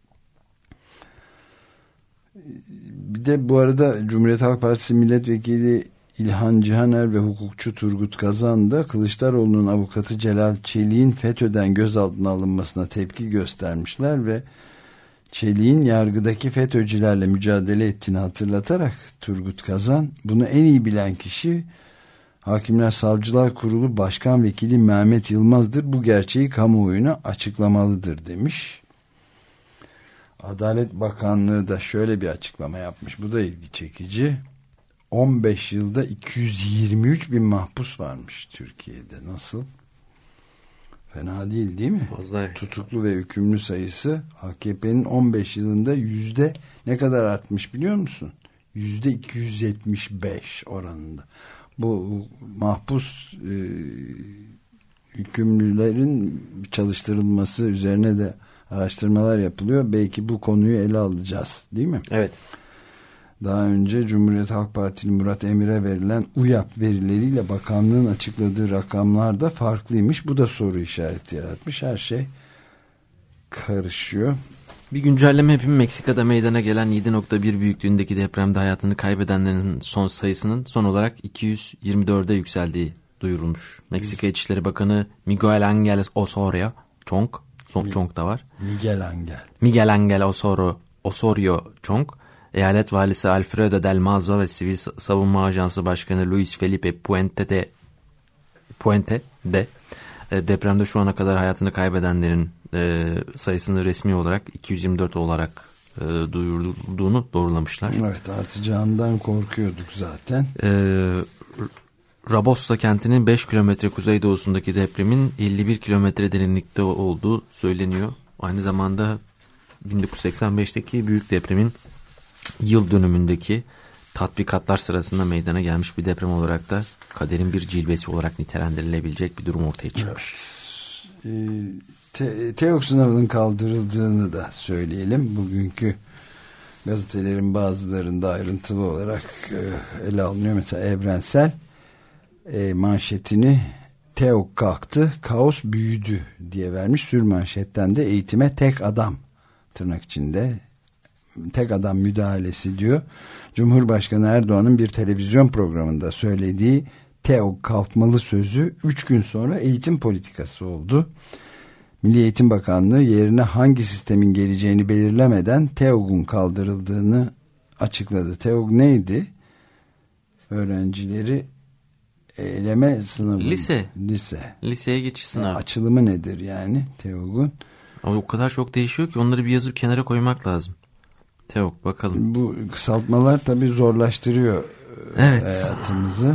Bir de bu arada Cumhuriyet Halk Partisi Milletvekili İlhan Cihaner ve hukukçu Turgut Kazan da Kılıçdaroğlu'nun avukatı Celal Çelik'in FETÖ'den gözaltına alınmasına tepki göstermişler ve Çelik'in yargıdaki FETÖ'cülerle mücadele ettiğini hatırlatarak Turgut Kazan, bunu en iyi bilen kişi Hakimler Savcılar Kurulu Başkan Vekili Mehmet Yılmaz'dır. Bu gerçeği kamuoyuna açıklamalıdır demiş. Adalet Bakanlığı da şöyle bir açıklama yapmış. Bu da ilgi çekici. 15 yılda 223 bin mahpus varmış Türkiye'de. Nasıl? Fena değil mi? Fazla. Tutuklu ve hükümlü sayısı AKP'nin 15 yılında yüzde ne kadar artmış biliyor musun? %275 oranında. Bu mahpus hükümlülerin çalıştırılması üzerine de araştırmalar yapılıyor. Belki bu konuyu ele alacağız, değil mi? Evet. Daha önce Cumhuriyet Halk Partili Murat Emir'e verilen UYAP verileriyle bakanlığın açıkladığı rakamlar da farklıymış. Bu da soru işareti yaratmış. Her şey karışıyor. Bir güncelleme yapayım. Meksika'da meydana gelen 7.1 büyüklüğündeki depremde hayatını kaybedenlerin son sayısının son olarak 224'e yükseldiği duyurulmuş. Meksika İçişleri Bakanı Miguel Ángel Osorio Chong da var. Miguel Ángel Osorio Chong, Eyalet Valisi Alfredo Del Mazo ve Sivil Savunma Ajansı Başkanı Luis Felipe Puente de depremde şu ana kadar hayatını kaybedenlerin sayısını resmi olarak 224 olarak duyurulduğunu doğrulamışlar. Evet, artacağından korkuyorduk zaten. Rabosa kentinin 5 kilometre kuzeydoğusundaki depremin 51 kilometre derinlikte olduğu söyleniyor. Aynı zamanda 1985'teki büyük depremin yıl dönümündeki tatbikatlar sırasında meydana gelmiş bir deprem olarak da kaderin bir cilvesi olarak nitelendirilebilecek bir durum ortaya çıkmış. TEOK sınavının kaldırıldığını da söyleyelim. Bugünkü gazetelerin bazılarında ayrıntılı olarak ele alınıyor. Mesela Evrensel manşetini TEOK kalktı, kaos büyüdü diye vermiş. Sürmanşetten de eğitime tek adam, tırnak içinde tek adam müdahalesi diyor. Cumhurbaşkanı Erdoğan'ın bir televizyon programında söylediği TEOK kalkmalı sözü 3 gün sonra eğitim politikası oldu. Milli Eğitim Bakanlığı yerine hangi sistemin geleceğini belirlemeden TEOK'un kaldırıldığını açıkladı. TEOK neydi? Öğrencileri eleme sınavı. Lise. Liseye geçiş sınavı. Açılımı nedir yani TEOK'un? Ama o kadar çok değişiyor ki onları bir yazıp kenara koymak lazım. TEOK bakalım. Bu kısaltmalar tabii zorlaştırıyor hayatımızı.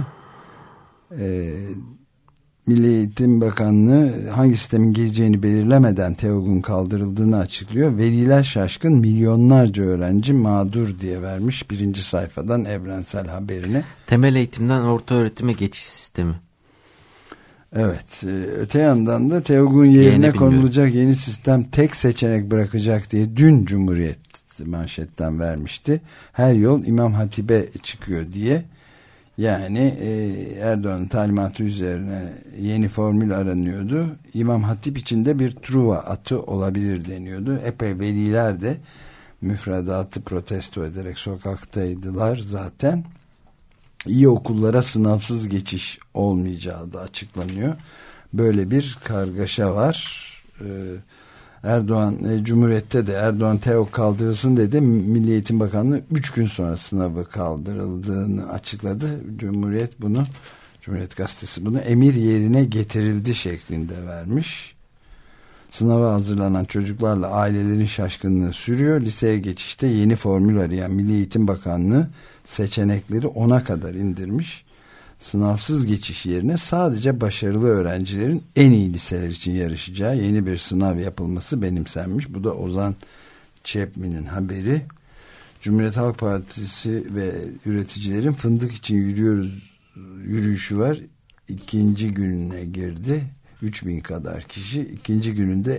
Milli Eğitim Bakanlığı hangi sistemin geleceğini belirlemeden TEOK'un kaldırıldığını açıklıyor. Veliler şaşkın, milyonlarca öğrenci mağdur diye vermiş birinci sayfadan Evrensel haberini. Temel eğitimden orta öğretime geçiş sistemi. Evet. Öte yandan da TEOK'un yerine konulacak yeni sistem tek seçenek bırakacak diye dün Cumhuriyet manşetten vermişti. Her yol İmam Hatip'e çıkıyor diye. Yani Erdoğan'ın talimatı üzerine yeni formül aranıyordu. İmam Hatip içinde bir Truva atı olabilir deniyordu. Epey veliler de müfredatı protesto ederek sokaktaydılar zaten. İyi okullara sınavsız geçiş olmayacağı da açıklanıyor. Böyle bir kargaşa var. Erdoğan Cumhuriyet'te de Erdoğan TEOK kaldırılsın dedi. Milli Eğitim Bakanlığı 3 gün sonra sınavı kaldırıldığını açıkladı. Cumhuriyet Gazetesi bunu emir yerine getirildi şeklinde vermiş. Sınava hazırlanan çocuklarla ailelerin şaşkınlığı sürüyor. Liseye geçişte yeni formül arayan Milli Eğitim Bakanlığı seçenekleri 10'a kadar indirmiş. Sınavsız geçiş yerine sadece başarılı öğrencilerin en iyi liseler için yarışacağı yeni bir sınav yapılması benimsenmiş. Bu da Ozan Çepmi'nin haberi. Cumhuriyet Halk Partisi ve üreticilerin fındık için yürüyüşü var. İkinci gününe girdi. 3000 kadar kişi. İkinci gününde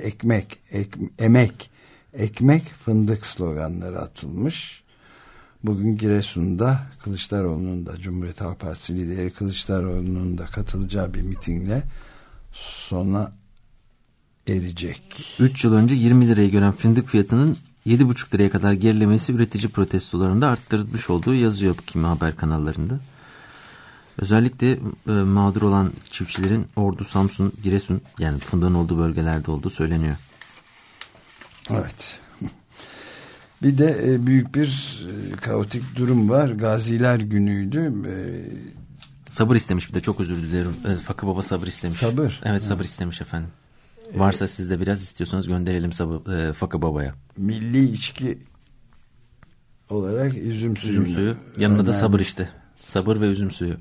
ekmek, fındık sloganları atılmış. Bugün Giresun'da Kılıçdaroğlu'nun da Cumhuriyet Halk Partisi lideri Kılıçdaroğlu'nun da katılacağı bir mitingle sona erecek. 3 yıl önce 20 liraya gören fındık fiyatının 7,5 liraya kadar gerilemesi üretici protestolarında arttırılmış olduğu yazıyor kimi haber kanallarında. Özellikle mağdur olan çiftçilerin Ordu, Samsun, Giresun yani fındığın olduğu bölgelerde olduğu söyleniyor. Evet. Bir de büyük bir kaotik durum var. Gaziler Günü'ydü. Sabır istemiş bir de, çok özür dilerim. Fakı Baba sabır istemiş. Sabır? Evet, sabır istemiş efendim. Varsa siz de biraz istiyorsanız gönderelim Fakı Baba'ya. Milli içki olarak üzüm suyu. Yanında da sabır işte. Sabır ve üzüm suyu.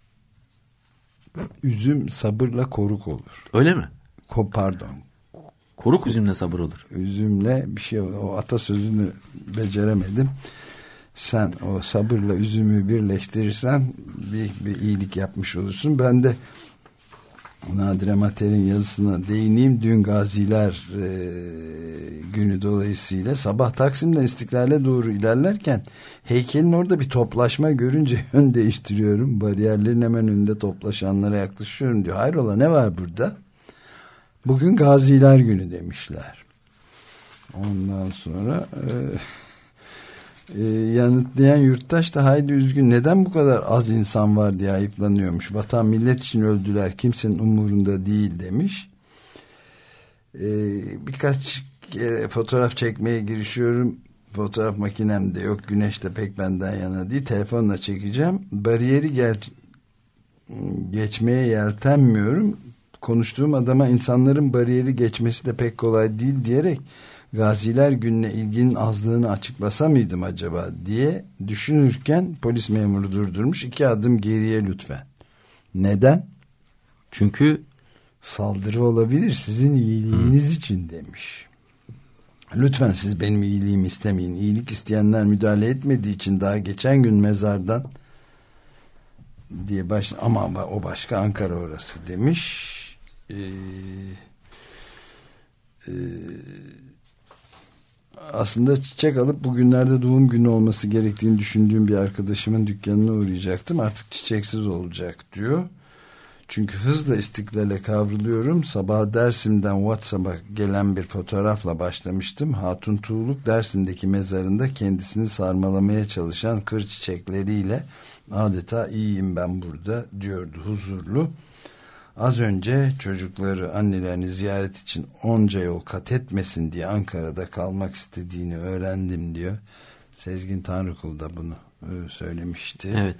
Üzüm sabırla koruk olur. Öyle mi? Pardon. Koruk üzümle sabır olur. Üzümle bir şey olur. O atasözünü beceremedim. Sen o sabırla üzümü birleştirirsen bir iyilik yapmış olursun. Ben de Nadire Mater'in yazısına değineyim. Dün Gaziler Günü dolayısıyla sabah Taksim'den İstiklal'e doğru ilerlerken heykelin orada bir toplaşma görünce yön değiştiriyorum. Bariyerlerin hemen önünde toplaşanlara yaklaşıyorum diyor. Hayrola, ne var burada? Bugün Gaziler Günü demişler. Ondan sonra yanıtlayan yurttaş da hayli üzgün. Neden bu kadar az insan var diye ayıplanıyormuş. Vatan millet için öldüler, kimsenin umurunda değil demiş. Birkaç kere fotoğraf çekmeye girişiyorum. Fotoğraf makinem de yok. Güneş de pek benden yana değil. Telefonla çekeceğim. Bariyeri geçmeye yeltenmiyorum. Konuştuğum adama insanların bariyeri geçmesi de pek kolay değil diyerek Gaziler Günü'ne ilginin azlığını açıklasa mıydım acaba diye düşünürken polis memuru durdurmuş. 2 adım geriye lütfen. Neden? Çünkü saldırı olabilir, sizin iyiliğiniz için demiş. Lütfen siz benim iyiliğimi istemeyin. İyilik isteyenler müdahale etmediği için daha geçen gün mezardan diye ama o başka, Ankara orası demiş. Aslında çiçek alıp bugünlerde doğum günü olması gerektiğini düşündüğüm bir arkadaşımın dükkanına uğrayacaktım. Artık çiçeksiz olacak diyor. Çünkü hızla İstiklal'e kavruluyorum. Sabah Dersim'den WhatsApp'a gelen bir fotoğrafla başlamıştım. Hatun Tuğluk Dersim'deki mezarında kendisini sarmalamaya çalışan kır çiçekleriyle adeta iyiyim ben burada diyordu huzurlu. Az önce çocukları annelerini ziyaret için onca yol kat etmesin diye Ankara'da kalmak istediğini öğrendim diyor. Sezgin Tanrıkul da bunu söylemişti. Evet.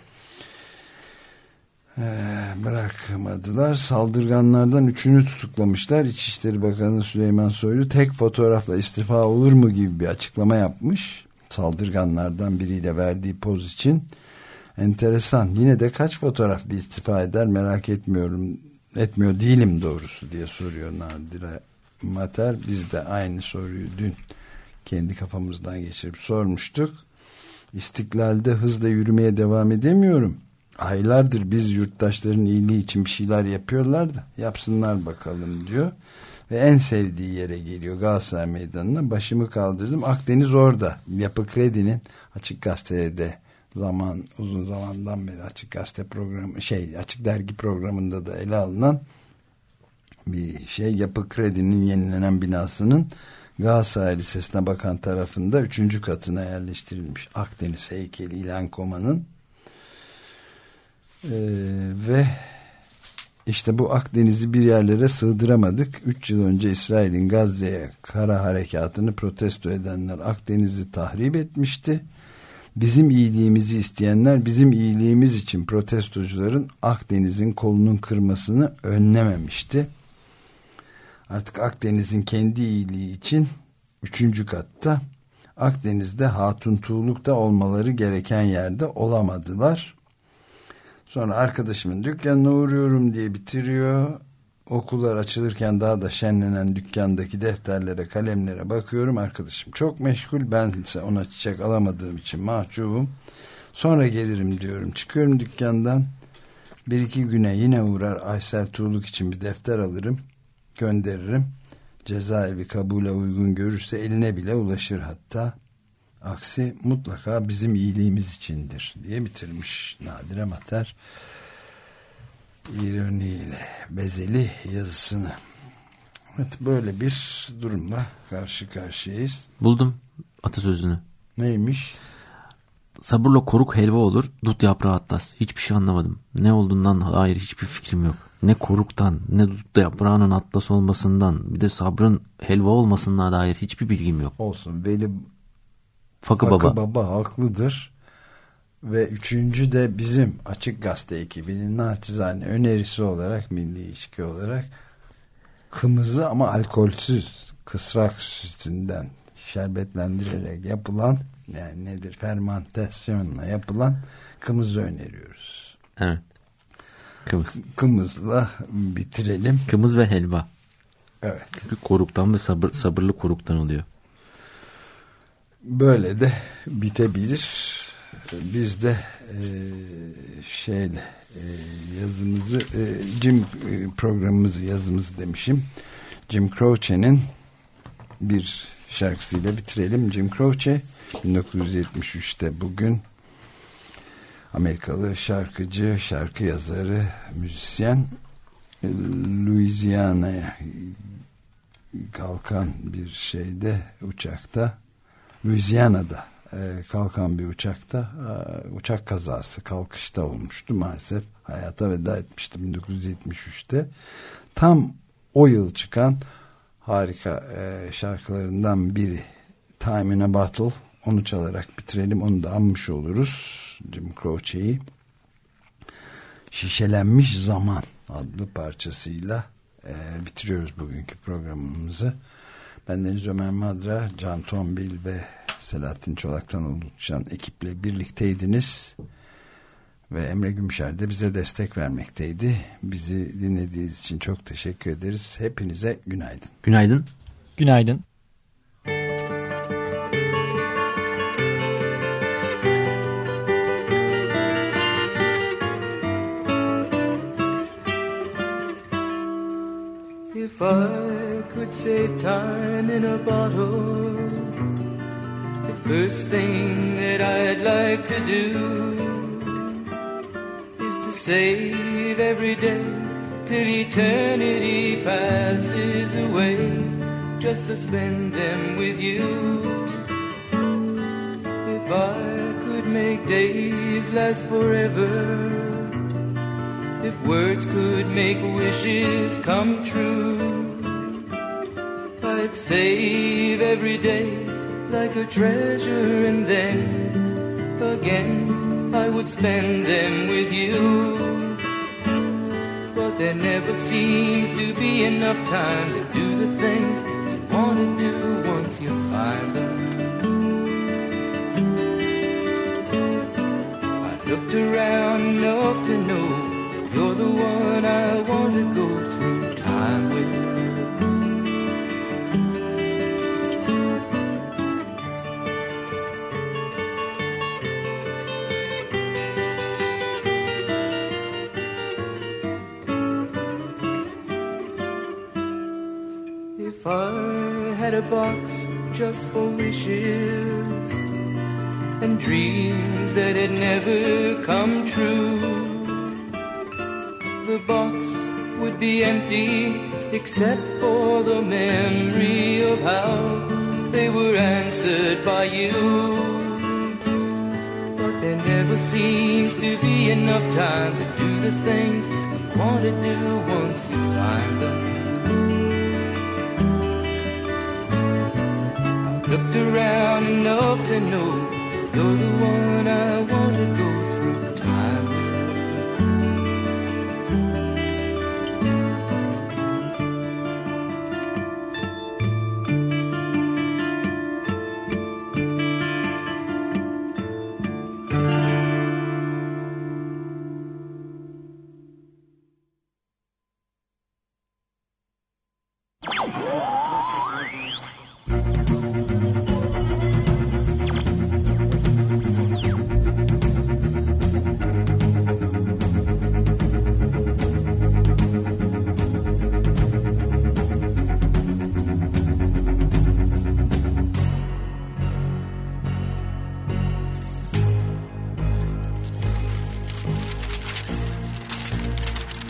Bırakmadılar. Saldırganlardan 3'ünü tutuklamışlar. İçişleri Bakanı Süleyman Soylu tek fotoğrafla istifa olur mu gibi bir açıklama yapmış. Saldırganlardan biriyle verdiği poz için. Enteresan. Yine de kaç fotoğraf bir istifa eder merak etmiyor değilim doğrusu diye soruyor Nadire Mater. Biz de aynı soruyu dün kendi kafamızdan geçirip sormuştuk. İstiklal'de hızla yürümeye devam edemiyorum. Aylardır biz yurttaşların iyiliği için bir şeyler yapıyorlar da yapsınlar bakalım diyor. Ve en sevdiği yere geliyor, Galatasaray Meydanı'na. Başımı kaldırdım. Akdeniz orada. Yapı Kredi'nin Açık Gazete'de uzun zamandan beri Açık Gazete programı, Açık Dergi programında da ele alınan bir Yapı Kredi'nin yenilenen binasının Galatasaray Lisesi'ne bakan tarafında 3. katına yerleştirilmiş Akdeniz heykeli İlhan Koma'nın ve İşte bu Akdeniz'i bir yerlere sığdıramadık. 3 yıl önce İsrail'in Gazze'ye kara harekatını protesto edenler Akdeniz'i tahrip etmişti. Bizim iyiliğimizi isteyenler bizim iyiliğimiz için protestocuların Akdeniz'in kolunun kırmasını önlememişti. Artık Akdeniz'in kendi iyiliği için 3. katta, Akdeniz'de Hatun Tuğluk'ta olmaları gereken yerde olamadılar. Sonra arkadaşımın dükkanına uğruyorum diye bitiriyor. Okullar açılırken daha da şenlenen dükkandaki defterlere, kalemlere bakıyorum. Arkadaşım çok meşgul. Ben ona çiçek alamadığım için mahcubum. Sonra gelirim diyorum. Çıkıyorum dükkandan. 1-2 güne yine uğrar. Aysel Tuğluk için bir defter alırım. Gönderirim. Cezaevi kabule uygun görürse eline bile ulaşır hatta. Aksi mutlaka bizim iyiliğimiz içindir diye bitirmiş Nadire Mater ironiyle bezeli yazısını. Evet, böyle bir durumla karşı karşıyayız. Buldum atasözünü. Neymiş? Sabırla koruk helva olur, dut yaprağı atlas. Hiçbir şey anlamadım. Ne olduğundan hayır hiçbir fikrim yok. Ne koruktan, ne dut yaprağının atlas olmasından, bir de sabrın helva olmasından dair hiçbir bilgim yok. Olsun. Veli Fakı Baba haklıdır. Ve 3. de bizim Açık Gazete ekibinin naçizane önerisi olarak, milli ilişki olarak, kırmızı ama alkolsüz kısrak sütünden şerbetlendirilerek yapılan, yani nedir, fermentasyonla yapılan kımızı öneriyoruz. Evet. Kımızla bitirelim. Kımız ve helva. Evet. Çünkü koruktan ve sabırlı koruktan oluyor. Böyle de bitebilir. Biz de yazımızı yazımızı demişim. Jim Croce'nin bir şarkısıyla bitirelim. Jim Croce 1973'te bugün Amerikalı şarkıcı, şarkı yazarı, müzisyen, Louisiana'ya kalkan bir uçakta, Louisiana'da kalkan bir uçakta uçak kazası, kalkışta olmuştu. Maalesef hayata veda etmişti 1973'te. Tam o yıl çıkan harika şarkılarından biri Time in a Bottle. Onu çalarak bitirelim. Onu da anmış oluruz. Jim Croce'yi Şişelenmiş Zaman adlı parçasıyla bitiriyoruz bugünkü programımızı. Bendeniz Ömer Madra, Can Tombil ve Selahattin Çolak'tan oluşan ekiple birlikteydiniz. Ve Emre Gümüşer de bize destek vermekteydi. Bizi dinlediğiniz için çok teşekkür ederiz. Hepinize günaydın. Günaydın. Günaydın. If I could save time in a bottle, the first thing that I'd like to do is to save every day till eternity passes away, just to spend them with you. If I could make days last forever, if words could make wishes come true, I'd save every day like a treasure, and then again I would spend them with you. But there never seems to be enough time to do the things you want to do once you find them. I've looked around enough to know you're the one I want to go through time with. If I had a box just for wishes and dreams that had never come true, the box would be empty except for the memory of how they were answered by you. But there never seems to be enough time to do the things you want to do once you find them. I've looked around enough to know you're the one I want to go through time with.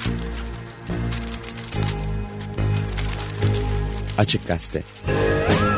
Açık Gazete.